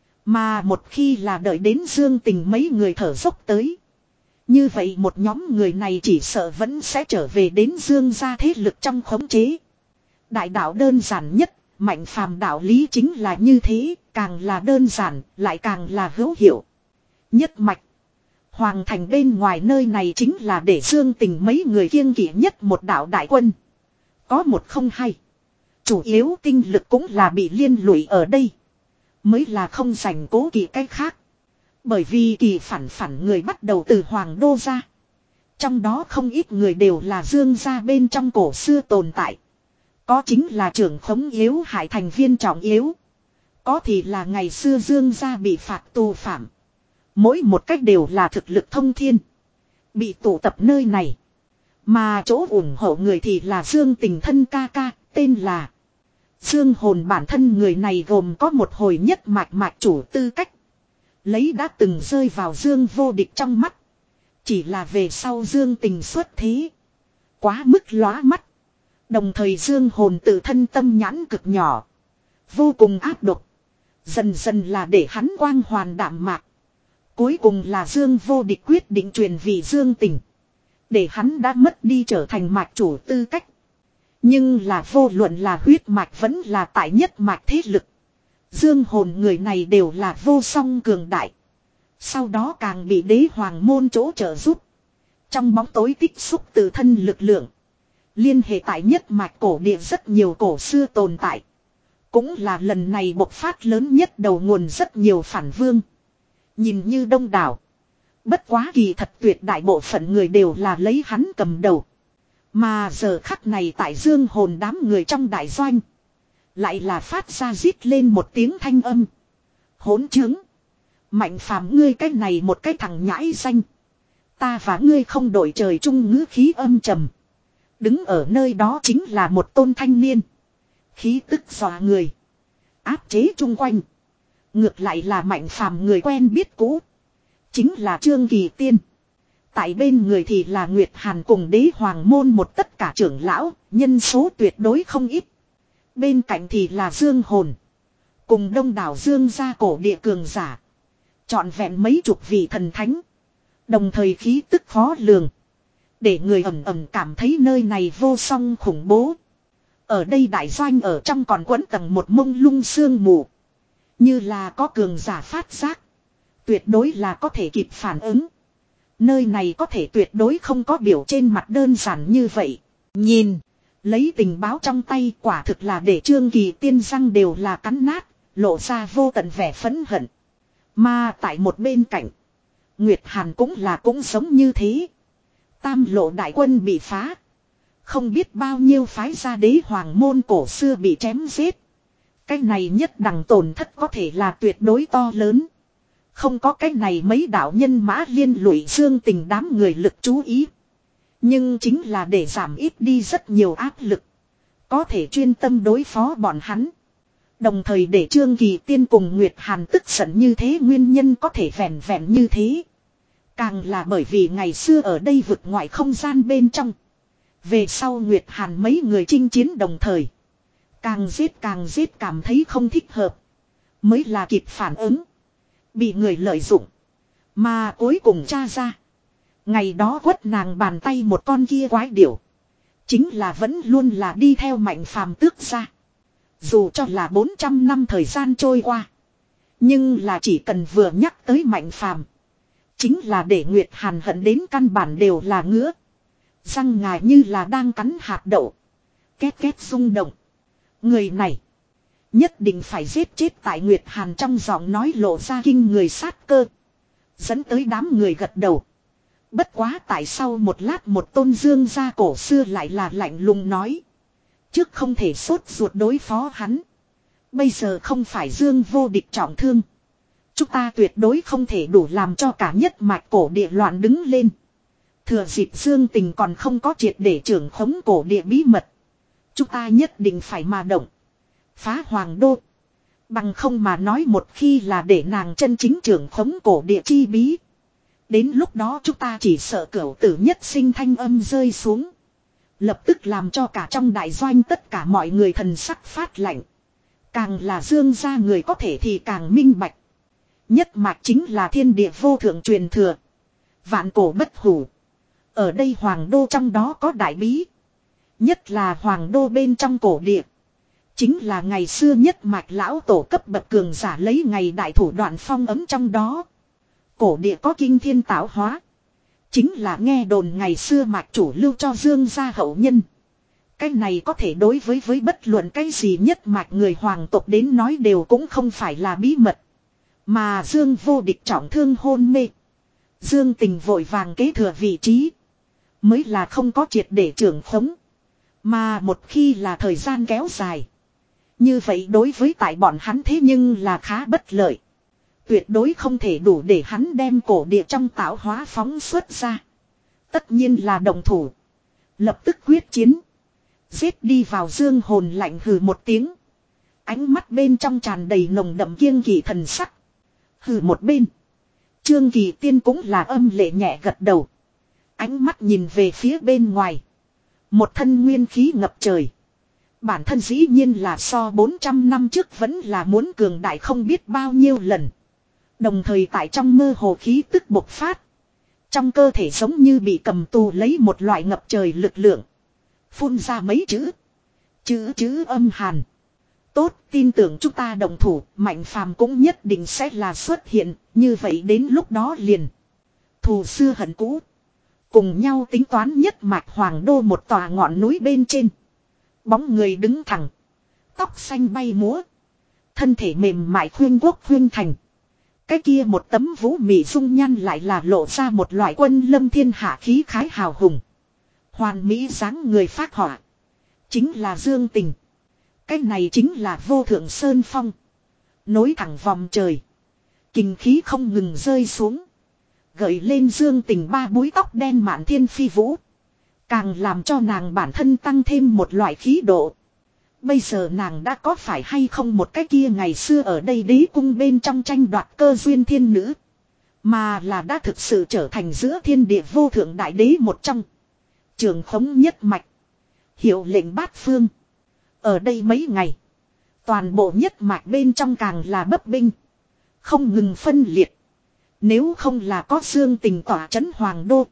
Mà một khi là đợi đến Dương Tình mấy người thở dốc tới. Như vậy một nhóm người này chỉ sợ vẫn sẽ trở về đến Dương gia thế lực trong khống chế. Đại đạo đơn giản nhất, Mạnh Phàm đạo lý chính là như thế, càng là đơn giản, lại càng là hữu hiệu. Nhất mạch. Hoàng thành bên ngoài nơi này chính là để Dương Tình mấy người kiêng kỵ nhất một đạo đại quân. Có một không hay. Chủ yếu tinh lực cũng là bị liên lụy ở đây. Mới là không dành cố kỵ cái khác. Bởi vì kỳ phản phản người bắt đầu từ Hoàng đô ra. Trong đó không ít người đều là Dương gia bên trong cổ xưa tồn tại. Có chính là trưởng khống yếu hại thành viên trọng yếu. Có thì là ngày xưa Dương gia bị phạt tù phạm. Mỗi một cách đều là thực lực thông thiên. Bị tụ tập nơi này. Mà chỗ ủng hộ người thì là Dương Tình thân ca ca, tên là Dương Hồn. Bản thân người này gồm có một hồi nhất mạch mạch chủ tư cách. Lấy đã từng rơi vào Dương Vô Địch trong mắt. Chỉ là về sau Dương Tình xuất thế. Quá mức lóa mắt. Đồng thời Dương hồn tự thân tâm nhãn cực nhỏ. Vô cùng áp độc. Dần dần là để hắn quang hoàn đạm mạc. Cuối cùng là Dương Vô Địch quyết định truyền vì Dương Tình. Để hắn đã mất đi trở thành mạch chủ tư cách. Nhưng là vô luận là huyết mạch vẫn là tại nhất mạch thế lực. Dương hồn người này đều là vô song cường đại. Sau đó càng bị đế hoàng môn chỗ trợ giúp. Trong bóng tối tích xúc từ thân lực lượng. Liên hệ tại nhất mạch cổ địa rất nhiều cổ xưa tồn tại. Cũng là lần này bộc phát lớn nhất đầu nguồn rất nhiều phản vương. Nhìn như đông đảo. Bất quá kỳ thật tuyệt đại bộ phận người đều là lấy hắn cầm đầu. Mà giờ khắc này tại Dương hồn đám người trong đại doanh. Lại là phát ra rít lên một tiếng thanh âm. Hỗn chứng. Mạnh phàm ngươi cái này một cái thằng nhãi danh. Ta và ngươi không đổi trời chung ngữ khí âm trầm. Đứng ở nơi đó chính là một tôn thanh niên. Khí tức dọa người. Áp chế chung quanh. Ngược lại là mạnh phàm người quen biết cũ. Chính là Trương Kỳ Tiên. Tại bên người thì là Nguyệt Hàn cùng đế hoàng môn một tất cả trưởng lão. Nhân số tuyệt đối không ít. Bên cạnh thì là Dương hồn. Cùng đông đảo Dương gia cổ địa cường giả. Trọn vẹn mấy chục vị thần thánh. Đồng thời khí tức khó lường. Để người ẩm ẩm cảm thấy nơi này vô song khủng bố. Ở đây đại doanh ở trong còn quấn tầng một mông lung sương mù. Như là có cường giả phát giác. Tuyệt đối là có thể kịp phản ứng. Nơi này có thể tuyệt đối không có biểu trên mặt đơn giản như vậy. Nhìn. Lấy tình báo trong tay quả thực là để Trương Kỳ Tiên răng đều là cắn nát. Lộ ra vô tận vẻ phẫn hận. Mà tại một bên cạnh. Nguyệt Hàn cũng là cũng giống như thế. Tam lộ đại quân bị phá. Không biết bao nhiêu phái gia đế hoàng môn cổ xưa bị chém giết. Cái này nhất đẳng tổn thất có thể là tuyệt đối to lớn. Không có cái này mấy đạo nhân mã liên lụy Dương Tình đám người lực chú ý. Nhưng chính là để giảm ít đi rất nhiều áp lực. Có thể chuyên tâm đối phó bọn hắn. Đồng thời để Trương Kỳ Tiên cùng Nguyệt Hàn tức giận như thế nguyên nhân có thể vẹn vẹn như thế. Càng là bởi vì ngày xưa ở đây vực ngoại không gian bên trong. Về sau Nguyệt Hàn mấy người chinh chiến đồng thời. Càng giết càng giết cảm thấy không thích hợp. Mới là kịp phản ứng. Bị người lợi dụng. Mà cuối cùng tra ra. Ngày đó quất nàng bàn tay một con kia quái điểu. Chính là vẫn luôn là đi theo Mạnh Phàm tước ra. Dù cho là bốn trăm năm thời gian trôi qua. Nhưng là chỉ cần vừa nhắc tới Mạnh Phàm. Chính là để Nguyệt Hàn hận đến căn bản đều là ngứa. Răng ngài như là đang cắn hạt đậu. Két két rung động. Người này. Nhất định phải giết chết tại Nguyệt Hàn trong giọng nói lộ ra kinh người sát cơ. Dẫn tới đám người gật đầu. Bất quá tại sao một lát một tôn Dương gia cổ xưa lại là lạnh lùng nói. Trước không thể sốt ruột đối phó hắn. Bây giờ không phải Dương Vô Địch trọng thương. Chúng ta tuyệt đối không thể đủ làm cho cả nhất mạch cổ địa loạn đứng lên. Thừa dịp Dương Tình còn không có triệt để trưởng khống cổ địa bí mật. Chúng ta nhất định phải mà động. Phá hoàng đô. Bằng không mà nói một khi là để nàng chân chính trưởng khống cổ địa chi bí. Đến lúc đó chúng ta chỉ sợ cửu tử nhất sinh thanh âm rơi xuống. Lập tức làm cho cả trong đại doanh tất cả mọi người thần sắc phát lạnh. Càng là Dương gia người có thể thì càng minh bạch. Nhất mạch chính là thiên địa vô thượng truyền thừa. Vạn cổ bất hủ. Ở đây hoàng đô trong đó có đại bí. Nhất là hoàng đô bên trong cổ địa. Chính là ngày xưa nhất mạch lão tổ cấp bậc cường giả lấy ngày đại thủ đoạn phong ấm trong đó. Cổ địa có kinh thiên tạo hóa. Chính là nghe đồn ngày xưa mạch chủ lưu cho Dương gia hậu nhân. Cái này có thể đối với với bất luận cái gì nhất mạch người hoàng tộc đến nói đều cũng không phải là bí mật. Mà Dương Vô Địch trọng thương hôn mê. Dương Tình vội vàng kế thừa vị trí. Mới là không có triệt để trưởng khống. Mà một khi là thời gian kéo dài. Như vậy đối với tại bọn hắn thế nhưng là khá bất lợi. Tuyệt đối không thể đủ để hắn đem cổ địa trong tạo hóa phóng xuất ra. Tất nhiên là đồng thủ. Lập tức quyết chiến. Giết đi vào Dương hồn lạnh hừ một tiếng. Ánh mắt bên trong tràn đầy nồng đậm kiêng kỵ thần sắc. Hừ một bên. Trương Kỳ Tiên cũng là âm lệ nhẹ gật đầu. Ánh mắt nhìn về phía bên ngoài. Một thân nguyên khí ngập trời. Bản thân dĩ nhiên là so bốn trăm năm trước vẫn là muốn cường đại không biết bao nhiêu lần. Đồng thời tại trong mơ hồ khí tức bộc phát. Trong cơ thể giống như bị cầm tù lấy một loại ngập trời lực lượng. Phun ra mấy chữ. Chữ chữ âm hàn. Tốt, tin tưởng chúng ta đồng thủ, Mạnh Phàm cũng nhất định sẽ là xuất hiện, như vậy đến lúc đó liền. Thù xưa hận cũ. Cùng nhau tính toán nhất mạch hoàng đô một tòa ngọn núi bên trên. Bóng người đứng thẳng. Tóc xanh bay múa. Thân thể mềm mại khuyên quốc khuyên thành. Cái kia một tấm vũ mị dung nhan lại là lộ ra một loại quân lâm thiên hạ khí khái hào hùng. Hoàn mỹ dáng người phát họa. Chính là Dương Tình. Cái này chính là vô thượng sơn phong. Nối thẳng vòng trời. Kinh khí không ngừng rơi xuống. Gợi lên Dương Tình ba búi tóc đen mạn thiên phi vũ. Càng làm cho nàng bản thân tăng thêm một loại khí độ. Bây giờ nàng đã có phải hay không một cái kia ngày xưa ở đây đế cung bên trong tranh đoạt cơ duyên thiên nữ. Mà là đã thực sự trở thành giữa thiên địa vô thượng đại đế một trong. Trường khống nhất mạch. Hiệu lệnh bát phương. Ở đây mấy ngày. Toàn bộ nhất mạch bên trong càng là bấp binh. Không ngừng phân liệt. Nếu không là có Dương Tình tỏa trấn hoàng đô.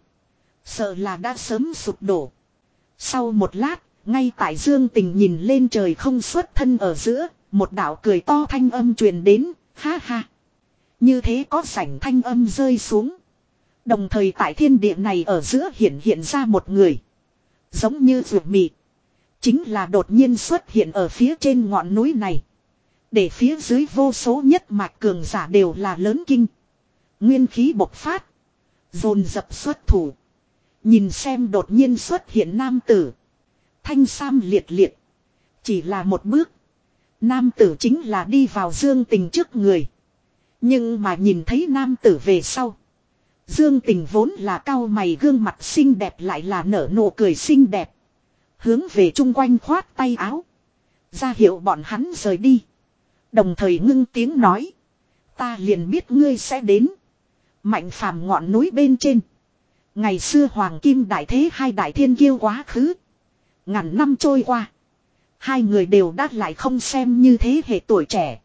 Sợ là đã sớm sụp đổ. Sau một lát. Ngay tại Dương Tình nhìn lên trời không xuất thân ở giữa. Một đạo cười to thanh âm truyền đến. Ha ha. Như thế có sảnh thanh âm rơi xuống. Đồng thời tại thiên địa này ở giữa hiện hiện ra một người. Giống như ruột mị. Chính là đột nhiên xuất hiện ở phía trên ngọn núi này. Để phía dưới vô số nhất mạch cường giả đều là lớn kinh. Nguyên khí bộc phát. Dồn dập xuất thủ. Nhìn xem đột nhiên xuất hiện nam tử. Thanh sam liệt liệt. Chỉ là một bước. Nam tử chính là đi vào Dương Tình trước người. Nhưng mà nhìn thấy nam tử về sau. Dương Tình vốn là cao mày gương mặt xinh đẹp lại là nở nụ cười xinh đẹp. Hướng về chung quanh khoát tay áo. Ra hiệu bọn hắn rời đi. Đồng thời ngưng tiếng nói. Ta liền biết ngươi sẽ đến. Mạnh Phàm ngọn núi bên trên. Ngày xưa Hoàng Kim Đại Thế hai đại thiên kiêu quá khứ. Ngàn năm trôi qua. Hai người đều đã lại không xem như thế hệ tuổi trẻ.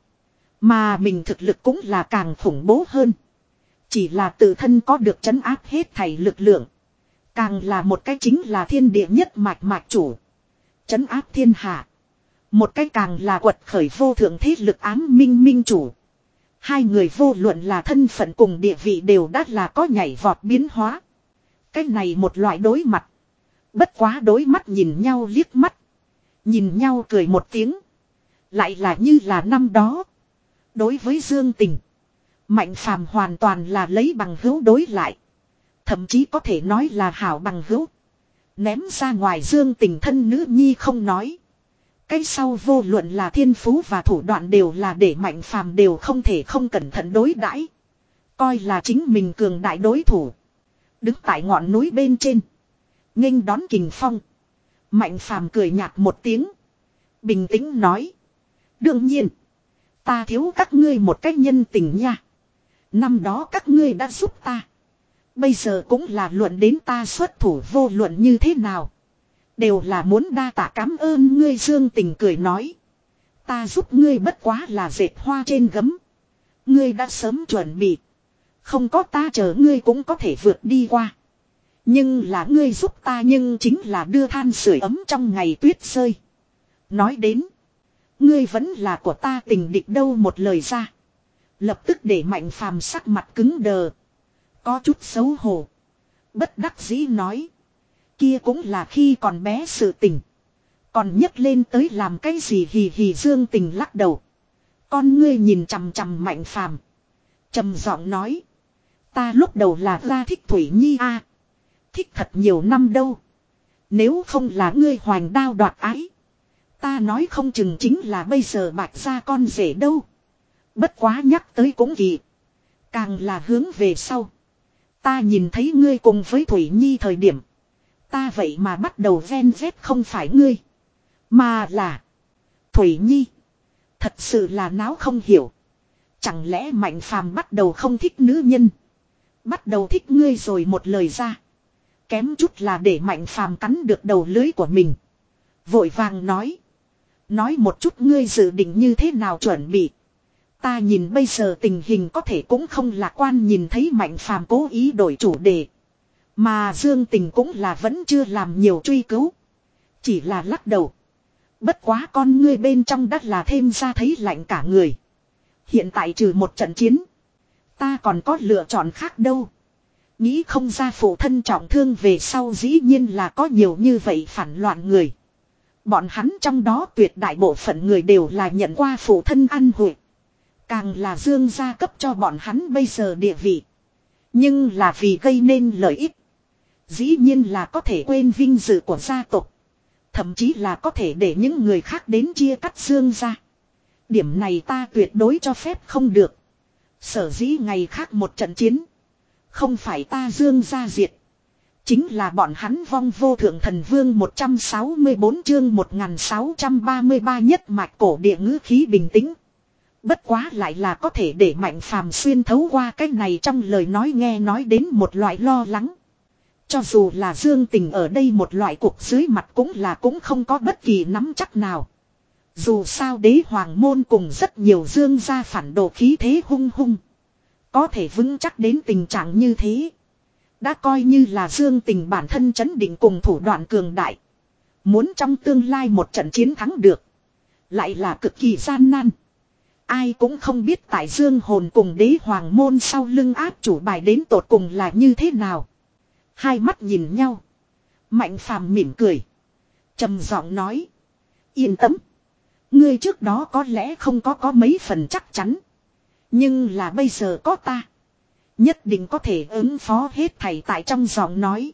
Mà mình thực lực cũng là càng khủng bố hơn. Chỉ là tự thân có được trấn áp hết thảy lực lượng. Càng là một cái chính là thiên địa nhất mạch mạch chủ. Trấn áp thiên hạ. Một cái càng là quật khởi vô thượng thế lực ám minh minh chủ. Hai người vô luận là thân phận cùng địa vị đều đã là có nhảy vọt biến hóa. Cái này một loại đối mặt. Bất quá đối mắt nhìn nhau liếc mắt. Nhìn nhau cười một tiếng. Lại là như là năm đó. Đối với Dương Tình. Mạnh Phàm hoàn toàn là lấy bằng hữu đối lại. Thậm chí có thể nói là hảo bằng hữu. Ném ra ngoài Dương Tình thân nữ nhi không nói. Cái sau vô luận là thiên phú và thủ đoạn đều là để Mạnh Phàm đều không thể không cẩn thận đối đãi. Coi là chính mình cường đại đối thủ. Đứng tại ngọn núi bên trên. Nghênh đón kình phong. Mạnh Phàm cười nhạt một tiếng. Bình tĩnh nói. Đương nhiên. Ta thiếu các ngươi một cách nhân tình nha. Năm đó các ngươi đã giúp ta. Bây giờ cũng là luận đến ta xuất thủ vô luận như thế nào. Đều là muốn đa tạ cảm ơn ngươi. Dương Tình cười nói. Ta giúp ngươi bất quá là dệt hoa trên gấm. Ngươi đã sớm chuẩn bị. Không có ta chờ ngươi cũng có thể vượt đi qua. Nhưng là ngươi giúp ta nhưng chính là đưa than sưởi ấm trong ngày tuyết rơi. Nói đến. Ngươi vẫn là của ta tình địch đâu một lời ra. Lập tức để Mạnh Phàm sắc mặt cứng đờ. Có chút xấu hổ. Bất đắc dĩ nói. Kia cũng là khi còn bé sự tình. Còn nhấc lên tới làm cái gì hì hì. Dương Tình lắc đầu. Con ngươi nhìn chằm chằm Mạnh Phàm, trầm giọng nói. Ta lúc đầu là ra thích Thủy Nhi a à. Thích thật nhiều năm đâu. Nếu không là ngươi hoành đao đoạt ái. Ta nói không chừng chính là bây giờ bạch ra con rể đâu. Bất quá nhắc tới cũng kỳ. Càng là hướng về sau. Ta nhìn thấy ngươi cùng với Thủy Nhi thời điểm. Ta vậy mà bắt đầu ven vét không phải ngươi. Mà là Thủy Nhi. Thật sự là náo không hiểu. Chẳng lẽ Mạnh Phàm bắt đầu không thích nữ nhân. Bắt đầu thích ngươi rồi một lời ra. Kém chút là để Mạnh Phàm cắn được đầu lưới của mình. Vội vàng nói. Nói một chút ngươi dự định như thế nào chuẩn bị. Ta nhìn bây giờ tình hình có thể cũng không lạc quan, nhìn thấy Mạnh Phàm cố ý đổi chủ đề. Mà Dương Tình cũng là vẫn chưa làm nhiều truy cứu. Chỉ là lắc đầu. Bất quá con ngươi bên trong đất là thêm ra thấy lạnh cả người. Hiện tại trừ một trận chiến. Ta còn có lựa chọn khác đâu. Nghĩ không ra phụ thân trọng thương về sau dĩ nhiên là có nhiều như vậy phản loạn người. Bọn hắn trong đó tuyệt đại bộ phận người đều là nhận qua phụ thân ăn hủi. Càng là Dương gia cấp cho bọn hắn bây giờ địa vị. Nhưng là vì gây nên lợi ích. Dĩ nhiên là có thể quên vinh dự của gia tộc. Thậm chí là có thể để những người khác đến chia cắt Dương gia. Điểm này ta tuyệt đối cho phép không được. Sở dĩ ngày khác một trận chiến. Không phải ta Dương gia diệt. Chính là bọn hắn vong vô thượng thần vương một trăm sáu mươi bốn chương một nghìn sáu trăm ba mươi ba nhất mạch cổ địa ngữ khí bình tĩnh. Bất quá lại là có thể để Mạnh Phàm xuyên thấu qua cái này trong lời nói nghe nói đến một loại lo lắng. Cho dù là Dương Tình ở đây một loại cục dưới mặt cũng là cũng không có bất kỳ nắm chắc nào. Dù sao đế hoàng môn cùng rất nhiều Dương gia phản đồ khí thế hung hung. Có thể vững chắc đến tình trạng như thế. Đã coi như là Dương Tình bản thân chấn định cùng thủ đoạn cường đại. Muốn trong tương lai một trận chiến thắng được. Lại là cực kỳ gian nan. Ai cũng không biết tại Dương hồn cùng đế hoàng môn sau lưng áp chủ bài đến tột cùng là như thế nào. Hai mắt nhìn nhau. Mạnh Phàm mỉm cười. Trầm giọng nói. Yên tâm. Ngươi trước đó có lẽ không có có mấy phần chắc chắn. Nhưng là bây giờ có ta. Nhất định có thể ứng phó hết thảy tại trong giọng nói.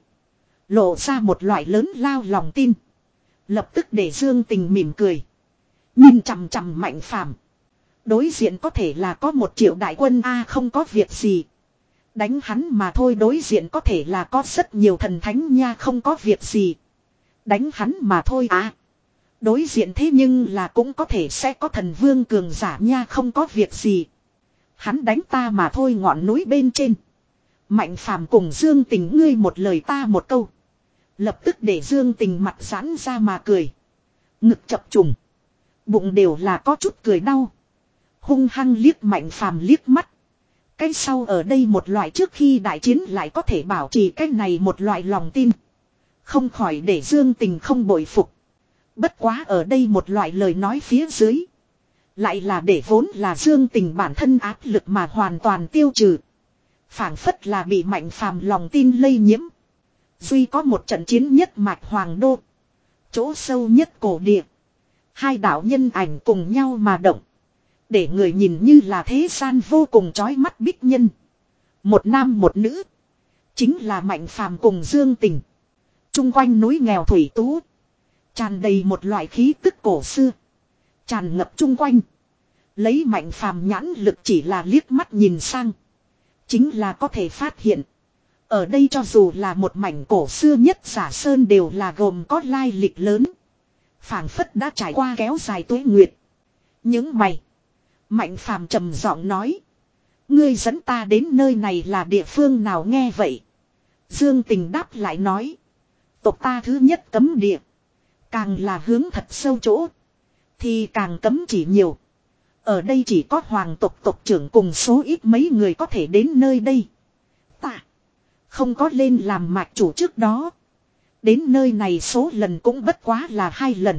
Lộ ra một loại lớn lao lòng tin. Lập tức để Dương Tình mỉm cười. Nhìn chằm chằm Mạnh Phàm. Đối diện có thể là có một triệu đại quân A không có việc gì. Đánh hắn mà thôi, đối diện có thể là có rất nhiều thần thánh nha không có việc gì. Đánh hắn mà thôi à. Đối diện thế nhưng là cũng có thể sẽ có thần vương cường giả nha không có việc gì. Hắn đánh ta mà thôi, ngọn núi bên trên. Mạnh Phàm cùng Dương Tình ngươi một lời ta một câu. Lập tức để Dương Tình mặt giãn ra mà cười. Ngực chập trùng. Bụng đều là có chút cười đau. Hung hăng liếc Mạnh Phàm liếc mắt. Cái sau ở đây một loại trước khi đại chiến lại có thể bảo trì cái này một loại lòng tin. Không khỏi để Dương Tình không bội phục. Bất quá ở đây một loại lời nói phía dưới. Lại là để vốn là Dương Tình bản thân áp lực mà hoàn toàn tiêu trừ. Phảng phất là bị Mạnh Phàm lòng tin lây nhiễm. Duy có một trận chiến nhất mạch hoàng đô. Chỗ sâu nhất cổ địa. Hai đạo nhân ảnh cùng nhau mà động. Để người nhìn như là thế gian vô cùng chói mắt bích nhân. Một nam một nữ. Chính là Mạnh Phàm cùng Dương Tình. Trung quanh núi nghèo thủy tú. Tràn đầy một loại khí tức cổ xưa. Tràn ngập chung quanh. Lấy Mạnh Phàm nhãn lực chỉ là liếc mắt nhìn sang. Chính là có thể phát hiện. Ở đây cho dù là một mảnh cổ xưa nhất giả sơn đều là gồm có lai lịch lớn. Phảng phất đã trải qua kéo dài tuế nguyệt. Những mày. Mạnh Phàm trầm giọng nói. Ngươi dẫn ta đến nơi này là địa phương nào nghe vậy? Dương Tình đáp lại nói. Tộc ta thứ nhất cấm địa. Càng là hướng thật sâu chỗ. Thì càng cấm chỉ nhiều. Ở đây chỉ có hoàng tộc tộc trưởng cùng số ít mấy người có thể đến nơi đây. Ta không có lên làm mạch chủ trước đó. Đến nơi này số lần cũng bất quá là hai lần.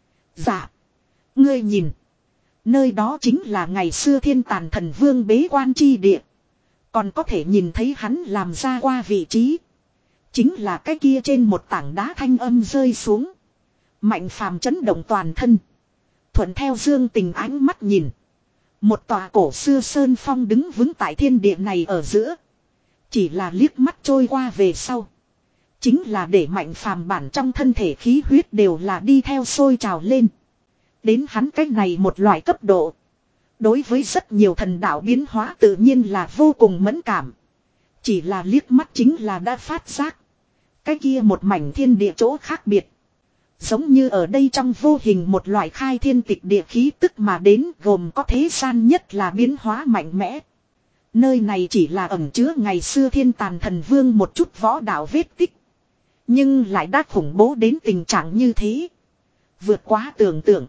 Dạ. Ngươi nhìn. Nơi đó chính là ngày xưa thiên tàn thần vương bế quan chi địa. Còn có thể nhìn thấy hắn làm ra qua vị trí. Chính là cái kia trên một tảng đá thanh âm rơi xuống. Mạnh Phàm chấn động toàn thân. Thuận theo Dương Tình ánh mắt nhìn. Một tòa cổ xưa sơn phong đứng vững tại thiên địa này ở giữa. Chỉ là liếc mắt trôi qua về sau. Chính là để Mạnh Phàm bản trong thân thể khí huyết đều là đi theo sôi trào lên. Đến hắn cách này một loại cấp độ. Đối với rất nhiều thần đạo biến hóa tự nhiên là vô cùng mẫn cảm. Chỉ là liếc mắt chính là đã phát giác. Cái kia một mảnh thiên địa chỗ khác biệt. Giống như ở đây trong vô hình một loại khai thiên tịch địa khí tức mà đến, gồm có thế gian nhất là biến hóa mạnh mẽ. Nơi này chỉ là ẩn chứa ngày xưa thiên tàn thần vương một chút võ đạo vết tích. Nhưng lại đã khủng bố đến tình trạng như thế. Vượt quá tưởng tượng.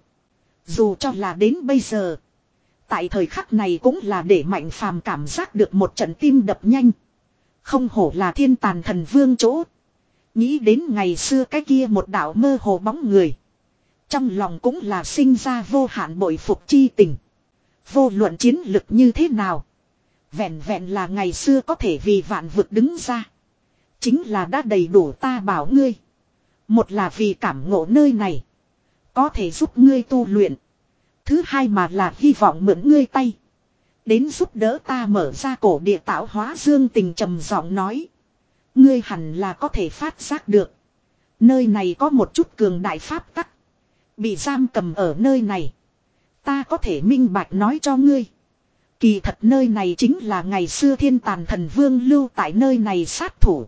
Dù cho là đến bây giờ. Tại thời khắc này cũng là để Mạnh Phàm cảm giác được một trận tim đập nhanh. Không hổ là thiên tàn thần vương chỗ. Nghĩ đến ngày xưa cái kia một đạo mơ hồ bóng người. Trong lòng cũng là sinh ra vô hạn bội phục chi tình. Vô luận chiến lực như thế nào. Vẹn vẹn là ngày xưa có thể vì vạn vực đứng ra. Chính là đã đầy đủ ta bảo ngươi. Một là vì cảm ngộ nơi này. Có thể giúp ngươi tu luyện. Thứ hai mà là hy vọng mượn ngươi tay. Đến giúp đỡ ta mở ra cổ địa tạo hóa. Dương Tình trầm giọng nói. Ngươi hẳn là có thể phát giác được. Nơi này có một chút cường đại pháp tắc. Bị giam cầm ở nơi này. Ta có thể minh bạch nói cho ngươi. Kỳ thật nơi này chính là ngày xưa thiên tàn thần vương lưu tại nơi này sát thủ.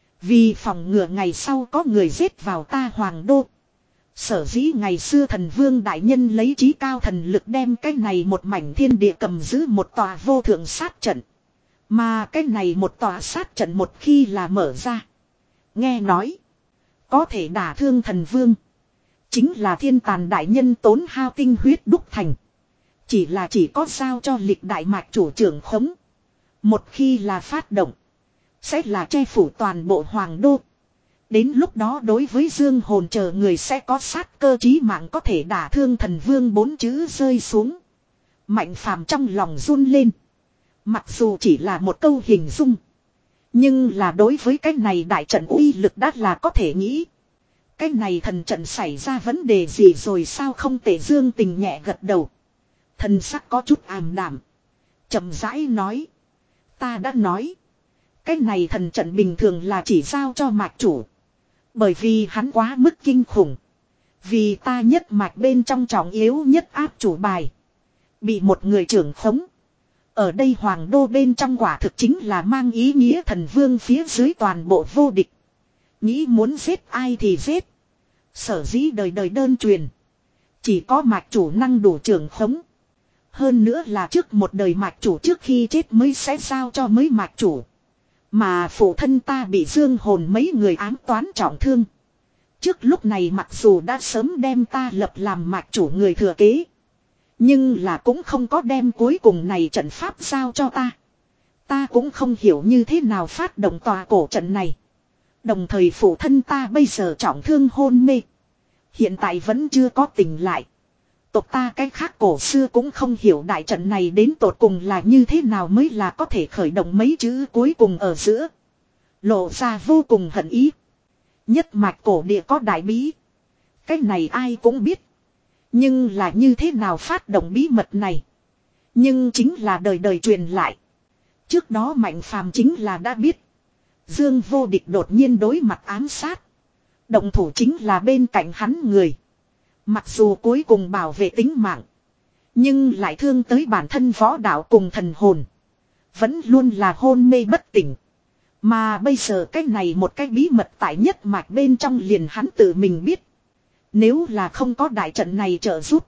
Vì phòng ngừa ngày sau có người giết vào ta hoàng đô. Sở dĩ ngày xưa thần vương đại nhân lấy trí cao thần lực đem cái này một mảnh thiên địa cầm giữ một tòa vô thượng sát trận. Mà cái này một tòa sát trận một khi là mở ra. Nghe nói. Có thể đả thương thần vương. Chính là thiên tàn đại nhân tốn hao tinh huyết đúc thành. Chỉ là chỉ có sao cho lịch đại mạch chủ trưởng khống. Một khi là phát động. Sẽ là che phủ toàn bộ hoàng đô. Đến lúc đó đối với dương hồn chờ người sẽ có sát cơ chí mạng có thể đả thương thần vương bốn chữ rơi xuống. Mạnh Phàm trong lòng run lên. Mặc dù chỉ là một câu hình dung. Nhưng là đối với cái này đại trận uy lực đã là có thể nghĩ. Cái này thần trận xảy ra vấn đề gì rồi sao không thể. Dương Tình nhẹ gật đầu. Thần sắc có chút ảm đạm. Chậm rãi nói. Ta đã nói. Cái này thần trận bình thường là chỉ giao cho mạch chủ. Bởi vì hắn quá mức kinh khủng. Vì ta nhất mạch bên trong trọng yếu nhất áp chủ bài. Bị một người trưởng khống. Ở đây hoàng đô bên trong quả thực chính là mang ý nghĩa thần vương phía dưới toàn bộ vô địch. Nghĩ muốn giết ai thì giết. Sở dĩ đời đời đơn truyền. Chỉ có mạch chủ năng đủ trưởng khống. Hơn nữa là trước một đời mạch chủ trước khi chết mới sẽ giao cho mới mạch chủ. Mà phụ thân ta bị dương hồn mấy người ám toán trọng thương. Trước lúc này mặc dù đã sớm đem ta lập làm mạch chủ người thừa kế. Nhưng là cũng không có đem cuối cùng này trận pháp giao cho ta. Ta cũng không hiểu như thế nào phát động tòa cổ trận này. Đồng thời phụ thân ta bây giờ trọng thương hôn mê. Hiện tại vẫn chưa có tỉnh lại. Tộc ta cái khác cổ xưa cũng không hiểu đại trận này đến tột cùng là như thế nào mới là có thể khởi động mấy chữ cuối cùng ở giữa. Lộ ra vô cùng hận ý. Nhất mạch cổ địa có đại bí. Cái này ai cũng biết. Nhưng là như thế nào phát động bí mật này. Nhưng chính là đời đời truyền lại. Trước đó Mạnh Phàm chính là đã biết. Dương vô địch đột nhiên đối mặt ám sát. Động thủ chính là bên cạnh hắn người. Mặc dù cuối cùng bảo vệ tính mạng. Nhưng lại thương tới bản thân võ đạo cùng thần hồn. Vẫn luôn là hôn mê bất tỉnh. Mà bây giờ cái này một cái bí mật tại nhất mạch bên trong liền hắn tự mình biết. Nếu là không có đại trận này trợ giúp.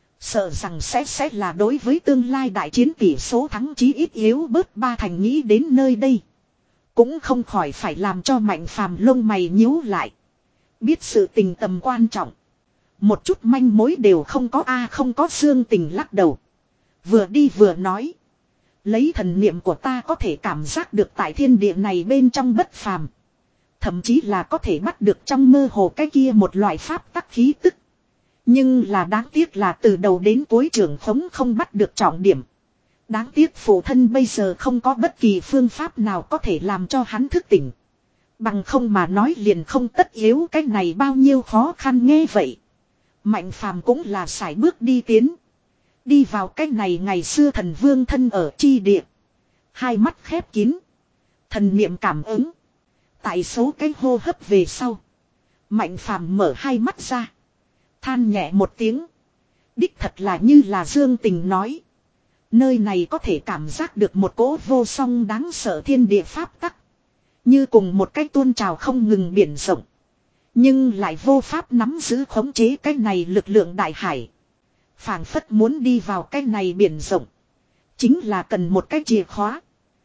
Sợ rằng sẽ sẽ là đối với tương lai đại chiến tỷ số thắng chí ít yếu bớt ba thành. Nghĩ đến nơi đây. Cũng không khỏi phải làm cho Mạnh Phàm lông mày nhíu lại. Biết sự tình tầm quan trọng. Một chút manh mối đều không có a không có. Dương Tình lắc đầu. Vừa đi vừa nói. Lấy thần niệm của ta có thể cảm giác được tại thiên địa này bên trong bất phàm. Thậm chí là có thể bắt được trong mơ hồ cái kia một loại pháp tắc khí tức. Nhưng là đáng tiếc là từ đầu đến cuối trưởng khống không bắt được trọng điểm. Đáng tiếc phụ thân bây giờ không có bất kỳ phương pháp nào có thể làm cho hắn thức tỉnh. Bằng không mà nói liền không tất yếu cái này bao nhiêu khó khăn nghe vậy. Mạnh Phàm cũng là sải bước đi tiến. Đi vào cái này ngày xưa thần vương thân ở chi địa. Hai mắt khép kín. Thần niệm cảm ứng. Tại số cái hô hấp về sau. Mạnh Phàm mở hai mắt ra. Than nhẹ một tiếng. Đích thật là như là Dương Tình nói. Nơi này có thể cảm giác được một cỗ vô song đáng sợ thiên địa pháp tắc. Như cùng một cái tuôn trào không ngừng biển rộng. Nhưng lại vô pháp nắm giữ khống chế cái này lực lượng đại hải. Phảng phất muốn đi vào cái này biển rộng. Chính là cần một cái chìa khóa.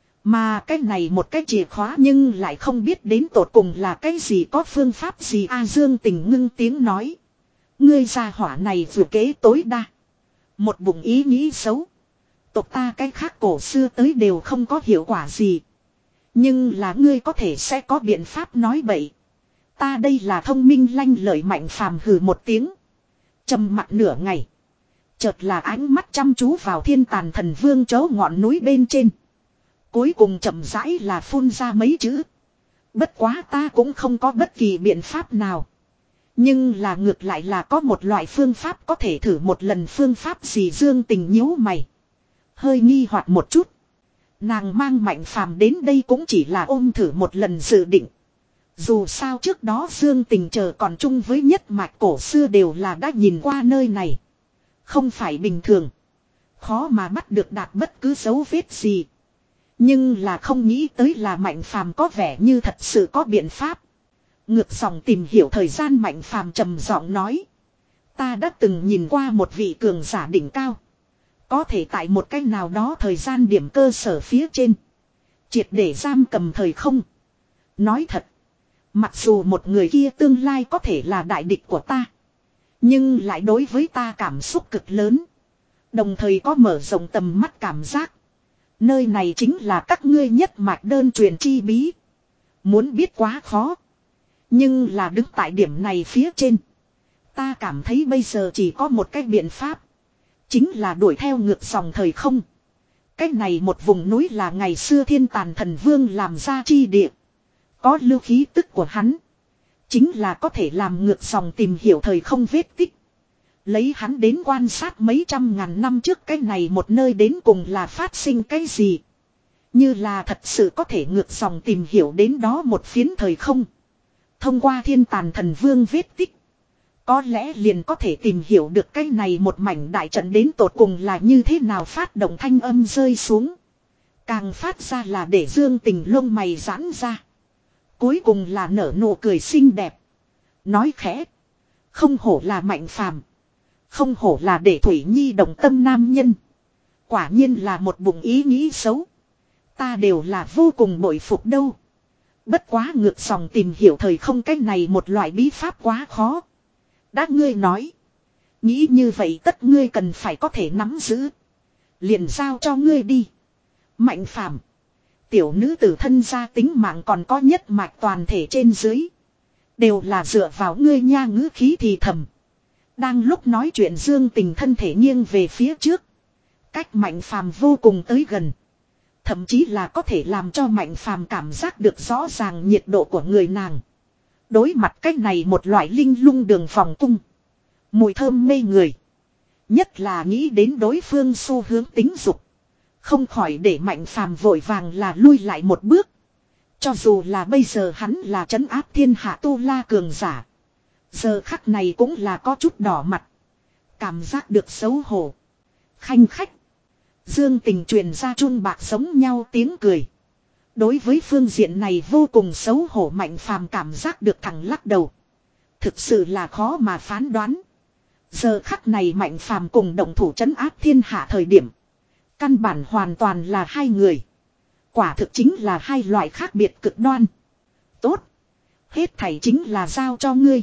Mà cái này một cái chìa khóa nhưng lại không biết đến tột cùng là cái gì, có phương pháp gì. A Dương Tình ngưng tiếng nói. Ngươi gia hỏa này vừa kế tối đa. Một bụng ý nghĩ xấu. Tộc ta cái khác cổ xưa tới đều không có hiệu quả gì. Nhưng là ngươi có thể sẽ có biện pháp nói bậy. Ta đây là thông minh lanh lợi. Mạnh Phàm hừ một tiếng. Trầm mặt nửa ngày. Chợt là ánh mắt chăm chú vào Thiên Tàn Thần Vương chỗ ngọn núi bên trên. Cuối cùng chậm rãi là phun ra mấy chữ. Bất quá ta cũng không có bất kỳ biện pháp nào. Nhưng là ngược lại là có một loại phương pháp có thể thử một lần. Phương pháp gì? Dương Tình nhíu mày. Hơi nghi hoặc một chút. Nàng mang Mạnh Phàm đến đây cũng chỉ là ôm thử một lần dự định. Dù sao trước đó Dương Tình chờ còn chung với nhất mạch cổ xưa đều là đã nhìn qua nơi này. Không phải bình thường. Khó mà bắt được đạt bất cứ dấu vết gì. Nhưng là không nghĩ tới là Mạnh Phàm có vẻ như thật sự có biện pháp. Ngược dòng tìm hiểu thời gian, Mạnh Phàm trầm giọng nói. Ta đã từng nhìn qua một vị cường giả đỉnh cao. Có thể tại một cách nào đó thời gian điểm cơ sở phía trên. Triệt để giam cầm thời không. Nói thật. Mặc dù một người kia tương lai có thể là đại địch của ta. Nhưng lại đối với ta cảm xúc cực lớn. Đồng thời có mở rộng tầm mắt cảm giác. Nơi này chính là các ngươi nhất mạch đơn truyền chi bí. Muốn biết quá khó. Nhưng là đứng tại điểm này phía trên. Ta cảm thấy bây giờ chỉ có một cái biện pháp. Chính là đuổi theo ngược dòng thời không. Cái này một vùng núi là ngày xưa Thiên Tàn Thần Vương làm ra chi địa. Có lưu khí tức của hắn. Chính là có thể làm ngược dòng tìm hiểu thời không vết tích. Lấy hắn đến quan sát mấy trăm ngàn năm trước cái này một nơi đến cùng là phát sinh cái gì. Như là thật sự có thể ngược dòng tìm hiểu đến đó một phiến thời không. Thông qua Thiên Tàn Thần Vương vết tích. Có lẽ liền có thể tìm hiểu được cái này một mảnh đại trận đến tột cùng là như thế nào. Phát động thanh âm rơi xuống. Càng phát ra là để Dương Tình lông mày giãn ra. Cuối cùng là nở nụ cười xinh đẹp. Nói khẽ. Không hổ là Mạnh Phàm. Không hổ là để Thủy Nhi đồng tâm nam nhân. Quả nhiên là một bụng ý nghĩ xấu. Ta đều là vô cùng bội phục đâu. Bất quá ngược dòng tìm hiểu thời không cách này một loại bí pháp quá khó. Đã ngươi nói. Nghĩ như vậy tất ngươi cần phải có thể nắm giữ. Liền giao cho ngươi đi. Mạnh Phàm. Tiểu nữ tử thân gia tính mạng còn có nhất mạch toàn thể trên dưới. Đều là dựa vào ngươi nha. Ngữ khí thì thầm. Đang lúc nói chuyện Dương Tình thân thể nghiêng về phía trước. Cách Mạnh Phàm vô cùng tới gần. Thậm chí là có thể làm cho Mạnh Phàm cảm giác được rõ ràng nhiệt độ của người nàng. Đối mặt cách này một loại linh lung đường vòng cung. Mùi thơm mê người. Nhất là nghĩ đến đối phương xu hướng tính dục. Không khỏi để Mạnh Phàm vội vàng là lui lại một bước. Cho dù là bây giờ hắn là trấn áp thiên hạ tu la cường giả. Giờ khắc này cũng là có chút đỏ mặt. Cảm giác được xấu hổ. Khanh khách. Dương Tình truyền ra chun bạc giống nhau tiếng cười. Đối với phương diện này vô cùng xấu hổ Mạnh Phàm cảm giác được thẳng lắc đầu. Thực sự là khó mà phán đoán. Giờ khắc này Mạnh Phàm cùng động thủ trấn áp thiên hạ thời điểm. Căn bản hoàn toàn là hai người. Quả thực chính là hai loại khác biệt cực đoan. Tốt. Hết thảy chính là giao cho ngươi.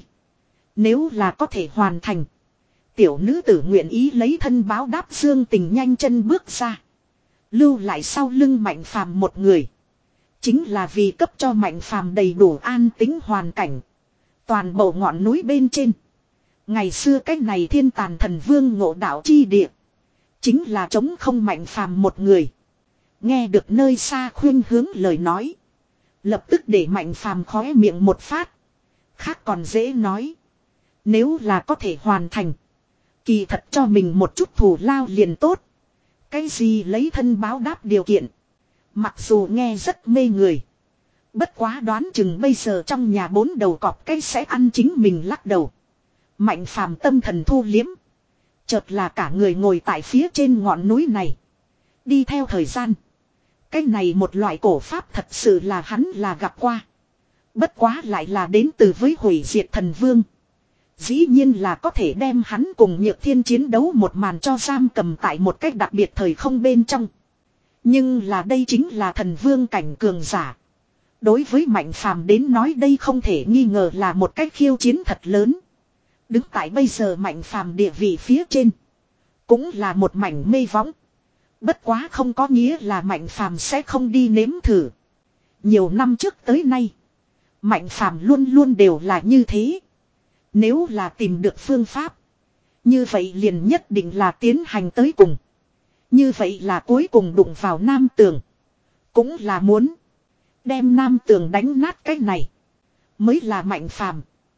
Nếu là có thể hoàn thành. Tiểu nữ tử nguyện ý lấy thân báo đáp. Dương Tình nhanh chân bước ra. Lưu lại sau lưng Mạnh Phàm một người. Chính là vì cấp cho Mạnh Phàm đầy đủ an tính hoàn cảnh. Toàn bộ ngọn núi bên trên. Ngày xưa cách này Thiên Tàn Thần Vương ngộ đạo chi địa. Chính là trống không Mạnh Phàm một người. Nghe được nơi xa khuyên hướng lời nói. Lập tức để Mạnh Phàm khóe miệng một phát. Khác còn dễ nói. Nếu là có thể hoàn thành. Kỳ thật cho mình một chút thù lao liền tốt. Cái gì lấy thân báo đáp điều kiện. Mặc dù nghe rất mê người. Bất quá đoán chừng bây giờ trong nhà bốn đầu cọp cái sẽ ăn chính mình lắc đầu. Mạnh Phàm tâm thần thu liếm. Chợt là cả người ngồi tại phía trên ngọn núi này. Đi theo thời gian. Cái này một loại cổ pháp thật sự là hắn là gặp qua. Bất quá lại là đến từ với hủy diệt thần vương. Dĩ nhiên là có thể đem hắn cùng Nhược Thiên chiến đấu một màn cho giam cầm tại một cách đặc biệt thời không bên trong. Nhưng là đây chính là thần vương cảnh cường giả. Đối với Mạnh Phàm đến nói đây không thể nghi ngờ là một cách khiêu chiến thật lớn. Đứng tại bây giờ Mạnh Phàm địa vị phía trên. Cũng là một mảnh mê võng. Bất quá không có nghĩa là Mạnh Phàm sẽ không đi nếm thử. Nhiều năm trước tới nay. Mạnh Phàm luôn luôn đều là như thế. Nếu là tìm được phương pháp. Như vậy liền nhất định là tiến hành tới cùng. Như vậy là cuối cùng đụng vào Nam Tường. Cũng là muốn đem Nam Tường đánh nát cái này. Mới là Mạnh Phàm.